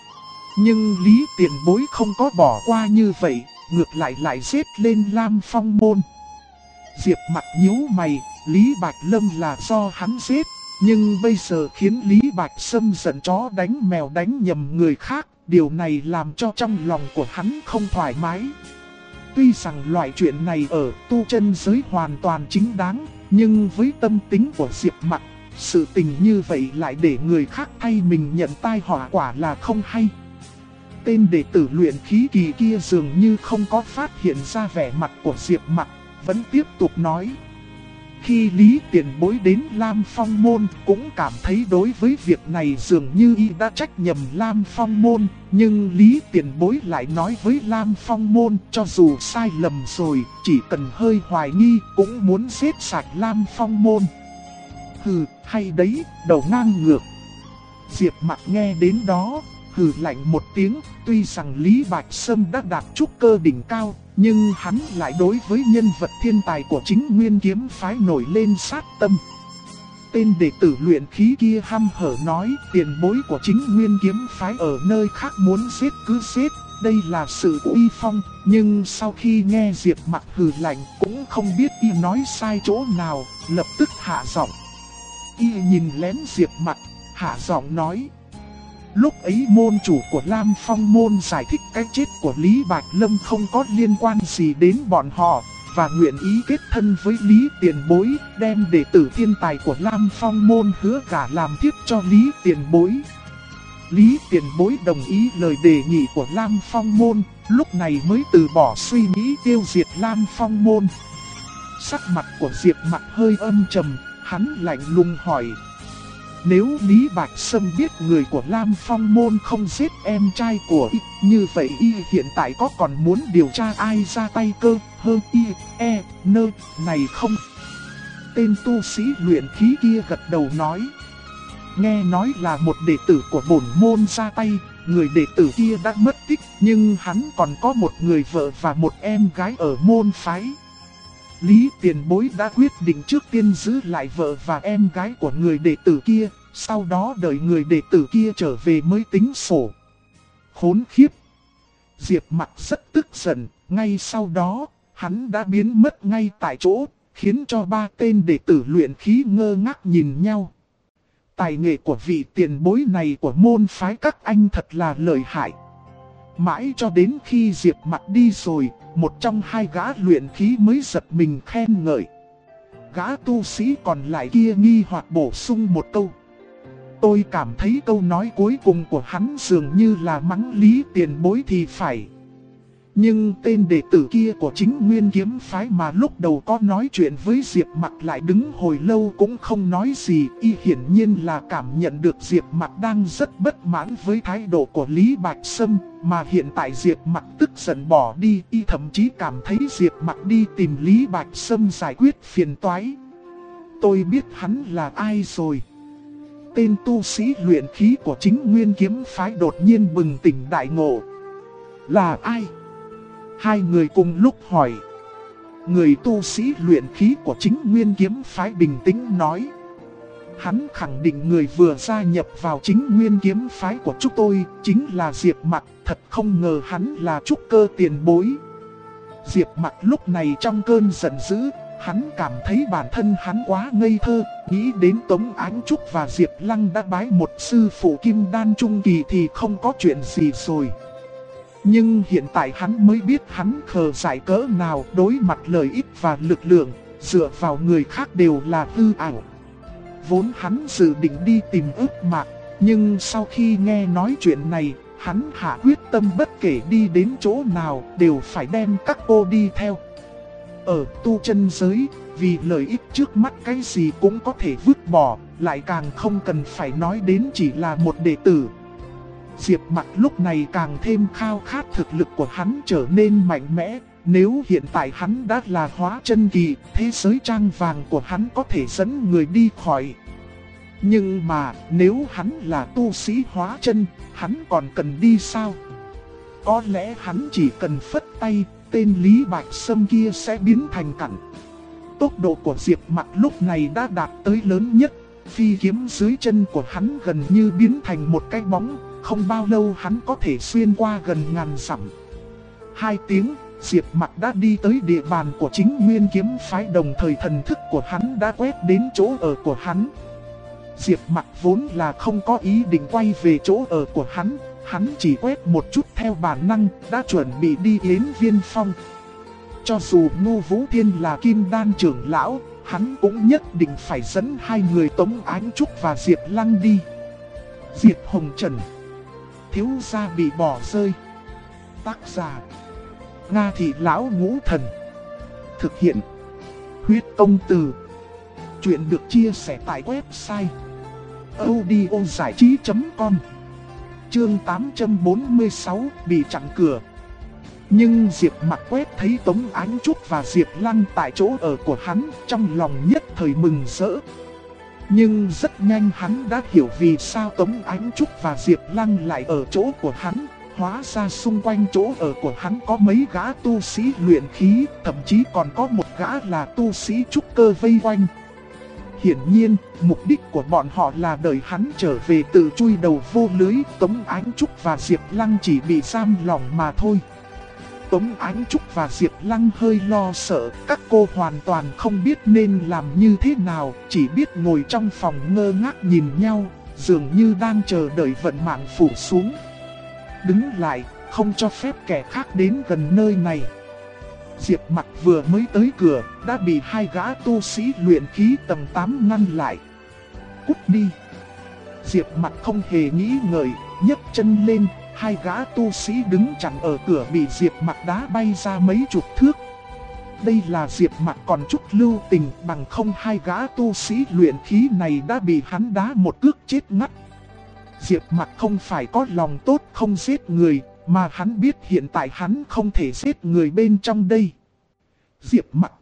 Nhưng Lý Tiền Bối không có bỏ qua như vậy, ngược lại giết lên Lam Phong môn. Diệp Mặc nhíu mày, Lý Bạch Lâm là do hắn giết, nhưng bây giờ khiến Lý Bạch Sâm giận chó đánh mèo đánh nhầm người khác, điều này làm cho trong lòng của hắn không thoải mái. Tuy rằng loại chuyện này ở tu chân giới hoàn toàn chính đáng, nhưng với tâm tính của Diệp Mặc, sự tình như vậy lại để người khác thay mình nhận tai họa quả là không hay. Tên đệ tử luyện khí kỳ kia dường như không có phát hiện ra vẻ mặt của Diệp Mặc, vẫn tiếp tục nói. Khi Lý Tiền Bối đến Lam Phong môn cũng cảm thấy đối với việc này dường như y đã trách nhầm Lam Phong môn, nhưng Lý Tiền Bối lại nói với Lam Phong môn cho dù sai lầm rồi, chỉ cần hơi hoài nghi cũng muốn giết sạch Lam Phong môn. Hừ, hay đấy, đầu ngang ngược. Diệp Mặc nghe đến đó, hừ lạnh một tiếng, tuy rằng Lý Bạch Sâm đã đạt trúc cơ đỉnh cao, nhưng hắn lại đối với nhân vật thiên tài của chính Nguyên Kiếm phái nổi lên sát tâm. Tên đệ tử luyện khí kia hăm hở nói tiền bối của chính Nguyên Kiếm phái ở nơi khác muốn giết cứ giết, đây là sự uy phong, nhưng sau khi nghe Diệp Mặc hừ lạnh cũng không biết y nói sai chỗ nào, lập tức hạ giọng. Y nhìn lén Diệp Mặc, hạ giọng nói. Lúc ấy môn chủ của Lam Phong môn giải thích cái chết của Lý Bạch Lâm không có liên quan gì đến bọn họ, và nguyện ý kết thân với Lý Tiền Bối, đem đệ tử thiên tài của Lam Phong môn hứa gả làm thiếp cho Lý Tiền Bối. Lý Tiền Bối đồng ý lời đề nghị của Lam Phong môn, lúc này mới từ bỏ suy nghĩ tiêu diệt Lam Phong môn. Sắc mặt của Diệp Mặc hơi âm trầm, hắn lạnh lùng hỏi. Nếu Lý Bạch Sâm biết người của Lam Phong môn không giết em trai của y, như vậy y hiện tại có còn muốn điều tra ai ra tay cơ, hơn y, nơ, này không? Tên tu sĩ luyện khí kia gật đầu nói. Nghe nói là một đệ tử của bổn môn ra tay, người đệ tử kia đã mất tích, nhưng hắn còn có một người vợ và một em gái ở môn phái. Lý Tiền Bối đã quyết định trước tiên giữ lại vợ và em gái của người đệ tử kia, sau đó đợi người đệ tử kia trở về mới tính sổ. Khốn khiếp! Diệp Mặc rất tức giận, ngay sau đó, hắn đã biến mất ngay tại chỗ, khiến cho ba tên đệ tử luyện khí ngơ ngác nhìn nhau. Tài nghệ của vị tiền bối này của môn phái các anh thật là lợi hại. Mãi cho đến khi Diệp Mặc đi rồi, một trong hai gã luyện khí mới giật mình khen ngợi. Gã tu sĩ còn lại kia nghi hoặc bổ sung một câu. Tôi cảm thấy câu nói cuối cùng của hắn dường như là mắng Lý Tiền Bối thì phải. Nhưng tên đệ tử kia của chính Nguyên Kiếm phái mà lúc đầu có nói chuyện với Diệp Mặc lại đứng hồi lâu cũng không nói gì. Y hiển nhiên là cảm nhận được Diệp Mặc đang rất bất mãn với thái độ của Lý Bạch Sâm, mà hiện tại Diệp Mặc tức giận bỏ đi. Y thậm chí cảm thấy Diệp Mặc đi tìm Lý Bạch Sâm giải quyết phiền toái. Tôi biết hắn là ai rồi. Tên tu sĩ luyện khí của chính Nguyên Kiếm phái đột nhiên bừng tỉnh đại ngộ. Là ai? Hai người cùng lúc hỏi. Người tu sĩ luyện khí của chính Nguyên Kiếm phái bình tĩnh nói. Hắn khẳng định người vừa gia nhập vào chính Nguyên Kiếm phái của chúng tôi chính là Diệp Mặc, thật không ngờ hắn là trúc cơ tiền bối. Diệp Mặc lúc này trong cơn giận dữ, hắn cảm thấy bản thân hắn quá ngây thơ, nghĩ đến Tống Ánh Trúc và Diệp Lăng đã bái một sư phụ kim đan trung kỳ thì không có chuyện gì rồi. Nhưng hiện tại hắn mới biết hắn khờ dại cỡ nào, đối mặt lợi ích và lực lượng, dựa vào người khác đều là hư ảo. Vốn hắn dự định đi tìm ức mạc, nhưng sau khi nghe nói chuyện này, hắn hạ quyết tâm bất kể đi đến chỗ nào đều phải đem các cô đi theo. Ở tu chân giới, vì lợi ích trước mắt cái gì cũng có thể vứt bỏ, lại càng không cần phải nói đến chỉ là một đệ tử. Diệp Mặc lúc này càng thêm khao khát thực lực của hắn trở nên mạnh mẽ. Nếu hiện tại hắn đã là hóa chân kỳ, thế giới trang vàng của hắn có thể dẫn người đi khỏi. Nhưng mà nếu hắn là tu sĩ hóa chân, hắn còn cần đi sao? Có lẽ hắn chỉ cần phất tay, tên Lý Bạch Sâm kia sẽ biến thành cặn. tốc độ của Diệp Mặc lúc này đã đạt tới lớn nhất. Phi kiếm dưới chân của hắn gần như biến thành một cái bóng, không bao lâu hắn có thể xuyên qua gần ngàn dặm. 2 tiếng, Diệp Mặc đã đi tới địa bàn của chính Nguyên Kiếm Phái, đồng thời thần thức của hắn đã quét đến chỗ ở của hắn. Diệp Mặc vốn là không có ý định quay về chỗ ở của hắn chỉ quét một chút theo bản năng, đã chuẩn bị đi Yến Viên Phong. Cho dù Ngô Vũ Thiên là Kim Đan trưởng lão, hắn cũng nhất định phải dẫn 2 người Tống Ánh Trúc và Diệp Lăng đi. Diệp Hồng Trần, thiếu gia bị bỏ rơi. Tác giả Nga Thị Lão Ngũ Thần. Thực hiện Huyết Tông Từ. Chuyện được chia sẻ tại website audiozảichí.com. Chương 846 bị chặn cửa. Nhưng Diệp Mặc quét thấy Tống Ánh Trúc và Diệp Lăng tại chỗ ở của hắn, trong lòng nhất thời mừng rỡ. Nhưng rất nhanh hắn đã hiểu vì sao Tống Ánh Trúc và Diệp Lăng lại ở chỗ của hắn. Hóa ra xung quanh chỗ ở của hắn có mấy gã tu sĩ luyện khí, thậm chí còn có một gã là tu sĩ trúc cơ vây quanh. Hiển nhiên, mục đích của bọn họ là đợi hắn trở về tự chui đầu vô lưới. Tống Ánh Trúc và Diệp Lăng chỉ bị giam lỏng mà thôi. Tống Ánh Trúc và Diệp Lăng hơi lo sợ, các cô hoàn toàn không biết nên làm như thế nào, chỉ biết ngồi trong phòng ngơ ngác nhìn nhau, dường như đang chờ đợi vận mạng phủ xuống. Đứng lại, không cho phép kẻ khác đến gần nơi này. Diệp Mặc vừa mới tới cửa, đã bị 2 gã tu sĩ luyện khí tầng 8 ngăn lại. Cút đi! Diệp Mặc không hề nghĩ ngợi, nhấc chân lên, 2 gã tu sĩ đứng chặn ở cửa bị Diệp Mặc đá bay ra mấy chục thước. Đây là Diệp Mặc còn chút lưu tình, bằng không 2 gã tu sĩ luyện khí này đã bị hắn đá một cước chết ngắt. Diệp Mặc không phải có lòng tốt không giết người, mà hắn biết hiện tại hắn không thể giết người bên trong đây. Diệp Mặc,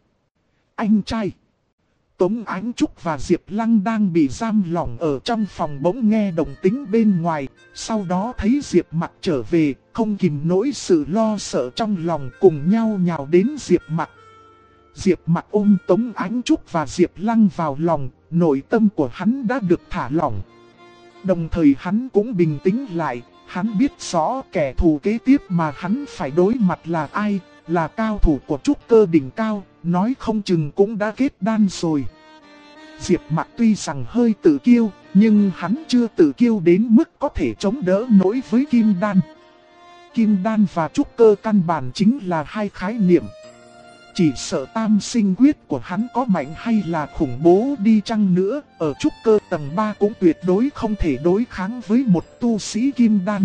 anh trai. Tống Ánh Trúc và Diệp Lăng đang bị giam lỏng ở trong phòng, bỗng nghe động tĩnh bên ngoài, sau đó thấy Diệp Mặc trở về, không kìm nổi sự lo sợ trong lòng, cùng nhau nhào đến Diệp Mặc. Diệp Mặc ôm Tống Ánh Trúc và Diệp Lăng vào lòng, nội tâm của hắn đã được thả lỏng. Đồng thời hắn cũng bình tĩnh lại, hắn biết rõ kẻ thù kế tiếp mà hắn phải đối mặt là ai, là cao thủ của trúc cơ đỉnh cao, nói không chừng cũng đã kết đan rồi. Diệp Mặc tuy rằng hơi tự kiêu, nhưng hắn chưa tự kiêu đến mức có thể chống đỡ nổi với Kim Đan. Kim Đan và trúc cơ căn bản chính là 2 khái niệm. Chỉ sợ tam sinh quyết của hắn có mạnh hay là khủng bố đi chăng nữa, ở trúc cơ tầng 3 cũng tuyệt đối không thể đối kháng với một tu sĩ Kim Đan.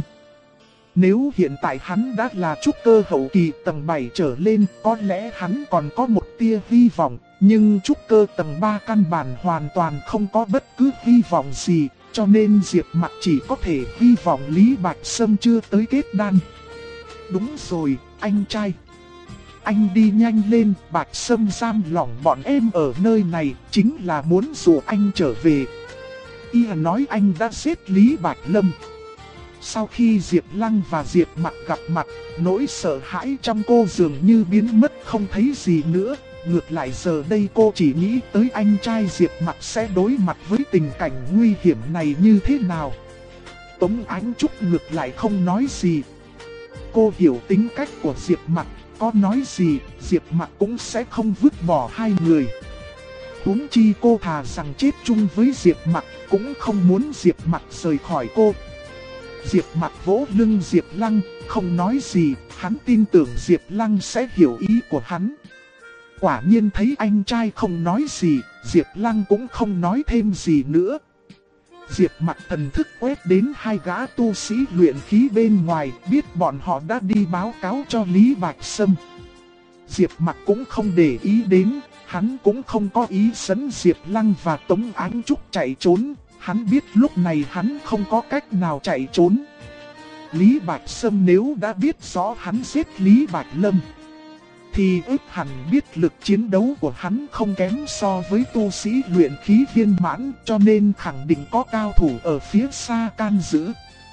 Nếu hiện tại hắn đã là trúc cơ hậu kỳ tầng 7 trở lên, có lẽ hắn còn có một tia hy vọng, nhưng trúc cơ tầng 3 căn bản hoàn toàn không có bất cứ hy vọng gì, cho nên Diệp Mặc chỉ có thể hy vọng Lý Bạch Sâm chưa tới kết đan. Đúng rồi, anh trai. Anh đi nhanh lên, Bạch Sâm giam lỏng bọn em ở nơi này, chính là muốn dụ anh trở về. Y nói anh đã giết Lý Bạch Lâm. Sau khi Diệp Lăng và Diệp Mặc gặp mặt, nỗi sợ hãi trong cô dường như biến mất không thấy gì nữa. Ngược lại giờ đây cô chỉ nghĩ tới anh trai Diệp Mặc sẽ đối mặt với tình cảnh nguy hiểm này như thế nào. Tống Ánh Trúc ngược lại không nói gì. Cô hiểu tính cách của Diệp Mặc, có nói gì Diệp Mặc cũng sẽ không vứt bỏ 2 người. Huống chi cô thà rằng chết chung với Diệp Mặc, cũng không muốn Diệp Mặc rời khỏi cô. Diệp Mặc vỗ lưng Diệp Lăng, không nói gì, hắn tin tưởng Diệp Lăng sẽ hiểu ý của hắn. Quả nhiên thấy anh trai không nói gì, Diệp Lăng cũng không nói thêm gì nữa. Diệp Mặc thần thức quét đến 2 gã tu sĩ luyện khí bên ngoài, biết bọn họ đã đi báo cáo cho Lý Bạch Sâm. Diệp Mặc cũng không để ý đến, hắn cũng không có ý dẫn Diệp Lăng và Tống Ánh Trúc chạy trốn. Hắn biết lúc này hắn không có cách nào chạy trốn. Lý Bạch Sâm nếu đã biết rõ hắn giết Lý Bạch Lâm, thì ước hẳn biết lực chiến đấu của hắn không kém so với tu sĩ luyện khí viên mãn, cho nên khẳng định có cao thủ ở phía xa can giữ.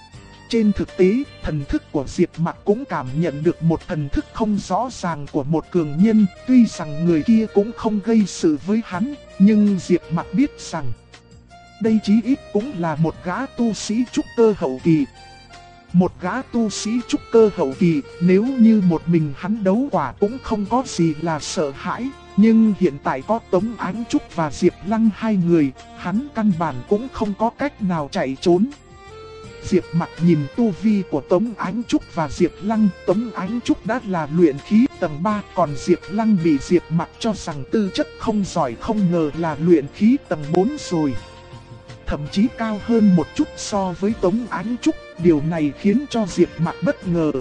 trên thực tế, thần thức của Diệp Mặc cũng cảm nhận được một thần thức không rõ ràng của một cường nhân. Tuy rằng người kia cũng không gây sự với hắn, nhưng Diệp Mặc biết rằng đây chí ít cũng là một gã tu sĩ trúc cơ hậu kỳ. Một gã tu sĩ trúc cơ hậu kỳ, nếu như một mình hắn đấu quả cũng không có gì là sợ hãi. Nhưng hiện tại có Tống Ánh Trúc và Diệp Lăng hai người, hắn căn bản cũng không có cách nào chạy trốn. Diệp Mặc nhìn tu vi của Tống Ánh Trúc và Diệp Lăng. Tống Ánh Trúc đã là luyện khí tầng 3, còn Diệp Lăng bị Diệp Mặc cho rằng tư chất không giỏi, không ngờ là luyện khí tầng 4 rồi. Thậm chí cao hơn một chút so với Tống Ánh Trúc, điều này khiến cho Diệp Mặc bất ngờ.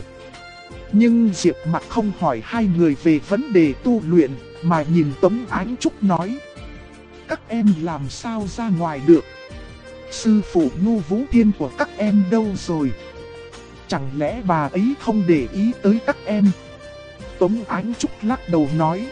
Nhưng Diệp Mặc không hỏi hai người về vấn đề tu luyện, mà nhìn Tống Ánh Trúc nói: các em làm sao ra ngoài được? Sư phụ Ngô Vũ Thiên của các em đâu rồi? Chẳng lẽ bà ấy không để ý tới các em? Tống Ánh Trúc lắc đầu nói: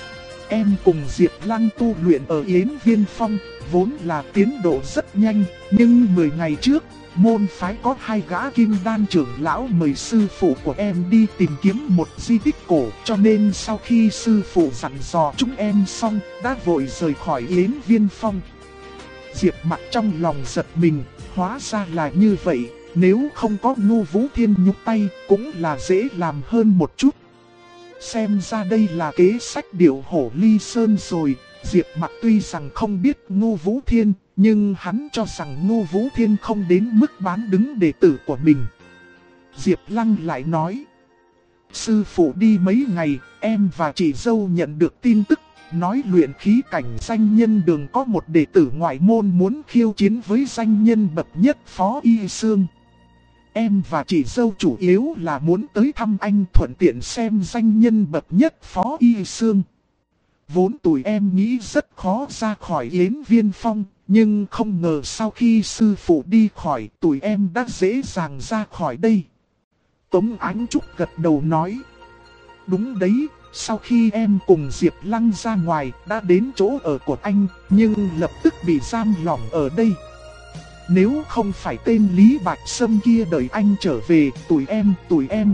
em cùng Diệp Lăng tu luyện ở Yến Viên Phong, vốn là tiến độ rất nhanh, nhưng 10 ngày trước, môn phái có 2 gã kim đan trưởng lão mời sư phụ của em đi tìm kiếm một di tích cổ, cho nên sau khi sư phụ dặn dò chúng em xong, đã vội rời khỏi Yến Viên Phong. Diệp Mặc trong lòng giật mình, hóa ra là như vậy, nếu không có Ngô Vũ Thiên nhúc tay, cũng là dễ làm hơn một chút. Xem ra đây là kế sách điệu hổ ly sơn rồi. Diệp Mặc tuy rằng không biết Ngô Vũ Thiên, nhưng hắn cho rằng Ngô Vũ Thiên không đến mức bán đứng đệ tử của mình. Diệp Lăng lại nói: sư phụ đi mấy ngày, em và chị dâu nhận được tin tức, nói luyện khí cảnh danh nhân đường có một đệ tử ngoại môn muốn khiêu chiến với danh nhân bậc nhất Phó Y Sương. Em và chị dâu chủ yếu là muốn tới thăm anh, thuận tiện xem danh nhân bậc nhất Phó Y Sương. Vốn tụi em nghĩ rất khó ra khỏi Yến Viên Phong, nhưng không ngờ sau khi sư phụ đi khỏi, tụi em đã dễ dàng ra khỏi đây. Tống Ánh Trúc gật đầu nói: đúng đấy, sau khi em cùng Diệp Lăng ra ngoài, đã đến chỗ ở của anh, nhưng lập tức bị giam lỏng ở đây. Nếu không phải tên Lý Bạch Sâm kia đợi anh trở về, tụi em...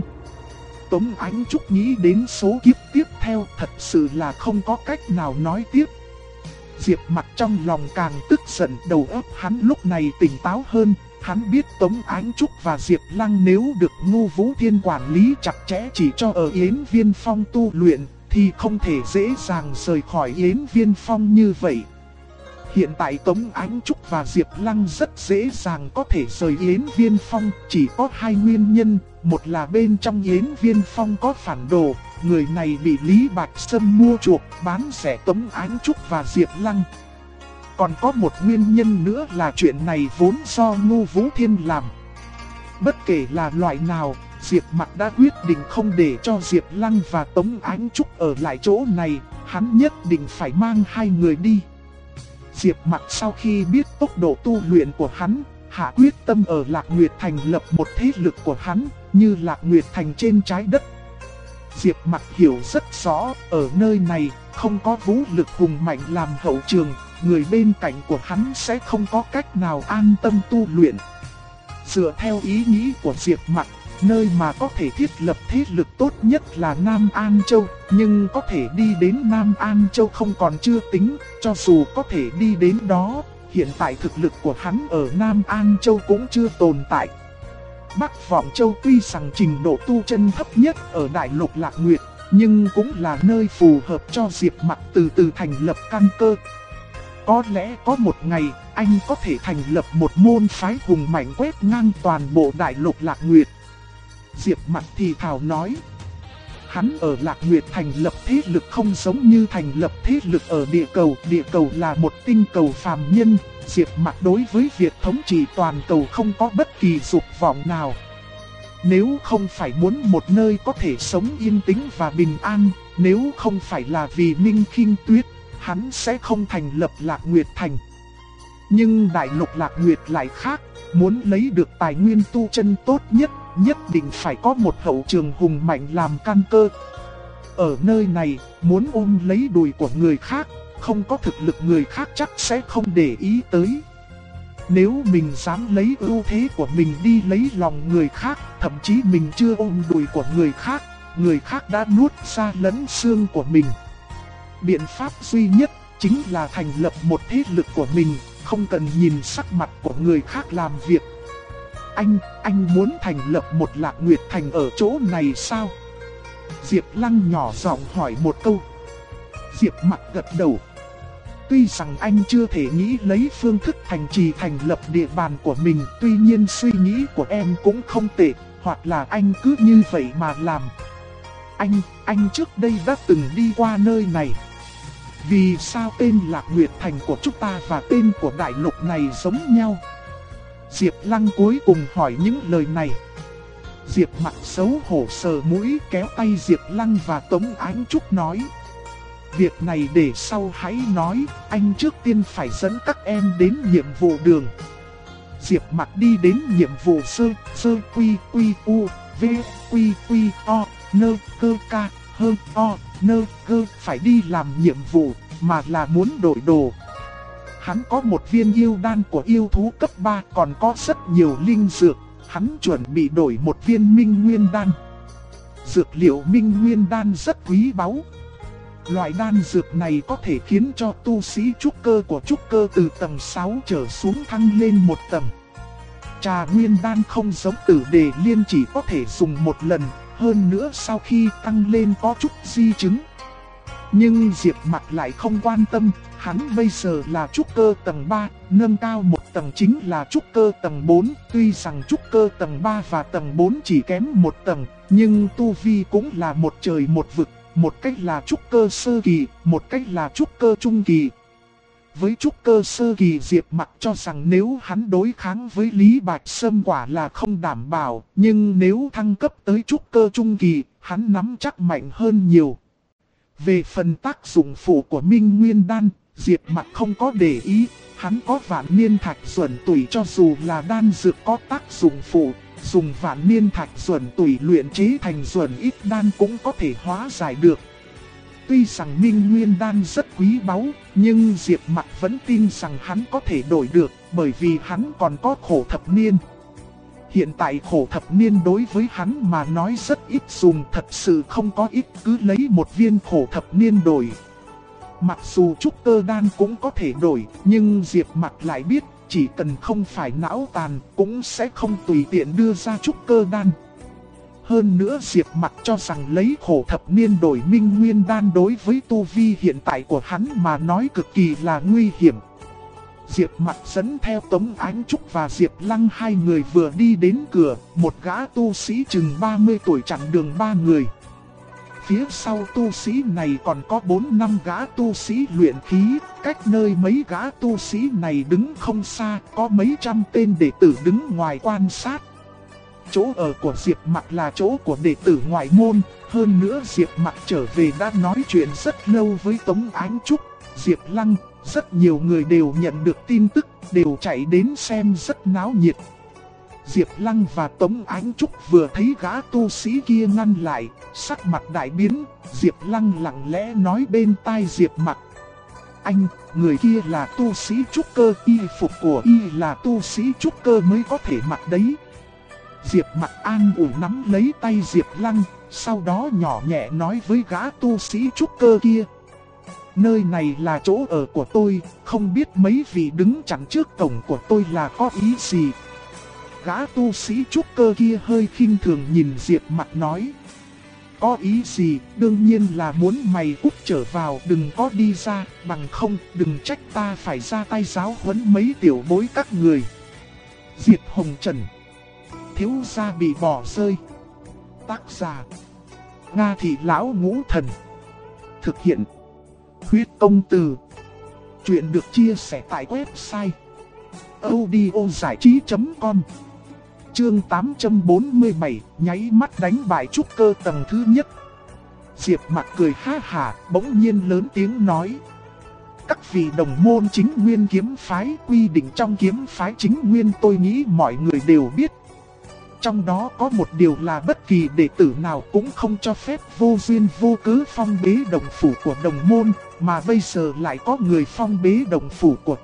Tống Ánh Trúc nghĩ đến số kiếp tiếp theo, thật sự là không có cách nào nói tiếp. Diệp Mặc trong lòng càng tức giận, đầu óc hắn lúc này tỉnh táo hơn. Hắn biết Tống Ánh Trúc và Diệp Lăng nếu được Ngô Vũ Thiên quản lý chặt chẽ chỉ cho ở Yến Viên Phong tu luyện, thì không thể dễ dàng rời khỏi Yến Viên Phong như vậy. Hiện tại Tống Ánh Trúc và Diệp Lăng rất dễ dàng có thể rời Yến Viên Phong, chỉ có 2 nguyên nhân. Một là bên trong Yến Viên Phong có phản đồ, người này bị Lý Bạch Sâm mua chuộc, bán rẻ Tống Ánh Trúc và Diệp Lăng. Còn có một nguyên nhân nữa là chuyện này vốn do Ngô Vũ Thiên làm. Bất kể là loại nào, Diệp Mặc đã quyết định không để cho Diệp Lăng và Tống Ánh Trúc ở lại chỗ này, hắn nhất định phải mang 2 người đi. Diệp Mặc sau khi biết tốc độ tu luyện của hắn, hạ quyết tâm ở Lạc Nguyệt Thành lập một thế lực của hắn, như Lạc Nguyệt Thành trên trái đất. Diệp Mặc hiểu rất rõ, ở nơi này không có vũ lực hùng mạnh làm hậu trường, người bên cạnh của hắn sẽ không có cách nào an tâm tu luyện. Dựa theo ý nghĩ của Diệp Mặc, nơi mà có thể thiết lập thế lực tốt nhất là Nam An Châu, nhưng có thể đi đến Nam An Châu không còn chưa tính, cho dù có thể đi đến đó, hiện tại thực lực của hắn ở Nam An Châu cũng chưa tồn tại. Bắc Vọng Châu tuy rằng trình độ tu chân thấp nhất ở Đại Lục Lạc Nguyệt, nhưng cũng là nơi phù hợp cho Diệp Mặc từ từ thành lập căn cơ. Có lẽ có một ngày, anh có thể thành lập một môn phái hùng mạnh quét ngang toàn bộ Đại Lục Lạc Nguyệt. Diệp Mặc thì thào nói. Hắn ở Lạc Nguyệt thành lập thế lực không giống như thành lập thế lực ở địa cầu là một tinh cầu phàm nhân. Diệp Mặc đối với việc thống trị toàn cầu không có bất kỳ dục vọng nào. Nếu không phải muốn một nơi có thể sống yên tĩnh và bình an, nếu không phải là vì Ninh Khinh Tuyết, hắn sẽ không thành lập Lạc Nguyệt Thành. Nhưng Đại Lục Lạc Nguyệt lại khác, muốn lấy được tài nguyên tu chân tốt nhất, nhất định phải có một hậu trường hùng mạnh làm căn cơ. Ở nơi này, muốn ôm lấy đùi của người khác, không có thực lực người khác chắc sẽ không để ý tới. Nếu mình dám lấy ưu thế của mình đi lấy lòng người khác, thậm chí mình chưa ôm đùi của người khác đã nuốt ra lẫn xương của mình. Biện pháp duy nhất chính là thành lập một thế lực của mình, không cần nhìn sắc mặt của người khác làm việc. Anh muốn thành lập một Lạc Nguyệt Thành ở chỗ này sao? Diệp Lăng nhỏ giọng hỏi một câu. Diệp Mặc gật đầu. Tuy rằng anh chưa thể nghĩ lấy phương thức thành trì thành lập địa bàn của mình, tuy nhiên suy nghĩ của em cũng không tệ, hoặc là anh cứ như vậy mà làm. Anh trước đây đã từng đi qua nơi này. Vì sao tên Lạc Nguyệt Thành của chúng ta và tên của đại lục này giống nhau? Diệp Lăng cuối cùng hỏi những lời này. Diệp Mặc xấu hổ sờ mũi, kéo tay Diệp Lăng và Tống Ánh Trúc nói. Việc này để sau hãy nói, anh trước tiên phải dẫn các em đến nhiệm vụ đường. Diệp Mặc đi đến nhiệm vụ sơ quy u v quy o nơ cơ ca hơn o nơ cơ, phải đi làm nhiệm vụ mà là muốn đổi đồ. Hắn có một viên yêu đan của yêu thú cấp 3, còn có rất nhiều linh dược, hắn chuẩn bị đổi một viên minh nguyên đan. Dược liệu minh nguyên đan rất quý báu. Loại đan dược này có thể khiến cho tu sĩ trúc cơ của trúc cơ từ tầng 6 trở xuống thăng lên một tầng. Trà nguyên đan không giống Tử Đề Liên, chỉ có thể dùng một lần, hơn nữa sau khi tăng lên có chút di chứng. Nhưng Diệp Mặc lại không quan tâm, hắn bây giờ là trúc cơ tầng 3, nâng cao một tầng chính là trúc cơ tầng 4. Tuy rằng trúc cơ tầng 3 và tầng 4 chỉ kém một tầng, nhưng tu vi cũng là một trời một vực. Một cách là trúc cơ sơ kỳ, một cách là trúc cơ trung kỳ. Với trúc cơ sơ kỳ, Diệp Mặc cho rằng nếu hắn đối kháng với Lý Bạch Sâm quả là không đảm bảo, nhưng nếu thăng cấp tới trúc cơ trung kỳ, hắn nắm chắc mạnh hơn nhiều. Về phần tác dụng phụ của Minh Nguyên Đan, Diệp Mặc không có để ý, hắn có Vạn Niên Thạch Duẩn Tủy, cho dù là đan dược có tác dụng phụ, dùng Vạn Niên Thạch Duẩn Tủy luyện chế thành Duẩn Ít Đan cũng có thể hóa giải được. Tuy rằng Minh Nguyên Đan rất quý báu, nhưng Diệp Mặc vẫn tin rằng hắn có thể đổi được, bởi vì hắn còn có Khổ Thập Niên. Hiện tại Khổ Thập Niên đối với hắn mà nói rất ít dùng, thật sự không có ít, cứ lấy một viên Khổ Thập Niên đổi. Mặc dù trúc cơ đan cũng có thể đổi, nhưng Diệp Mặc lại biết, chỉ cần không phải não tàn, cũng sẽ không tùy tiện đưa ra trúc cơ đan. Hơn nữa Diệp Mặc cho rằng lấy Khổ Thập Niên đổi Minh Nguyên Đan đối với tu vi hiện tại của hắn mà nói cực kỳ là nguy hiểm. Diệp Mặc dẫn theo Tống Ánh Trúc và Diệp Lăng, hai người vừa đi đến cửa, một gã tu sĩ chừng 30 tuổi chặn đường ba người. Phía sau tu sĩ này còn có 4-5 gã tu sĩ luyện khí, cách nơi mấy gã tu sĩ này đứng không xa, có mấy trăm tên đệ tử đứng ngoài quan sát. Chỗ ở của Diệp Mặc là chỗ của đệ tử ngoại môn, hơn nữa Diệp Mặc trở về đã nói chuyện rất lâu với Tống Ánh Trúc, Diệp Lăng, rất nhiều người đều nhận được tin tức, đều chạy đến xem rất náo nhiệt. Diệp Lăng và Tống Ánh Trúc vừa thấy gã tu sĩ kia ngăn lại, sắc mặt đại biến, Diệp Lăng lặng lẽ nói bên tai Diệp Mặc. Anh, người kia là tu sĩ trúc cơ, y phục của y là tu sĩ trúc cơ mới có thể mặc đấy. Diệp Mặc an ủi nắm lấy tay Diệp Lăng, sau đó nhỏ nhẹ nói với gã tu sĩ trúc cơ kia. Nơi này là chỗ ở của tôi, không biết mấy vị đứng chắn trước cổng của tôi là có ý gì. Gã tu sĩ trúc cơ kia hơi khinh thường nhìn Diệp Mặc nói. Có ý gì, đương nhiên là muốn mày cút trở vào, đừng có đi ra, bằng không đừng trách ta phải ra tay giáo huấn mấy tiểu bối các người. Diệp Hồng Trần, thiếu gia bị bỏ rơi. Tác giả Nga Thị Lão Ngũ Thần. Thực hiện Huyết Công Từ. Chuyện được chia sẻ tại website audiozảichí.com. Chương 847, nháy mắt đánh bại trúc cơ tầng thứ nhất. Diệp Mặc cười ha hả, bỗng nhiên lớn tiếng nói. Các vị đồng môn chính nguyên kiếm phái, quy định trong kiếm phái chính nguyên tôi nghĩ mọi người đều biết. Trong đó có một điều là bất kỳ đệ tử nào cũng không cho phép vô duyên vô cớ phong bế đồng phủ của đồng môn, mà bây giờ lại có người phong bế đồng phủ của tôi,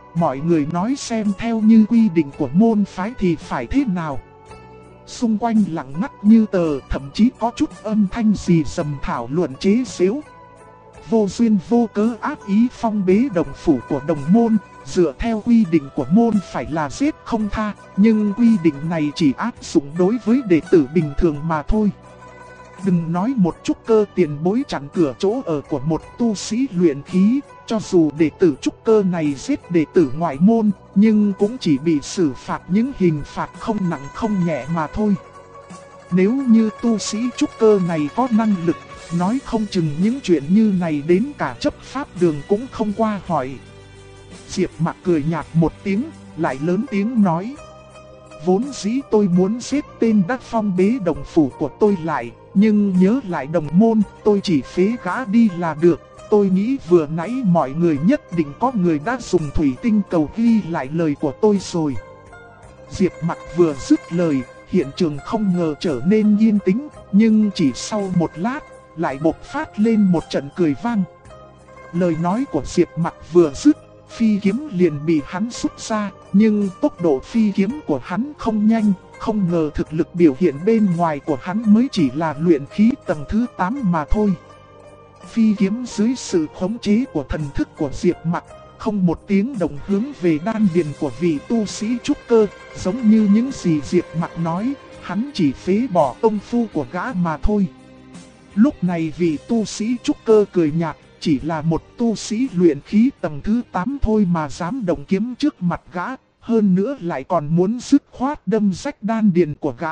mọi người nói xem theo như quy định của môn phái thì phải thế nào. Xung quanh lặng ngắt như tờ, thậm chí có chút âm thanh gì rầm thảo luận chế xếu. Vô duyên vô cớ ác ý phong bế đồng phủ của đồng môn, dựa theo quy định của môn phải là giết không tha, nhưng quy định này chỉ áp dụng đối với đệ tử bình thường mà thôi. Đừng nói một trúc cơ tiền bối chặn cửa chỗ ở của một tu sĩ luyện khí, cho dù đệ tử trúc cơ này giết đệ tử ngoại môn, nhưng cũng chỉ bị xử phạt những hình phạt không nặng không nhẹ mà thôi. Nếu như tu sĩ trúc cơ này có năng lực, nói không chừng những chuyện như này đến cả chấp pháp đường cũng không qua hỏi. Diệp Mạc cười nhạt một tiếng, lại lớn tiếng nói: vốn dĩ tôi muốn giết tên đã phong bế đồng phủ của tôi lại, nhưng nhớ lại đồng môn, tôi chỉ phế gã đi là được. Tôi nghĩ vừa nãy mọi người nhất định có người đã dùng thủy tinh cầu ghi lại lời của tôi rồi. Diệp Mạc vừa dứt lời, hiện trường không ngờ trở nên yên tĩnh, nhưng chỉ sau một lát, lại bộc phát lên một trận cười vang. Lời nói của Diệp Mạc vừa dứt, phi kiếm liền bị hắn rút ra, nhưng tốc độ phi kiếm của hắn không nhanh, không ngờ thực lực biểu hiện bên ngoài của hắn mới chỉ là luyện khí tầng thứ 8 mà thôi. Phi kiếm dưới sự khống chế của thần thức của Diệp Mạc, không một tiếng động hướng về đan điền của vị tu sĩ trúc cơ, giống như những gì Diệp Mạc nói, hắn chỉ phế bỏ công phu của gã mà thôi. Lúc này vị tu sĩ trúc cơ cười nhạt, chỉ là một tu sĩ luyện khí tầng thứ 8 thôi mà dám động kiếm trước mặt gã, hơn nữa lại còn muốn dứt khoát đâm rách đan điền của gã.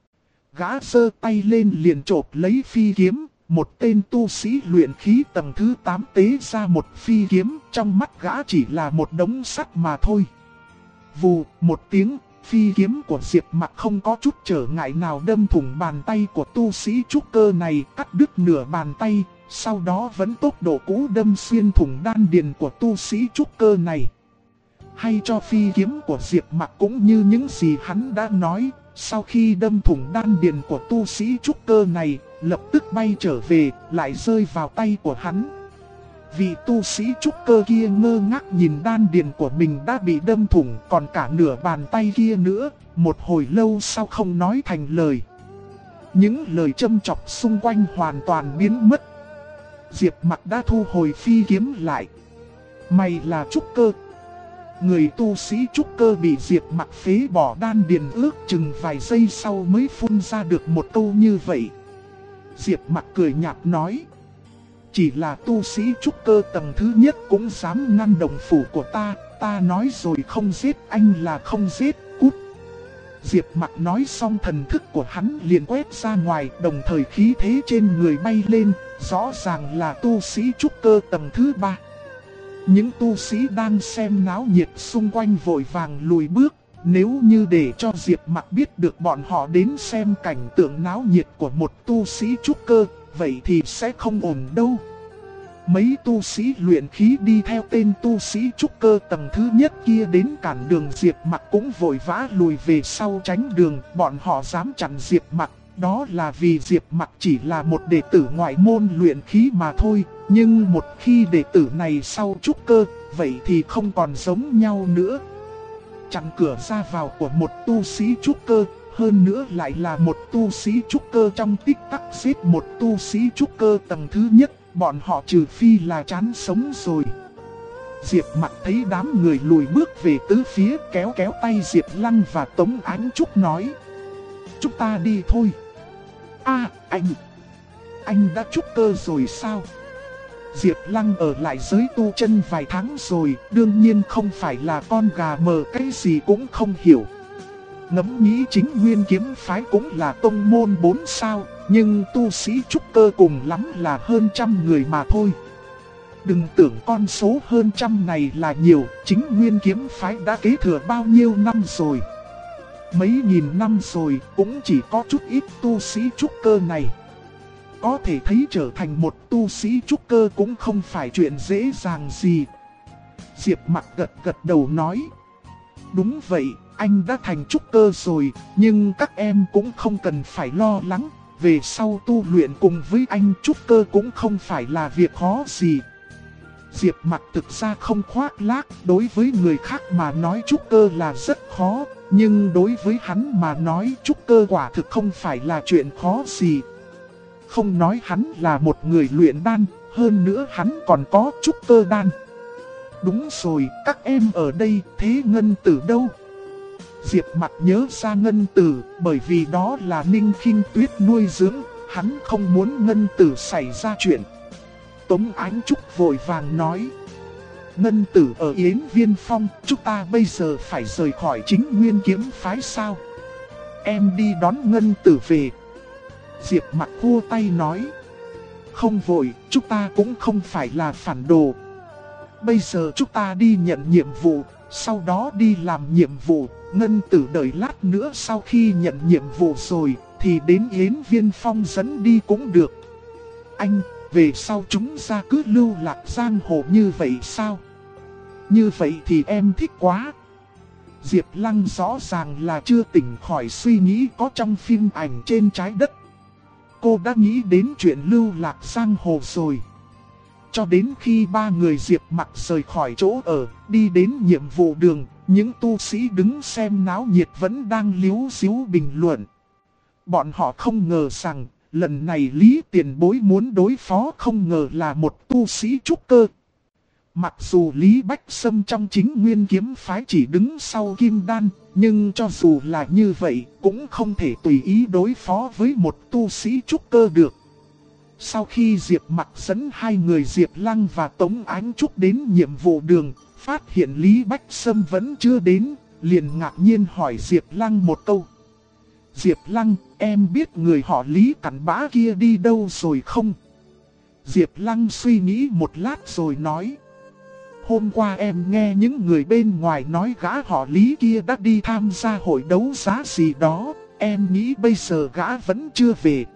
Gã giơ tay lên liền chộp lấy phi kiếm, một tên tu sĩ luyện khí tầng thứ 8 tế ra một phi kiếm, trong mắt gã chỉ là một đống sắt mà thôi. Vù, một tiếng, phi kiếm của Diệp Mạc không có chút trở ngại nào đâm thủng bàn tay của tu sĩ trúc cơ này, cắt đứt nửa bàn tay, sau đó vẫn tốc độ cũ đâm xuyên thủng đan điền của tu sĩ trúc cơ này. Hay cho phi kiếm của Diệp Mạc cũng như những gì hắn đã nói, sau khi đâm thủng đan điền của tu sĩ trúc cơ này, lập tức bay trở về, lại rơi vào tay của hắn. Vị tu sĩ trúc cơ kia ngơ ngác nhìn đan điền của mình đã bị đâm thủng, còn cả nửa bàn tay kia nữa, một hồi lâu sau không nói thành lời. Những lời châm chọc xung quanh hoàn toàn biến mất. Diệp Mạc đã thu hồi phi kiếm lại. Mày là trúc cơ. Người tu sĩ trúc cơ bị Diệp Mạc phế bỏ đan điền ước chừng vài giây sau mới phun ra được một câu như vậy. Diệp Mạc cười nhạt nói: chỉ là tu sĩ trúc cơ tầng thứ nhất cũng dám ngăn đồng phủ của ta nói rồi không giết anh là không giết, cút. Diệp Mạc nói xong thần thức của hắn liền quét ra ngoài, đồng thời khí thế trên người bay lên, rõ ràng là tu sĩ trúc cơ tầng thứ 3. Những tu sĩ đang xem náo nhiệt xung quanh vội vàng lùi bước, nếu như để cho Diệp Mạc biết được bọn họ đến xem cảnh tượng náo nhiệt của một tu sĩ trúc cơ, vậy thì sẽ không ổn đâu. Mấy tu sĩ luyện khí đi theo tên tu sĩ trúc cơ tầng thứ nhất kia đến cản đường Diệp Mạc cũng vội vã lùi về sau tránh đường, bọn họ dám chặn Diệp Mạc, đó là vì Diệp Mạc chỉ là một đệ tử ngoại môn luyện khí mà thôi, nhưng một khi đệ tử này sau trúc cơ, vậy thì không còn giống nhau nữa. Chặn cửa ra vào của một tu sĩ trúc cơ, hơn nữa lại là một tu sĩ trúc cơ trong tích tắc giết một tu sĩ trúc cơ tầng thứ nhất, bọn họ trừ phi là chán sống rồi. Diệp Mạc thấy đám người lùi bước về tứ phía, kéo kéo tay Diệp Lăng và Tống Ánh Trúc nói: chúng ta đi thôi. Anh đã trúc cơ rồi sao? Diệp Lăng ở lại giới tu chân vài tháng rồi, đương nhiên không phải là con gà mờ cái gì cũng không hiểu. Ngẫm nghĩ chính Nguyên Kiếm Phái cũng là tông môn 4 sao, nhưng tu sĩ trúc cơ cùng lắm là hơn 100 người mà thôi. Đừng tưởng con số hơn 100 này là nhiều, chính Nguyên Kiếm Phái đã kế thừa bao nhiêu năm rồi. Mấy nghìn năm rồi cũng chỉ có chút ít tu sĩ trúc cơ này. Có thể thấy trở thành một tu sĩ trúc cơ cũng không phải chuyện dễ dàng gì. Diệp Mạc gật đầu nói: đúng vậy, anh đã thành trúc cơ rồi, nhưng các em cũng không cần phải lo lắng. Về sau tu luyện cùng với anh trúc cơ cũng không phải là việc khó gì. Diệp Mặc thực ra không khoác lác, đối với người khác mà nói trúc cơ là rất khó, nhưng đối với hắn mà nói trúc cơ quả thực không phải là chuyện khó gì. Không nói hắn là một người luyện đan, hơn nữa hắn còn có trúc cơ đan. Đúng rồi, các em ở đây, thế Ngân Tử đâu? Diệp Mặc nhớ ra Ngân Tử, bởi vì đó là Ninh Khinh Tuyết nuôi dưỡng, hắn không muốn Ngân Tử xảy ra chuyện. Tống Ánh Trúc vội vàng nói. Ngân Tử ở Yến Viên Phong, chúng ta bây giờ phải rời khỏi Chính Nguyên Kiếm phái sao? Em đi đón Ngân Tử về. Diệp Mặc khua tay nói. Không vội, chúng ta cũng không phải là phản đồ. Bây giờ chúng ta đi nhận nhiệm vụ, sau đó đi làm nhiệm vụ. Ngân Tử đợi lát nữa sau khi nhận nhiệm vụ rồi, thì đến Yến Viên Phong dẫn đi cũng được. Anh, về sau chúng ta cứ lưu lạc giang hồ như vậy sao? Như vậy thì em thích quá. Diệp Lăng rõ ràng là chưa tỉnh khỏi suy nghĩ có trong phim ảnh trên trái đất. Cô đã nghĩ đến chuyện lưu lạc giang hồ rồi. Cho đến khi ba người Diệp Mặc rời khỏi chỗ ở, đi đến nhiệm vụ đường, những tu sĩ đứng xem náo nhiệt vẫn đang líu xíu bình luận. Bọn họ không ngờ rằng, lần này Lý Tiền Bối muốn đối phó không ngờ là một tu sĩ trúc cơ. Mặc dù Lý Bách Sâm trong Chính Nguyên Kiếm phái chỉ đứng sau Kim Đan, nhưng cho dù là như vậy cũng không thể tùy ý đối phó với một tu sĩ trúc cơ được. Sau khi Diệp Mặc dẫn hai người Diệp Lăng và Tống Ánh Trúc đến nhiệm vụ đường, phát hiện Lý Bách Sâm vẫn chưa đến, liền ngạc nhiên hỏi Diệp Lăng một câu. Diệp Lăng, em biết người họ Lý cặn bã kia đi đâu rồi không? Diệp Lăng suy nghĩ một lát rồi nói. Hôm qua em nghe những người bên ngoài nói gã họ Lý kia đã đi tham gia hội đấu giá gì đó, em nghĩ bây giờ gã vẫn chưa về.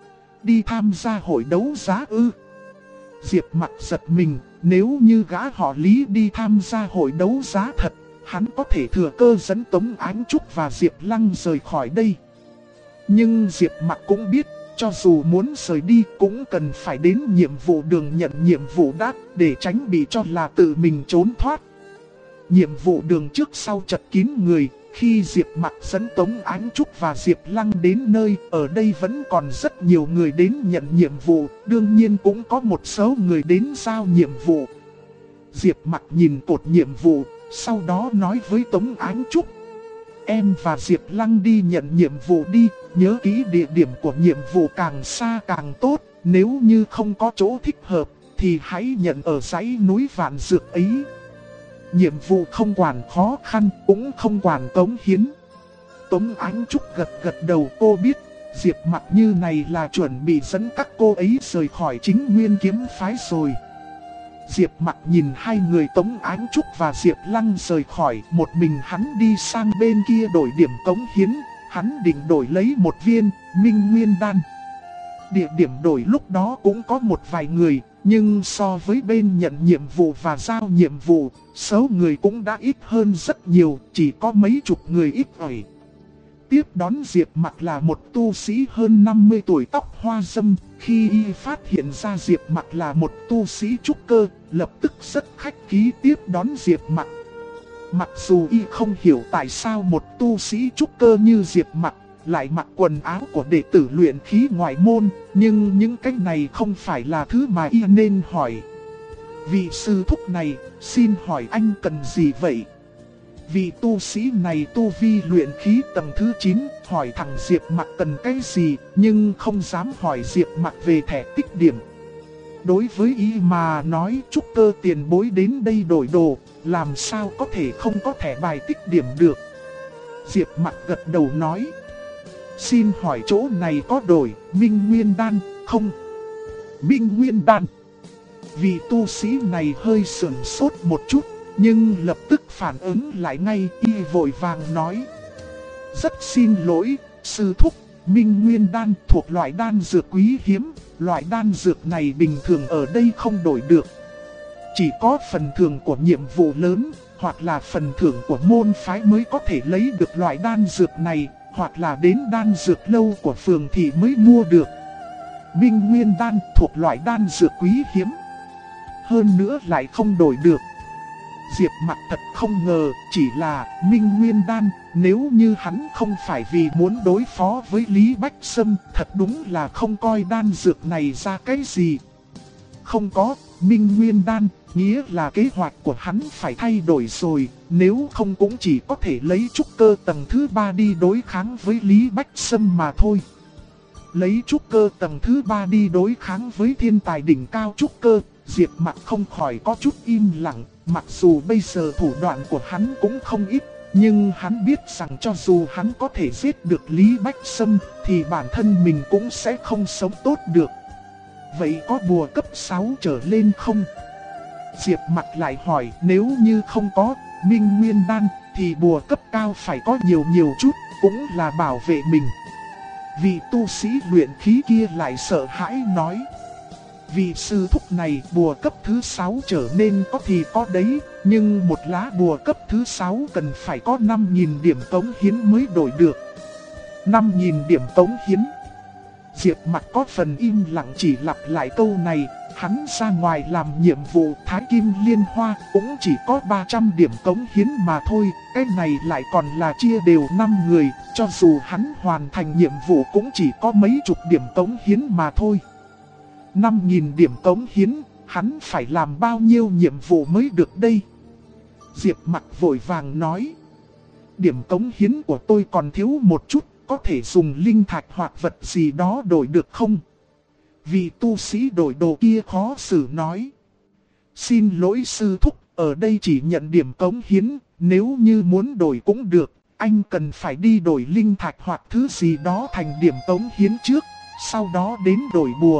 Đi tham gia hội đấu giá ư? Diệp Mặc giật mình, nếu như gã họ Lý đi tham gia hội đấu giá thật, hắn có thể thừa cơ dẫn Tống Ánh Trúc và Diệp Lăng rời khỏi đây. Nhưng Diệp Mặc cũng biết, cho dù muốn rời đi cũng cần phải đến nhiệm vụ đường nhận nhiệm vụ đã, để tránh bị cho là tự mình trốn thoát. Nhiệm vụ đường trước sau chật kín người, khi Diệp Mặc dẫn Tống Ánh Trúc và Diệp Lăng đến nơi, ở đây vẫn còn rất nhiều người đến nhận nhiệm vụ, đương nhiên cũng có một số người đến giao nhiệm vụ. Diệp Mặc nhìn cột nhiệm vụ, sau đó nói với Tống Ánh Trúc. Em và Diệp Lăng đi nhận nhiệm vụ đi, nhớ kỹ địa điểm của nhiệm vụ càng xa càng tốt, nếu như không có chỗ thích hợp, thì hãy nhận ở dãy núi Vạn Dược ấy. Nhiệm vụ không quản khó khăn, cũng không quản cống hiến. Tống Ánh Trúc gật gật đầu, cô biết, Diệp Mặc như này là chuẩn bị dẫn các cô ấy rời khỏi Chính Nguyên Kiếm phái rồi. Diệp Mặc nhìn hai người Tống Ánh Trúc và Diệp Lăng rời khỏi, một mình hắn đi sang bên kia đổi điểm cống hiến, hắn định đổi lấy một viên Minh Nguyên Đan. Địa điểm đổi lúc đó cũng có một vài người, nhưng so với bên nhận nhiệm vụ và giao nhiệm vụ, số người cũng đã ít hơn rất nhiều, chỉ có mấy chục người ít ỏi. Tiếp đón Diệp Mặc là một tu sĩ hơn 50 tuổi tóc hoa râm, khi y phát hiện ra Diệp Mặc là một tu sĩ trúc cơ, lập tức rất khách khí tiếp đón Diệp Mặc. Mặc dù y không hiểu tại sao một tu sĩ trúc cơ như Diệp Mặc lại mặc quần áo của đệ tử luyện khí ngoại môn, nhưng những cái này không phải là thứ mà y nên hỏi. Vị sư thúc này, xin hỏi anh cần gì vậy? Vị tu sĩ này tu vi luyện khí tầng thứ 9, hỏi thằng Diệp Mặc cần cái gì, nhưng không dám hỏi Diệp Mặc về thẻ tích điểm. Đối với y mà nói trúc cơ tiền bối đến đây đổi đồ, làm sao có thể không có thẻ bài tích điểm được. Diệp Mặc gật đầu nói. Xin hỏi chỗ này có đổi Minh Nguyên Đan không? Minh Nguyên Đan. Vị tu sĩ này hơi sửng sốt một chút, nhưng lập tức phản ứng lại ngay, y vội vàng nói. Rất xin lỗi, sư thúc, Minh Nguyên Đan thuộc loại đan dược quý hiếm, loại đan dược này bình thường ở đây không đổi được. Chỉ có phần thưởng của nhiệm vụ lớn, hoặc là phần thưởng của môn phái mới có thể lấy được loại đan dược này, hoặc là đến đan dược lâu của phường thị mới mua được. Minh Nguyên Đan thuộc loại đan dược quý hiếm. hơn nữa lại không đổi được. Diệp Mặc thật không ngờ, chỉ là Minh Nguyên Đan, nếu như hắn không phải vì muốn đối phó với Lý Bách Sâm, thật đúng là không coi đan dược này ra cái gì. Không có Minh Nguyên Đan, nghĩa là kế hoạch của hắn phải thay đổi rồi, nếu không cũng chỉ có thể lấy trúc cơ tầng thứ 3 đi đối kháng với Lý Bách Sâm mà thôi. Lấy trúc cơ tầng thứ 3 đi đối kháng với thiên tài đỉnh cao trúc cơ, Diệp Mặc không khỏi có chút im lặng, mặc dù bây giờ thủ đoạn của hắn cũng không ít, nhưng hắn biết rằng cho dù hắn có thể giết được Lý Bách Sâm, thì bản thân mình cũng sẽ không sống tốt được. Vậy có bùa cấp 6 trở lên không? Diệp Mặc lại hỏi, nếu như không có Minh Nguyên Đan, thì bùa cấp cao phải có nhiều chút, cũng là bảo vệ mình. Vị tu sĩ luyện khí kia lại sợ hãi nói, vị sư thúc này bùa cấp thứ 6 trở nên có thì có đấy, nhưng một lá bùa cấp thứ 6 cần phải có 5.000 điểm cống hiến mới đổi được. 5.000 điểm cống hiến. Diệp Mặc có phần im lặng chỉ lặp lại câu này, hắn ra ngoài làm nhiệm vụ Thái Kim Liên Hoa cũng chỉ có 300 điểm cống hiến mà thôi, cái này lại còn là chia đều 5 người, cho dù hắn hoàn thành nhiệm vụ cũng chỉ có mấy chục điểm cống hiến mà thôi. 5.000 điểm cống hiến, hắn phải làm bao nhiêu nhiệm vụ mới được đây? Diệp Mặc vội vàng nói, điểm cống hiến của tôi còn thiếu một chút, có thể dùng linh thạch hoặc vật gì đó đổi được không? Vị tu sĩ đổi đồ kia khó xử nói, xin lỗi sư thúc, ở đây chỉ nhận điểm cống hiến, nếu như muốn đổi cũng được, anh cần phải đi đổi linh thạch hoặc thứ gì đó thành điểm cống hiến trước, sau đó đến đổi bùa.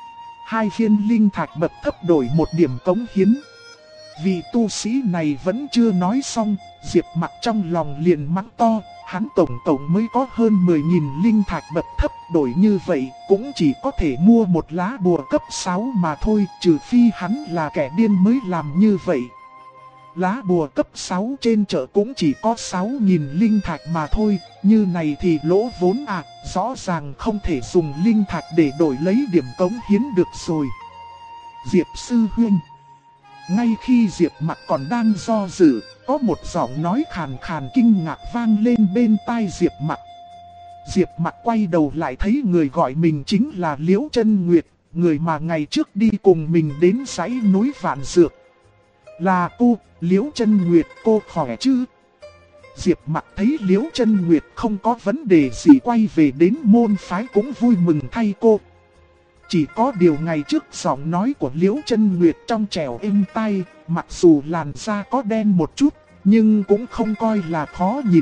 2 viên linh thạch bậc thấp đổi 1 điểm cống hiến. Vị tu sĩ này vẫn chưa nói xong, Diệp Mặc trong lòng liền mắng to, hắn tổng mới có hơn 10.000 linh thạch bậc thấp, đổi như vậy cũng chỉ có thể mua một lá bùa cấp 6 mà thôi, trừ phi hắn là kẻ điên mới làm như vậy. Lá bùa cấp 6 trên chợ cũng chỉ có 6.000 linh thạch mà thôi, như này thì lỗ vốn à, rõ ràng không thể dùng linh thạch để đổi lấy điểm cống hiến được rồi. Diệp sư huynh. Ngay khi Diệp Mặc còn đang do dự, có một giọng nói khàn khàn kinh ngạc vang lên bên tai Diệp Mặc. Diệp Mặc quay đầu lại thấy người gọi mình chính là Liễu Chân Nguyệt, người mà ngày trước đi cùng mình đến dãy núi Vạn Dược. Là cô, Liễu Chân Nguyệt, cô khỏe chứ? Diệp Mặc thấy Liễu Chân Nguyệt không có vấn đề gì, quay về đến môn phái cũng vui mừng thay cô. Chỉ có điều ngày trước giọng nói của Liễu Chân Nguyệt trong trẻo êm tai, mặc dù làn da có đen một chút, nhưng cũng không coi là khó nhìn.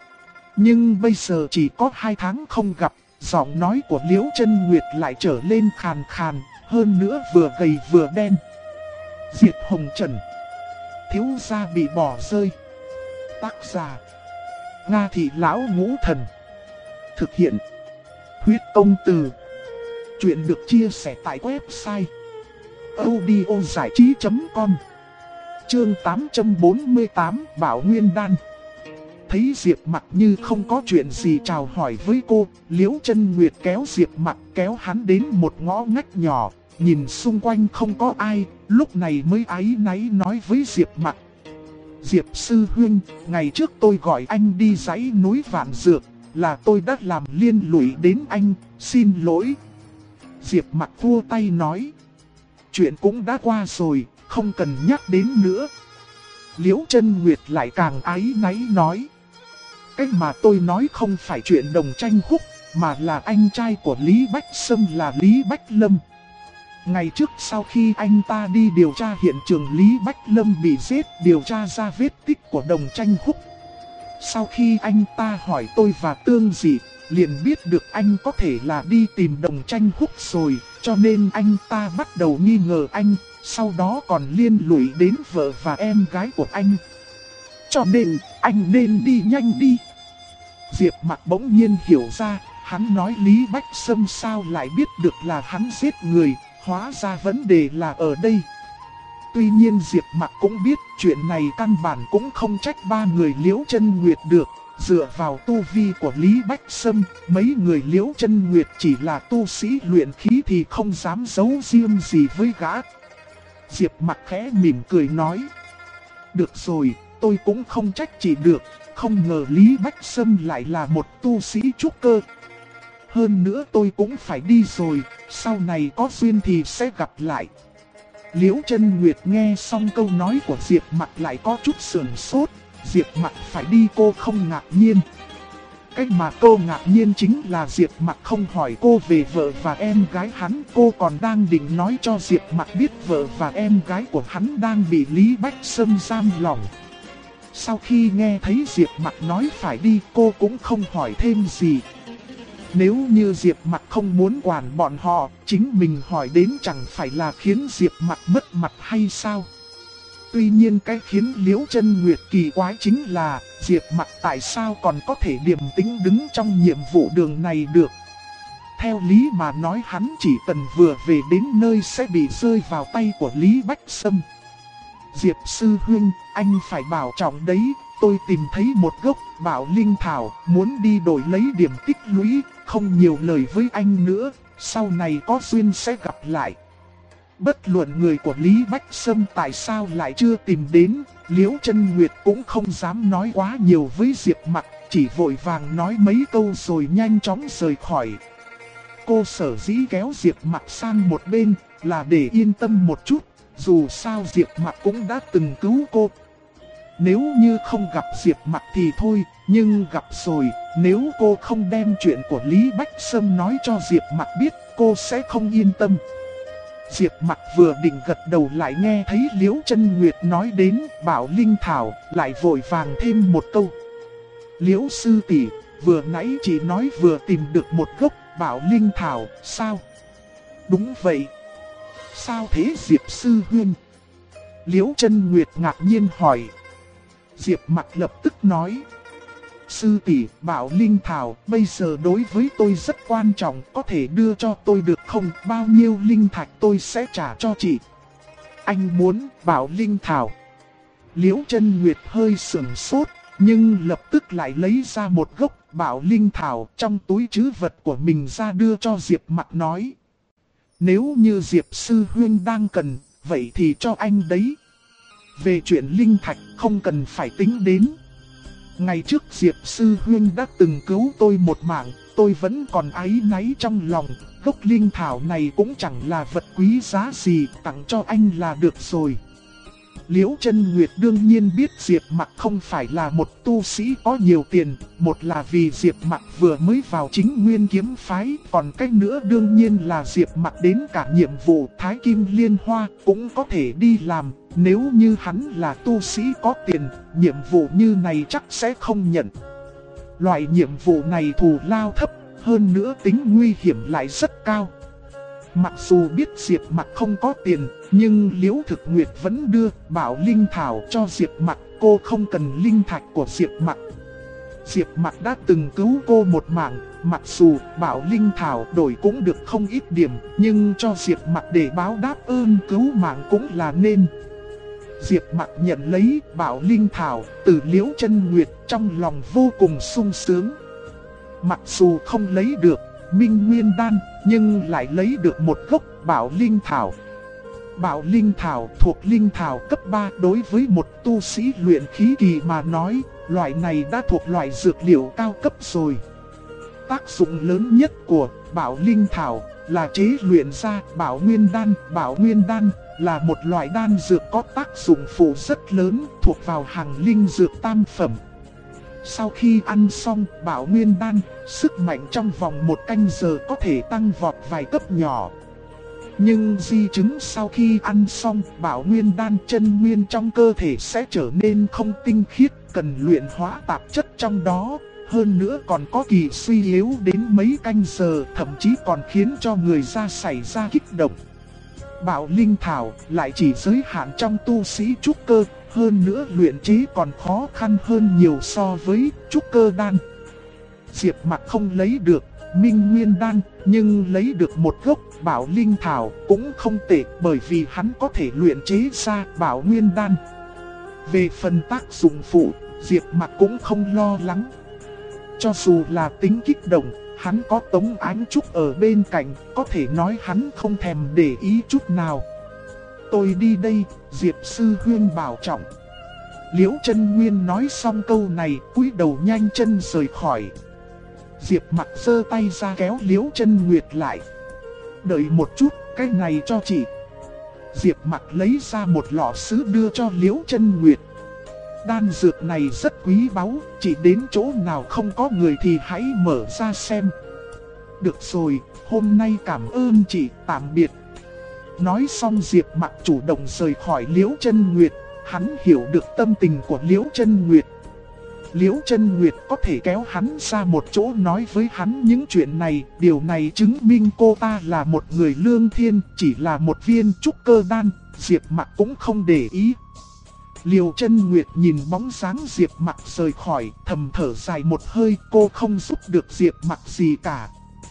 Nhưng bây giờ chỉ có 2 tháng không gặp, giọng nói của Liễu Chân Nguyệt lại trở lên khàn khàn, hơn nữa vừa gầy vừa đen. Diệt Hồng Trần. Thiếu gia bị bỏ rơi. Tác giả: Nga Thị Lão Ngũ Thần. Thực hiện: Huyết Công Từ. Chuyện được chia sẻ tại website audiozảichí.com. Chương 848 Bảo Nguyên Đan. Thấy Diệp Mặc như không có chuyện gì chào hỏi với cô, Liễu Chân Nguyệt kéo Diệp Mặc kéo hắn đến một ngõ ngách nhỏ, nhìn xung quanh không có ai, lúc này mới áy náy nói với Diệp Mặc. Diệp sư huynh, ngày trước tôi gọi anh đi dãy núi Vạn Dược, là tôi đã làm liên lụy đến anh, xin lỗi. Diệp Mặc vua tay nói, chuyện cũng đã qua rồi, không cần nhắc đến nữa. Liễu Chân Nguyệt lại càng áy náy nói, cái mà tôi nói không phải chuyện Đồng Tranh Húc, mà là anh trai của Lý Bách Sâm là Lý Bách Lâm. Ngày trước sau khi anh ta đi điều tra hiện trường Lý Bách Lâm bị giết, điều tra ra vết tích của Đồng Tranh Húc. Sau khi anh ta hỏi tôi và Tương Dị, liền biết được anh có thể là đi tìm Đồng Tranh Húc rồi, cho nên anh ta bắt đầu nghi ngờ anh, sau đó còn liên lụy đến vợ và em gái của anh. Cho nên, anh nên đi nhanh đi. Diệp Mặc bỗng nhiên hiểu ra, hắn nói Lý Bách Sâm sao lại biết được là hắn giết người, hóa ra vấn đề là ở đây. Tuy nhiên Diệp Mặc cũng biết chuyện này căn bản cũng không trách 3 người Liễu Chân Nguyệt được. Dựa vào tu vi của Lý Bách Sâm, mấy người Liễu Chân Nguyệt chỉ là tu sĩ luyện khí thì không dám giấu riêng gì với gã. Diệp Mặc khẽ mỉm cười nói. Được rồi, tôi cũng không trách chị được, không ngờ Lý Bách Sâm lại là một tu sĩ trúc cơ. Hơn nữa tôi cũng phải đi rồi, sau này có duyên thì sẽ gặp lại. Liễu Chân Nguyệt nghe xong câu nói của Diệp Mặc lại có chút sườn sốt. Diệp Mặc phải đi cô không ngạc nhiên. Cách mà cô ngạc nhiên chính là Diệp Mặc không hỏi cô về vợ và em gái hắn. Cô còn đang định nói cho Diệp Mặc biết vợ và em gái của hắn đang bị Lý Bách Sâm giam lỏng. Sau khi nghe thấy Diệp Mặc nói phải đi, cô cũng không hỏi thêm gì. Nếu như Diệp Mặc không muốn quản bọn họ, chính mình hỏi đến chẳng phải là khiến Diệp Mặc mất mặt hay sao? Tuy nhiên cái khiến Liễu Chân Nguyệt kỳ quái chính là Diệp Mặc tại sao còn có thể điềm tĩnh đứng trong nhiệm vụ đường này được. Theo lý mà nói hắn chỉ cần vừa về đến nơi sẽ bị rơi vào tay của Lý Bách Sâm. Diệp sư huynh, anh phải bảo trọng đấy, tôi tìm thấy một gốc Bảo Linh Thảo, muốn đi đổi lấy điểm tích lũy, không nhiều lời với anh nữa, sau này có duyên sẽ gặp lại. Bất luận người của Lý Bách Sâm tại sao lại chưa tìm đến, Liễu Chân Nguyệt cũng không dám nói quá nhiều với Diệp Mặc, chỉ vội vàng nói mấy câu rồi nhanh chóng rời khỏi. Cô sở dĩ kéo Diệp Mặc sang một bên là để yên tâm một chút, dù sao Diệp Mặc cũng đã từng cứu cô. Nếu như không gặp Diệp Mặc thì thôi, nhưng gặp rồi, nếu cô không đem chuyện của Lý Bách Sâm nói cho Diệp Mặc biết, cô sẽ không yên tâm. Diệp Mặc vừa định gật đầu lại nghe thấy Liễu Chân Nguyệt nói đến Bảo Linh Thảo, lại vội vàng thêm một câu. Liễu sư tỷ, vừa nãy chị nói vừa tìm được một gốc Bảo Linh Thảo, sao? Đúng vậy. Sao thế Diệp sư huynh? Liễu Chân Nguyệt ngạc nhiên hỏi. Diệp Mặc lập tức nói. Sư tỷ, Bảo Linh Thảo bây giờ đối với tôi rất quan trọng, có thể đưa cho tôi được không? Bao nhiêu linh thạch tôi sẽ trả cho chị. Anh muốn Bảo Linh Thảo. Liễu Chân Nguyệt hơi sửng sốt, nhưng lập tức lại lấy ra một gốc Bảo Linh Thảo trong túi trữ vật của mình ra đưa cho Diệp Mặc nói. Nếu như Diệp sư huynh đang cần, vậy thì cho anh đấy. Về chuyện linh thạch không cần phải tính đến. Ngày trước Diệp sư huynh đã từng cứu tôi một mạng, tôi vẫn còn áy náy trong lòng. Gốc linh thảo này cũng chẳng là vật quý giá gì, tặng cho anh là được rồi. Liễu Chân Nguyệt đương nhiên biết Diệp Mặc không phải là một tu sĩ có nhiều tiền, một là vì Diệp Mặc vừa mới vào chính nguyên kiếm phái, còn cách nữa đương nhiên là Diệp Mặc đến cả nhiệm vụ Thái Kim Liên Hoa cũng có thể đi làm. Nếu như hắn là tu sĩ có tiền, nhiệm vụ như này chắc sẽ không nhận. Loại nhiệm vụ này thù lao thấp, hơn nữa tính nguy hiểm lại rất cao. Mặc dù biết Diệp Mặc không có tiền, nhưng Liễu Thực Nguyệt vẫn đưa Bảo Linh Thảo cho Diệp Mặc, cô không cần linh thạch của Diệp Mặc. Diệp Mặc đã từng cứu cô một mạng, mặc dù Bảo Linh Thảo đổi cũng được không ít điểm, nhưng cho Diệp Mặc để báo đáp ơn cứu mạng cũng là nên. Diệp Mặc nhận lấy Bảo Linh Thảo từ Liễu Chân Nguyệt trong lòng vô cùng sung sướng. Mặc dù không lấy được Minh Nguyên Đan, nhưng lại lấy được một gốc Bảo Linh Thảo. Bảo Linh Thảo thuộc Linh Thảo cấp 3, đối với một tu sĩ luyện khí kỳ mà nói, loại này đã thuộc loại dược liệu cao cấp rồi. Tác dụng lớn nhất của Bảo Linh Thảo là chế luyện ra Bảo Nguyên Đan. Bảo Nguyên Đan là một loại đan dược có tác dụng phụ rất lớn, thuộc vào hàng linh dược tam phẩm. Sau khi ăn xong Bảo Nguyên Đan, sức mạnh trong vòng 1 canh giờ có thể tăng vọt vài cấp nhỏ. Nhưng di chứng sau khi ăn xong Bảo Nguyên Đan, chân nguyên trong cơ thể sẽ trở nên không tinh khiết, cần luyện hóa tạp chất trong đó. Hơn nữa còn có kỳ suy yếu đến mấy canh giờ, thậm chí còn khiến cho người ta xảy ra kích động. Bảo Linh Thảo lại chỉ giới hạn trong tu sĩ trúc cơ, hơn nữa luyện chế còn khó khăn hơn nhiều so với trúc cơ đan. Diệp Mặc không lấy được Minh Nguyên Đan, nhưng lấy được một gốc Bảo Linh Thảo cũng không tệ, bởi vì hắn có thể luyện chế ra Bảo Nguyên Đan. Về phần tác dụng phụ, Diệp Mặc cũng không lo lắng. Cho dù là tính kích động, hắn có Tống Ánh Trúc ở bên cạnh, có thể nói hắn không thèm để ý chút nào. Tôi đi đây, Diệp sư huynh bảo trọng. Liễu Chân Nguyên nói xong câu này, cúi đầu nhanh chân rời khỏi. Diệp Mặc giơ tay ra kéo Liễu Chân Nguyệt lại. Đợi một chút, cái này cho chị. Diệp Mặc lấy ra một lọ sứ đưa cho Liễu Chân Nguyệt. Đan dược này rất quý báu, chỉ đến chỗ nào không có người thì hãy mở ra xem. Được rồi, hôm nay cảm ơn chị, tạm biệt. Nói xong Diệp Mặc chủ động rời khỏi Liễu Chân Nguyệt. Hắn hiểu được tâm tình của Liễu Chân Nguyệt. Liễu Chân Nguyệt có thể kéo hắn ra một chỗ nói với hắn những chuyện này. Điều này chứng minh cô ta là một người lương thiện, chỉ là một viên trúc cơ đan. Diệp Mặc cũng không để ý. Liễu Chân Nguyệt nhìn bóng dáng Diệp Mặc rời khỏi, thầm thở dài một hơi. Cô không giúp được Diệp Mặc gì cả.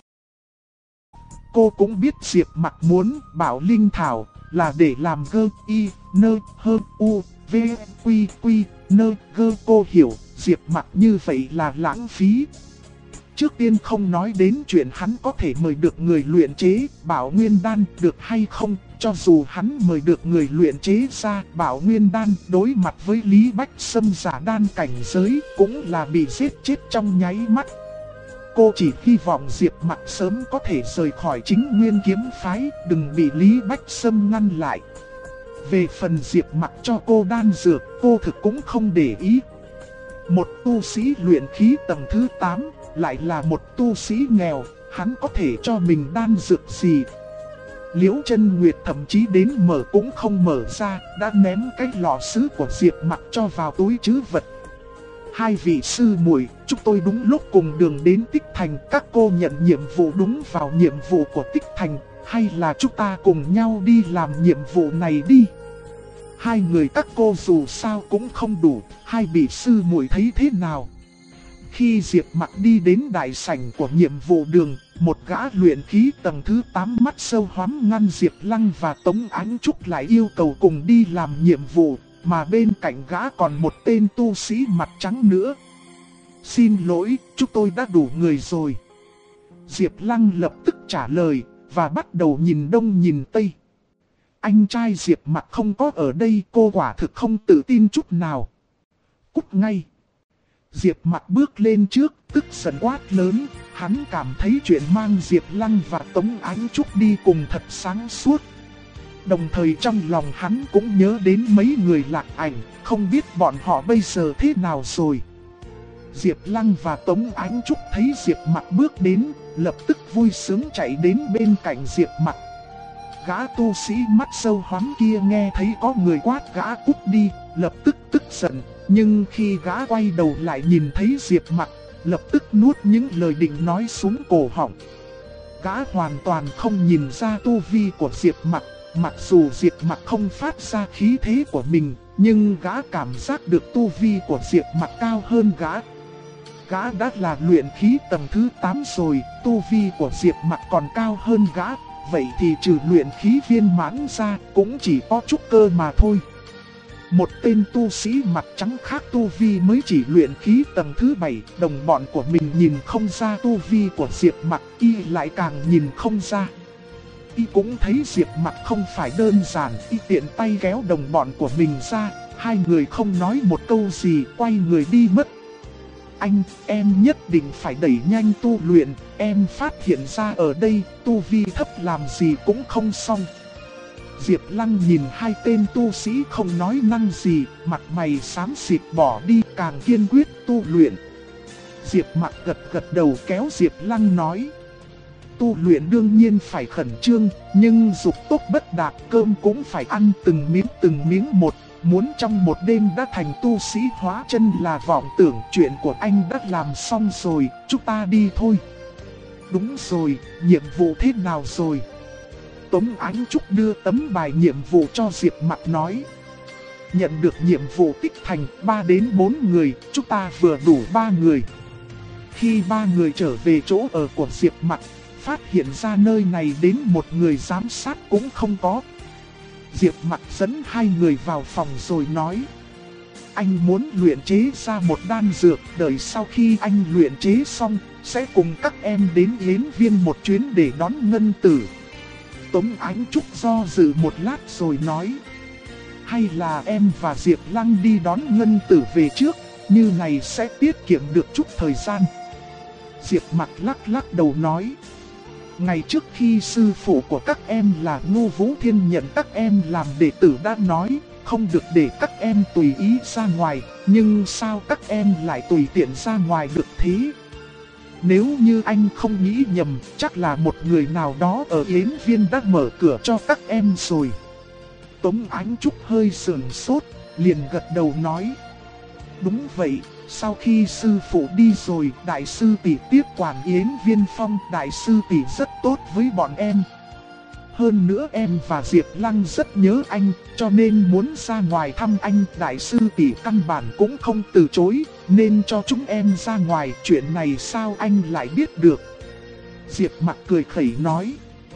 Cô cũng biết Diệp Mặc muốn bảo linh thảo là để làm gơ, y, nơ, hơ, u, v, quy, quy, nơ, gơ. Cô hiểu Diệp Mặc như vậy là lãng phí. Trước tiên không nói đến chuyện hắn có thể mời được người luyện chế bảo nguyên đan được hay không. Cho dù hắn mời được người luyện chế ra bảo nguyên đan, đối mặt với Lý Bách Sâm giả đan cảnh giới cũng là bị giết chết trong nháy mắt. Cô chỉ hy vọng Diệp Mặc sớm có thể rời khỏi Chính Nguyên kiếm phái, đừng bị Lý Bách Sâm ngăn lại. Về phần Diệp Mặc cho cô đan dược, cô thực cũng không để ý. Một tu sĩ luyện khí tầng thứ 8, lại là một tu sĩ nghèo, hắn có thể cho mình đan dược gì? Liễu Chân Nguyệt thậm chí đến mở cũng không mở ra, đã ném cái lọ sứ của Diệp Mặc cho vào túi trữ vật. Hai vị sư muội, chúng tôi đúng lúc cùng đường đến Tích Thành, các cô nhận nhiệm vụ đúng vào nhiệm vụ của Tích Thành, hay là chúng ta cùng nhau đi làm nhiệm vụ này đi? Hai người các cô dù sao cũng không đủ, hai vị sư muội thấy thế nào? Khi Diệp Mặc đi đến đại sảnh của nhiệm vụ đường, một gã luyện khí tầng thứ 8 mắt sâu hoắm ngăn Diệp Lăng và Tống Ánh Trúc lại yêu cầu cùng đi làm nhiệm vụ. Mà bên cạnh gã còn một tên tu sĩ mặt trắng nữa. Xin lỗi, chúng tôi đã đủ người rồi. Diệp Lăng lập tức trả lời và bắt đầu nhìn đông nhìn tây. Anh trai Diệp Mặc không có ở đây, cô quả thực không tự tin chút nào. Cút ngay. Diệp Mặc bước lên trước, tức giận quát lớn. Hắn cảm thấy chuyện mang Diệp Lăng và Tống Ánh Trúc đi cùng thật sáng suốt. Đồng thời trong lòng hắn cũng nhớ đến mấy người lạc ảnh, không biết bọn họ bây giờ thế nào rồi. Diệp Lăng và Tống Ánh Trúc thấy Diệp Mặc bước đến, lập tức vui sướng chạy đến bên cạnh Diệp Mặc. Gã tu sĩ mắt sâu hoắm kia nghe thấy có người quát gã cút đi, lập tức tức giận. Nhưng khi gã quay đầu lại nhìn thấy Diệp Mặc, lập tức nuốt những lời định nói xuống cổ họng. Gã hoàn toàn không nhìn ra tu vi của Diệp Mặc. Mặc dù Diệp Mặc không phát ra khí thế của mình, nhưng gã cảm giác được tu vi của Diệp Mặc cao hơn gã. Gã đã là luyện khí tầng thứ 8 rồi, tu vi của Diệp Mặc còn cao hơn gã. Vậy thì trừ luyện khí viên mãn ra, cũng chỉ có trúc cơ mà thôi. Một tên tu sĩ mặt trắng khác tu vi mới chỉ luyện khí tầng thứ 7, đồng bọn của mình nhìn không ra tu vi của Diệp Mặc, y lại càng nhìn không ra. Y cũng thấy Diệp Mặc không phải đơn giản, y tiện tay kéo đồng bọn của mình ra, hai người không nói một câu gì, quay người đi mất. Anh, em nhất định phải đẩy nhanh tu luyện, em phát hiện ra ở đây, tu vi thấp làm gì cũng không xong. Diệp Lăng nhìn hai tên tu sĩ không nói năng gì, mặt mày xám xịt bỏ đi, càng kiên quyết tu luyện. Diệp Mặc gật đầu kéo Diệp Lăng nói. Tu luyện đương nhiên phải khẩn trương, nhưng dục tốc bất đạt, cơm cũng phải ăn từng miếng một. Muốn trong một đêm đã thành tu sĩ hóa chân là vọng tưởng, chuyện của anh đã làm xong rồi, chúng ta đi thôi. Đúng rồi, nhiệm vụ thế nào rồi? Tống Ánh Trúc đưa tấm bài nhiệm vụ cho Diệp Mặc nói. Nhận được nhiệm vụ Tích Thành 3 đến 4 người, chúng ta vừa đủ 3 người. Khi 3 người trở về chỗ ở của Diệp Mặc, phát hiện ra nơi này đến một người giám sát cũng không có. Diệp Mặc dẫn hai người vào phòng rồi nói. Anh muốn luyện chế ra một đan dược, đợi sau khi anh luyện chế xong, sẽ cùng các em đến Yến Viên một chuyến để đón Ngân Tử. Tống Ánh Trúc do dự một lát rồi nói. Hay là em và Diệp Lăng đi đón Ngân Tử về trước, như này sẽ tiết kiệm được chút thời gian. Diệp Mặc lắc đầu nói. Ngày trước khi sư phụ của các em là Ngô Vũ Thiên nhận các em làm đệ tử đã nói, không được để các em tùy ý ra ngoài, nhưng sao các em lại tùy tiện ra ngoài được thế? Nếu như anh không nghĩ nhầm, chắc là một người nào đó ở Yến Viên đã mở cửa cho các em rồi. Tống Ánh Trúc hơi sườn sốt, liền gật đầu nói. Đúng vậy, sau khi sư phụ đi rồi, đại sư tỷ tiếp quản Yến Viên Phong, đại sư tỷ rất tốt với bọn em. Hơn nữa em và Diệp Lăng rất nhớ anh, cho nên muốn ra ngoài thăm anh, đại sư tỷ căn bản cũng không từ chối, nên cho chúng em ra ngoài, chuyện này sao anh lại biết được? Diệp Mặc cười khẩy nói.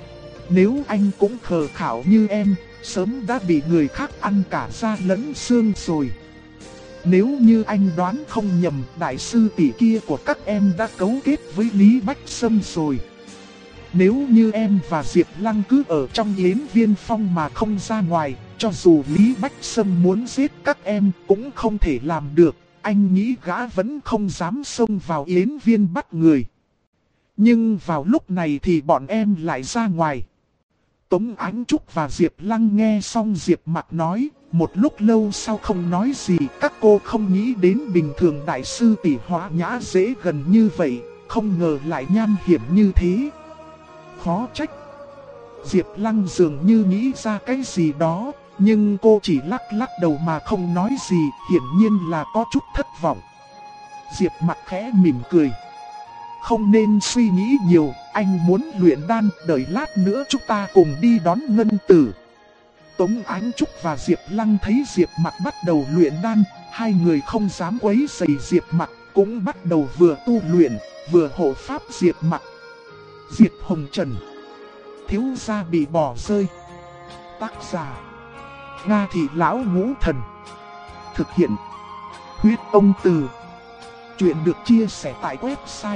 Nếu anh cũng khờ khảo như em, sớm đã bị người khác ăn cả da lẫn xương rồi. Nếu như anh đoán không nhầm, đại sư tỷ kia của các em đã cấu kết với Lý Bách Sâm rồi. Nếu như em và Diệp Lăng cứ ở trong Yến Viên Phong mà không ra ngoài, cho dù Lý Bách Sâm muốn giết các em cũng không thể làm được. Anh nghĩ gã vẫn không dám xông vào Yến Viên bắt người. Nhưng vào lúc này thì bọn em lại ra ngoài. Tống Ánh Trúc và Diệp Lăng nghe xong Diệp Mặc nói, một lúc lâu sau không nói gì. Các cô không nghĩ đến bình thường đại sư tỷ hóa nhã dễ gần như vậy, không ngờ lại nham hiểm như thế. Khó trách. Diệp Lăng dường như nghĩ ra cái gì đó, nhưng cô chỉ lắc đầu mà không nói gì, hiển nhiên là có chút thất vọng. Diệp Mặc khẽ mỉm cười. Không nên suy nghĩ nhiều, anh muốn luyện đan, đợi lát nữa chúng ta cùng đi đón Ngân Tử. Tống Ánh Trúc và Diệp Lăng thấy Diệp Mặc bắt đầu luyện đan, hai người không dám quấy rầy Diệp Mặc, cũng bắt đầu vừa tu luyện, vừa hộ pháp Diệp Mặc. Diệp Hồng Trần, thiếu gia bị bỏ rơi. Tác giả Nga Thị Lão Ngũ Thần. Thực hiện Huyết Ông Từ. Chuyện được chia sẻ tại website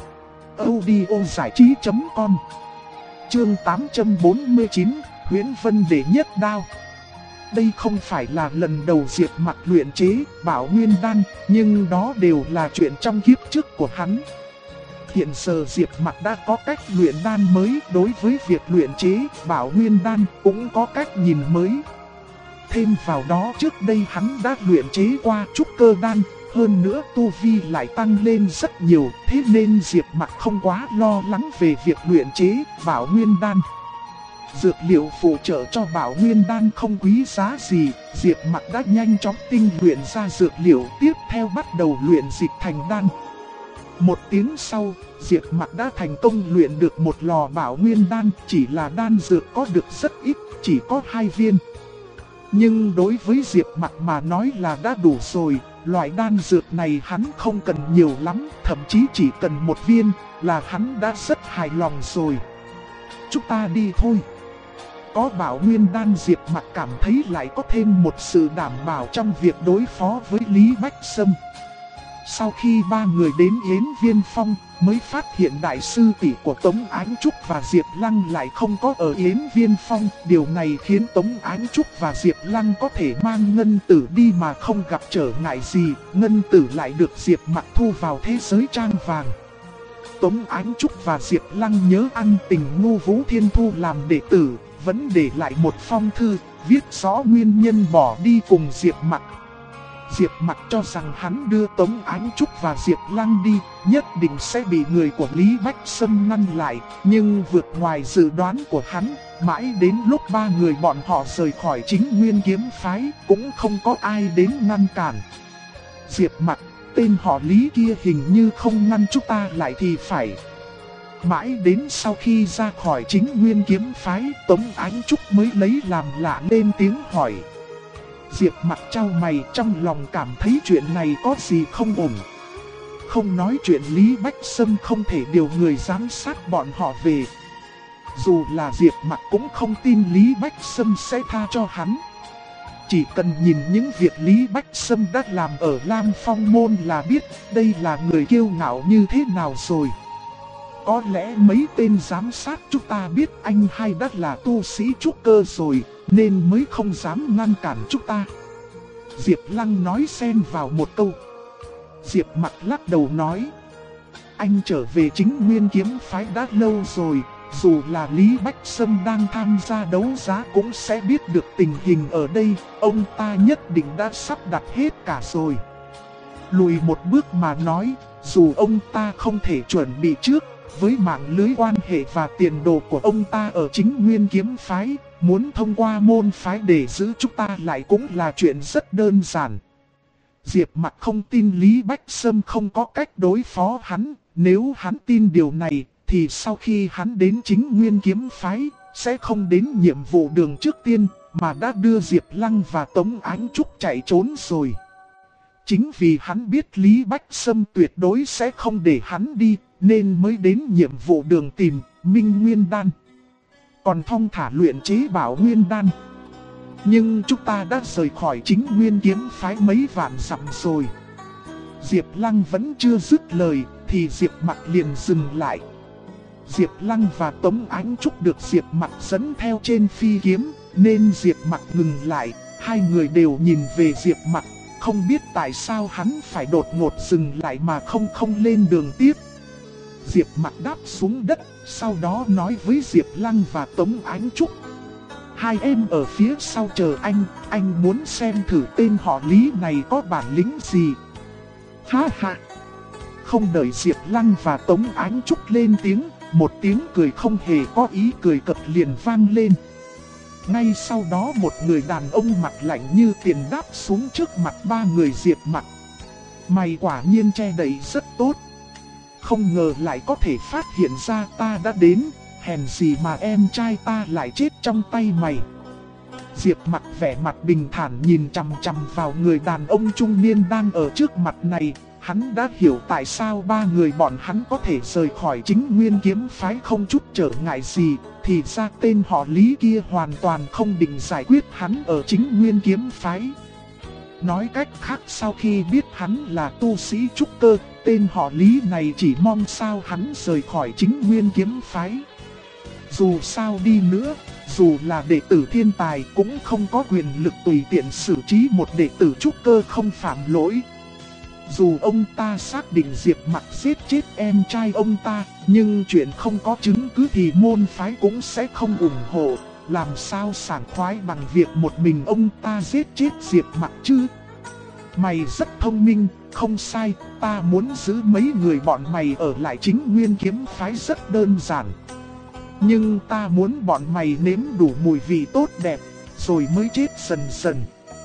audiozảichí.com. Chương 849, Huyễn Vân Đệ Nhất Đao. Đây không phải là lần đầu Diệp Mặc luyện chế Bảo Nguyên Đan, nhưng đó đều là chuyện trong kiếp trước của hắn. Hiện giờ Diệp Mặc đã có cách luyện đan mới, đối với việc luyện chế Bảo Nguyên Đan cũng có cách nhìn mới. Thêm vào đó trước đây hắn đã luyện chế qua Trúc Cơ Đan, hơn nữa tu vi lại tăng lên rất nhiều, thế nên Diệp Mặc không quá lo lắng về việc luyện chế Bảo Nguyên Đan. Dược liệu phụ trợ cho Bảo Nguyên Đan không quý giá gì, Diệp Mặc đã nhanh chóng tinh luyện ra dược liệu, tiếp theo bắt đầu luyện dịch thành đan. Một tiếng sau, Diệp Mặc đã thành công luyện được một lò Bảo Nguyên Đan, chỉ là đan dược có được rất ít, chỉ có 2 viên. Nhưng đối với Diệp Mặc mà nói là đã đủ rồi, loại đan dược này hắn không cần nhiều lắm, thậm chí chỉ cần 1 viên là hắn đã rất hài lòng rồi. Chúng ta đi thôi. Có Bảo Nguyên Đan, Diệp Mặc cảm thấy lại có thêm một sự đảm bảo trong việc đối phó với Lý Bách Sâm. Sau khi ba người đến Yến Viên Phong, mới phát hiện đại sư tỷ của Tống Ánh Trúc và Diệp Lăng lại không có ở Yến Viên Phong. Điều này khiến Tống Ánh Trúc và Diệp Lăng có thể mang Ngân Tử đi mà không gặp trở ngại gì. Ngân Tử lại được Diệp Mặc thu vào thế giới trang vàng. Tống Ánh Trúc và Diệp Lăng nhớ ăn tình Ngô Vũ Thiên thu làm đệ tử, vẫn để lại một phong thư, viết rõ nguyên nhân bỏ đi cùng Diệp Mặc. Diệp Mặc cho rằng hắn đưa Tống Ánh Trúc và Diệp Lăng đi, nhất định sẽ bị người của Lý Bách Sâm ngăn lại, nhưng vượt ngoài dự đoán của hắn, mãi đến lúc ba người bọn họ rời khỏi Chính Nguyên Kiếm Phái, cũng không có ai đến ngăn cản. Diệp Mặc, tên họ Lý kia hình như không ngăn chúng ta lại thì phải. Mãi đến sau khi ra khỏi Chính Nguyên Kiếm Phái, Tống Ánh Trúc mới lấy làm lạ lên tiếng hỏi. Diệp Mặc chau mày, trong lòng cảm thấy chuyện này có gì không ổn. Không nói chuyện Lý Bách Sâm không thể điều người giám sát bọn họ về. Dù là Diệp Mặc cũng không tin Lý Bách Sâm sẽ tha cho hắn. Chỉ cần nhìn những việc Lý Bách Sâm đã làm ở Lam Phong Môn là biết đây là người kiêu ngạo như thế nào rồi. Có lẽ mấy tên giám sát chúng ta biết anh hai đã là tu sĩ trúc cơ rồi, nên mới không dám ngăn cản chúng ta. Diệp Lăng nói xen vào một câu. Diệp Mặc lắc đầu nói, anh trở về Chính Nguyên kiếm phái đã lâu rồi, dù là Lý Bách Sâm đang tham gia đấu giá cũng sẽ biết được tình hình ở đây, ông ta nhất định đã sắp đặt hết cả rồi. Lùi một bước mà nói, dù ông ta không thể chuẩn bị trước, với mạng lưới quan hệ và tiền đồ của ông ta ở Chính Nguyên kiếm phái, muốn thông qua môn phái để giữ chúng ta lại cũng là chuyện rất đơn giản. Diệp Mặc không tin Lý Bách Sâm không có cách đối phó hắn, nếu hắn tin điều này, thì sau khi hắn đến Chính Nguyên kiếm phái, sẽ không đến nhiệm vụ đường trước tiên, mà đã đưa Diệp Lăng và Tống Ánh Trúc chạy trốn rồi. Chính vì hắn biết Lý Bách Sâm tuyệt đối sẽ không để hắn đi, nên mới đến nhiệm vụ đường tìm Minh Nguyên Đan. Còn thong thả luyện chế Bảo Nguyên Đan. Nhưng chúng ta đã rời khỏi Chính Nguyên kiếm phái mấy vạn dặm rồi. Diệp Lăng vẫn chưa dứt lời, thì Diệp Mặc liền dừng lại. Diệp Lăng và Tống Ánh Trúc được Diệp Mặc dẫn theo trên phi kiếm, nên Diệp Mặc ngừng lại, hai người đều nhìn về Diệp Mặc, không biết tại sao hắn phải đột ngột dừng lại mà không lên đường tiếp. Diệp Mặc đáp xuống đất, sau đó nói với Diệp Lăng và Tống Ánh Trúc. Hai em ở phía sau chờ anh muốn xem thử tên họ Lý này có bản lĩnh gì. Ha ha! Không đợi Diệp Lăng và Tống Ánh Trúc lên tiếng, một tiếng cười không hề có ý cười cợt liền vang lên. Ngay sau đó một người đàn ông mặt lạnh như tiền đáp xuống trước mặt ba người Diệp Mặc. Mày quả nhiên che đậy rất tốt. Không ngờ lại có thể phát hiện ra ta đã đến, hèn gì mà em trai ta lại chết trong tay mày. Diệp Mặc vẻ mặt bình thản nhìn chằm chằm vào người đàn ông trung niên đang ở trước mặt này. Hắn đã hiểu tại sao ba người bọn hắn có thể rời khỏi Chính Nguyên kiếm phái không chút trở ngại gì. Thì ra tên họ Lý kia hoàn toàn không định giải quyết hắn ở Chính Nguyên kiếm phái. Nói cách khác, sau khi biết hắn là tu sĩ trúc cơ, tên họ Lý này chỉ mong sao hắn rời khỏi Chính Nguyên kiếm phái. Dù sao đi nữa, dù là đệ tử thiên tài cũng không có quyền lực tùy tiện xử trí một đệ tử trúc cơ không phạm lỗi. Dù ông ta xác định Diệp Mặc giết chết em trai ông ta, nhưng chuyện không có chứng cứ thì môn phái cũng sẽ không ủng hộ. Làm sao sảng khoái bằng việc một mình ông ta giết chết Diệp Mặc chứ? Mày rất thông minh, không sai, ta muốn giữ mấy người bọn mày ở lại Chính Nguyên kiếm phái rất đơn giản. Nhưng ta muốn bọn mày nếm đủ mùi vị tốt đẹp, rồi mới chết dần dần.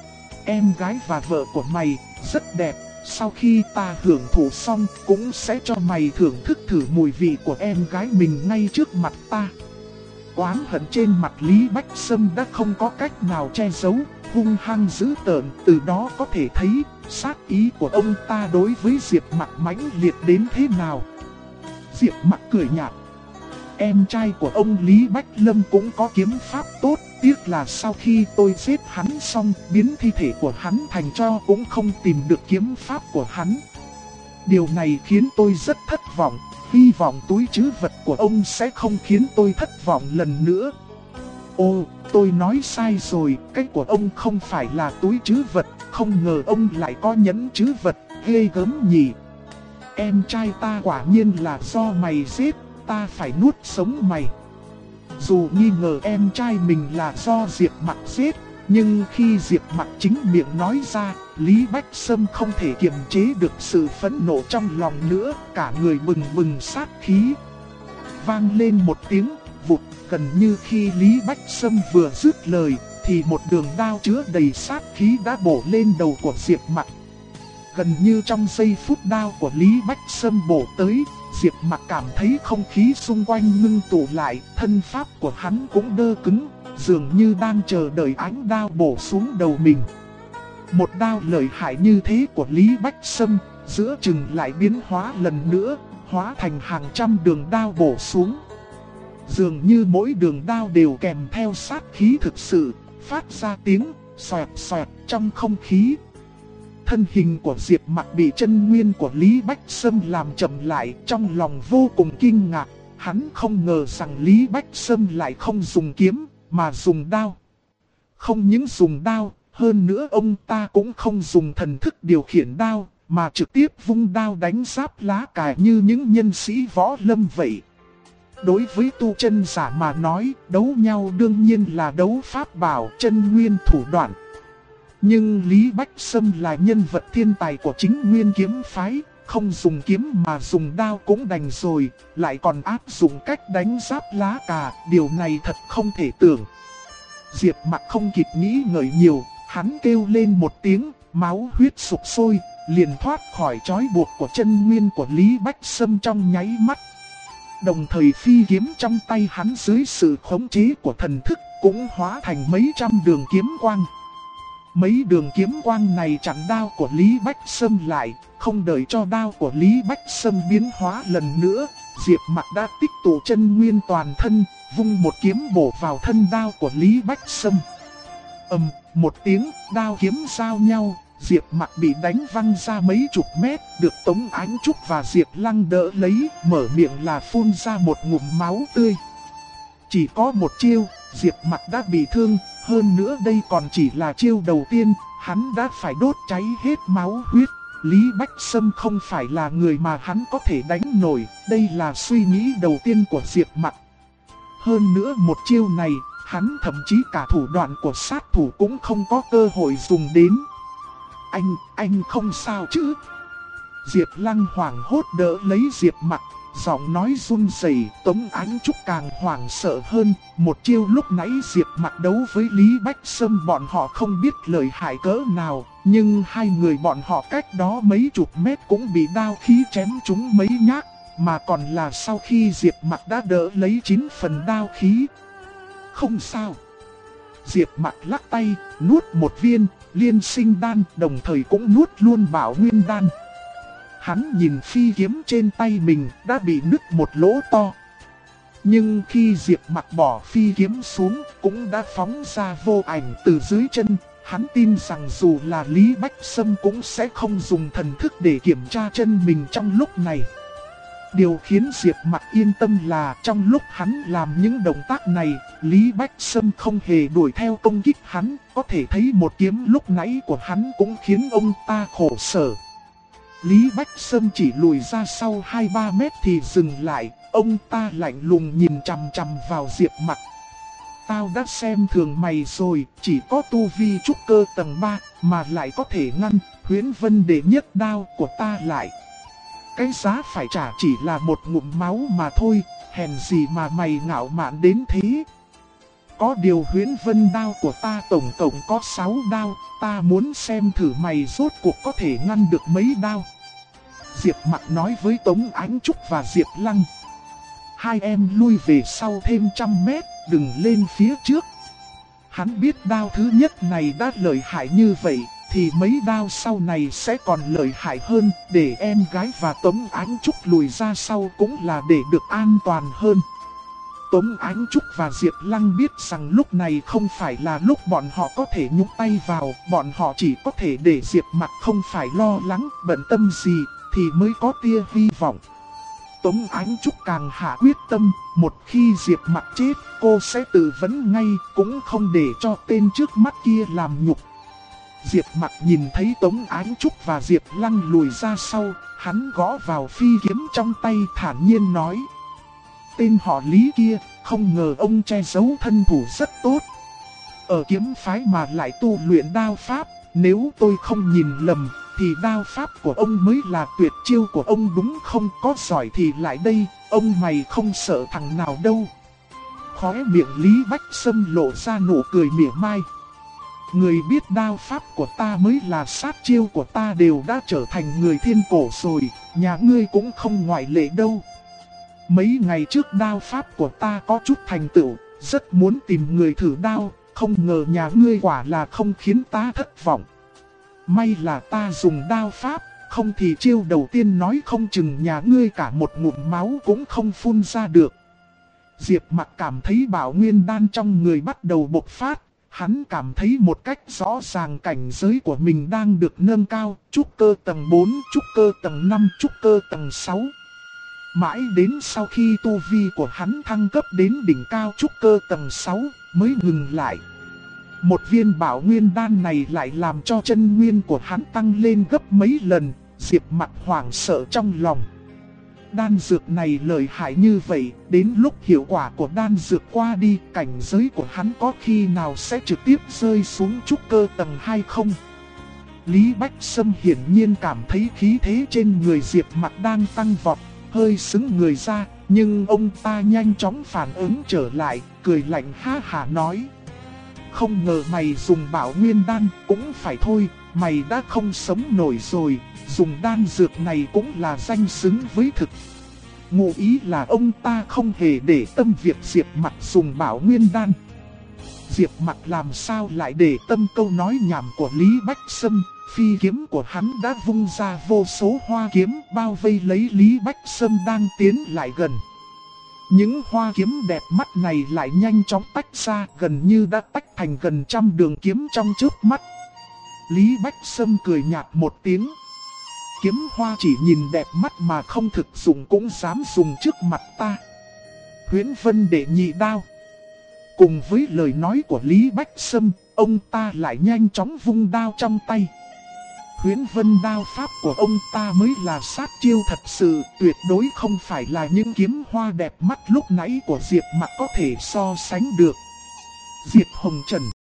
Em gái và vợ của mày rất đẹp, sau khi ta hưởng thụ xong cũng sẽ cho mày thưởng thức thử mùi vị của em gái mình ngay trước mặt ta. Oán hận trên mặt Lý Bách Sâm đã không có cách nào che giấu, hung hăng dữ tợn, từ đó có thể thấy sát ý của ông ta đối với Diệp Mặc mãnh liệt đến thế nào. Diệp Mặc cười nhạt. Em trai của ông Lý Bách Lâm cũng có kiếm pháp tốt, tiếc là sau khi tôi giết hắn xong, biến thi thể của hắn thành tro cũng không tìm được kiếm pháp của hắn. Điều này khiến tôi rất thất vọng, hy vọng túi trữ vật của ông sẽ không khiến tôi thất vọng lần nữa. Ô, tôi nói sai rồi, cái của ông không phải là túi trữ vật, không ngờ ông lại có nhẫn trữ vật, ghê gớm nhỉ. Em trai ta quả nhiên là do mày giết, ta phải nuốt sống mày. Dù nghi ngờ em trai mình là do Diệp Mặc giết, nhưng khi Diệp Mặc chính miệng nói ra, Lý Bách Sâm không thể kiềm chế được sự phẫn nộ trong lòng nữa, cả người bừng bừng sát khí. Vang lên một tiếng vụt, gần như khi Lý Bách Sâm vừa dứt lời, thì một đường đao chứa đầy sát khí đã bổ lên đầu của Diệp Mặc. Gần như trong giây phút đao của Lý Bách Sâm bổ tới, Diệp Mặc cảm thấy không khí xung quanh ngưng tụ lại, thân pháp của hắn cũng đơ cứng, dường như đang chờ đợi ánh đao bổ xuống đầu mình. Một đao lợi hại như thế của Lý Bách Sâm, giữa chừng lại biến hóa lần nữa, hóa thành hàng trăm đường đao bổ xuống. Dường như mỗi đường đao đều kèm theo sát khí thực sự, phát ra tiếng xoẹt xoẹt trong không khí. thân hình của Diệp Mặc bị chân nguyên của Lý Bách Sâm làm chậm lại, trong lòng vô cùng kinh ngạc. Hắn không ngờ rằng Lý Bách Sâm lại không dùng kiếm, mà dùng đao. Không những dùng đao, hơn nữa ông ta cũng không dùng thần thức điều khiển đao, mà trực tiếp vung đao đánh giáp lá cà như những nhân sĩ võ lâm vậy. Đối với tu chân giả mà nói, đấu nhau đương nhiên là đấu pháp bảo, chân nguyên thủ đoạn. Nhưng Lý Bách Sâm là nhân vật thiên tài của chính nguyên kiếm phái, không dùng kiếm mà dùng đao cũng đành rồi, lại còn áp dụng cách đánh giáp lá cà, điều này thật không thể tưởng. Diệp Mặc không kịp nghĩ ngợi nhiều, hắn kêu lên một tiếng, máu huyết sục sôi, liền thoát khỏi trói buộc của chân nguyên của Lý Bách Sâm trong nháy mắt. Đồng thời phi kiếm trong tay hắn dưới sự khống chế của thần thức cũng hóa thành mấy trăm đường kiếm quang. Mấy đường kiếm quang này chặn đao của Lý Bách Sâm lại, không đợi cho đao của Lý Bách Sâm biến hóa lần nữa, Diệp Mặc đã tích tụ chân nguyên toàn thân, vung một kiếm bổ vào thân đao của Lý Bách Sâm. Một tiếng, đao kiếm giao nhau, Diệp Mặc bị đánh văng ra mấy chục mét, được Tống Ánh Trúc và Diệp Lăng đỡ lấy, mở miệng là phun ra một ngụm máu tươi. Chỉ có một chiêu, Diệp Mặc đã bị thương, hơn nữa đây còn chỉ là chiêu đầu tiên, hắn đã phải đốt cháy hết máu huyết. Lý Bách Sâm không phải là người mà hắn có thể đánh nổi, đây là suy nghĩ đầu tiên của Diệp Mặc. Hơn nữa một chiêu này, hắn thậm chí cả thủ đoạn của sát thủ cũng không có cơ hội dùng đến. Anh không sao chứ? Diệp Lăng hoảng hốt đỡ lấy Diệp Mặc, giọng nói run rẩy. Tống Ánh Trúc càng hoảng sợ hơn. Một chiêu lúc nãy Diệp Mặc đấu với Lý Bách Sâm bọn họ không biết lợi hại cỡ nào, nhưng hai người bọn họ cách đó mấy chục mét cũng bị đao khí chém trúng mấy nhát, mà còn là sau khi Diệp Mặc đã đỡ lấy 9 phần đao khí. Không sao. Diệp Mặc lắc tay, nuốt một viên liên sinh đan, đồng thời cũng nuốt luôn bảo nguyên đan. Hắn nhìn phi kiếm trên tay mình đã bị nứt một lỗ to. Nhưng khi Diệp Mặc bỏ phi kiếm xuống, cũng đã phóng ra vô ảnh từ dưới chân. Hắn tin rằng dù là Lý Bách Sâm cũng sẽ không dùng thần thức để kiểm tra chân mình trong lúc này. Điều khiến Diệp Mặc yên tâm là trong lúc hắn làm những động tác này, Lý Bách Sâm không hề đuổi theo công kích hắn, có thể thấy một kiếm lúc nãy của hắn cũng khiến ông ta khổ sở. Lý Bách Sâm chỉ lùi ra sau 2-3 mét thì dừng lại, ông ta lạnh lùng nhìn chằm chằm vào Diệp Mặc. Tao đã xem thường mày rồi, chỉ có tu vi trúc cơ tầng 3 mà lại có thể ngăn Huyễn Vân đệ nhất đao của ta lại. Cái giá phải trả chỉ là một ngụm máu mà thôi, hèn gì mà mày ngạo mạn đến thế. Có điều Huyễn Vân đao của ta tổng cộng có 6 đao, ta muốn xem thử mày rốt cuộc có thể ngăn được mấy đao. Diệp Mặc nói với Tống Ánh Trúc và Diệp Lăng. Hai em lui về sau thêm 100 mét, đừng lên phía trước. Hắn biết đao thứ nhất này đã lợi hại như vậy, thì mấy đao sau này sẽ còn lợi hại hơn, để em gái và Tống Ánh Trúc lùi ra sau cũng là để được an toàn hơn. Tống Ánh Trúc và Diệp Lăng biết rằng lúc này không phải là lúc bọn họ có thể nhúng tay vào, bọn họ chỉ có thể để Diệp Mặc không phải lo lắng, bận tâm gì, thì mới có tia hy vọng. Tống Ánh Trúc càng hạ quyết tâm, một khi Diệp Mặc chết, cô sẽ tự vấn ngay, cũng không để cho tên trước mắt kia làm nhục. Diệp Mặc nhìn thấy Tống Ánh Trúc và Diệp Lăng lùi ra sau, hắn gõ vào phi kiếm trong tay thản nhiên nói. Tên họ Lý kia, không ngờ ông che giấu thân thủ rất tốt. Ở kiếm phái mà lại tu luyện đao pháp, nếu tôi không nhìn lầm, thì đao pháp của ông mới là tuyệt chiêu của ông đúng không? Có giỏi thì lại đây, ông mày không sợ thằng nào đâu. Khóe miệng Lý Bách Sâm lộ ra nụ cười mỉa mai. Người biết đao pháp của ta mới là sát chiêu của ta đều đã trở thành người thiên cổ rồi, nhà ngươi cũng không ngoại lệ đâu. Mấy ngày trước đao pháp của ta có chút thành tựu, rất muốn tìm người thử đao, không ngờ nhà ngươi quả là không khiến ta thất vọng. May là ta dùng đao pháp, không thì chiêu đầu tiên nói không chừng nhà ngươi cả một ngụm máu cũng không phun ra được. Diệp Mặc cảm thấy bảo nguyên đan trong người bắt đầu bộc phát, hắn cảm thấy một cách rõ ràng cảnh giới của mình đang được nâng cao, trúc cơ tầng 4, trúc cơ tầng 5, trúc cơ tầng 6. Mãi đến sau khi tu vi của hắn thăng cấp đến đỉnh cao trúc cơ tầng 6 mới ngừng lại. Một viên bảo nguyên đan này lại làm cho chân nguyên của hắn tăng lên gấp mấy lần, Diệp Mặc hoảng sợ trong lòng. Đan dược này lợi hại như vậy, đến lúc hiệu quả của đan dược qua đi, cảnh giới của hắn có khi nào sẽ trực tiếp rơi xuống trúc cơ tầng 2 không? Lý Bách Sâm hiển nhiên cảm thấy khí thế trên người Diệp Mặc đang tăng vọt, hơi sững người ra, nhưng ông ta nhanh chóng phản ứng trở lại, cười lạnh ha hả nói. Không ngờ mày dùng bảo nguyên đan, cũng phải thôi, mày đã không sống nổi rồi, dùng đan dược này cũng là danh xứng với thực. Ngụ ý là ông ta không hề để tâm việc Diệp Mặc dùng bảo nguyên đan. Diệp Mặc làm sao lại để tâm câu nói nhảm của Lý Bách Sâm, phi kiếm của hắn đã vung ra vô số hoa kiếm bao vây lấy Lý Bách Sâm đang tiến lại gần. Những hoa kiếm đẹp mắt này lại nhanh chóng tách ra, gần như đã tách thành gần trăm đường kiếm trong chớp mắt. Lý Bách Sâm cười nhạt một tiếng. Kiếm hoa chỉ nhìn đẹp mắt mà không thực dụng cũng dám dùng trước mặt ta. Huyễn Vân đệ nhị đao. Cùng với lời nói của Lý Bách Sâm, ông ta lại nhanh chóng vung đao trong tay. Huyễn Vân đao pháp của ông ta mới là sát chiêu thật sự, tuyệt đối không phải là những kiếm hoa đẹp mắt lúc nãy của Diệp Mặc có thể so sánh được. Diệp Hồng Trần.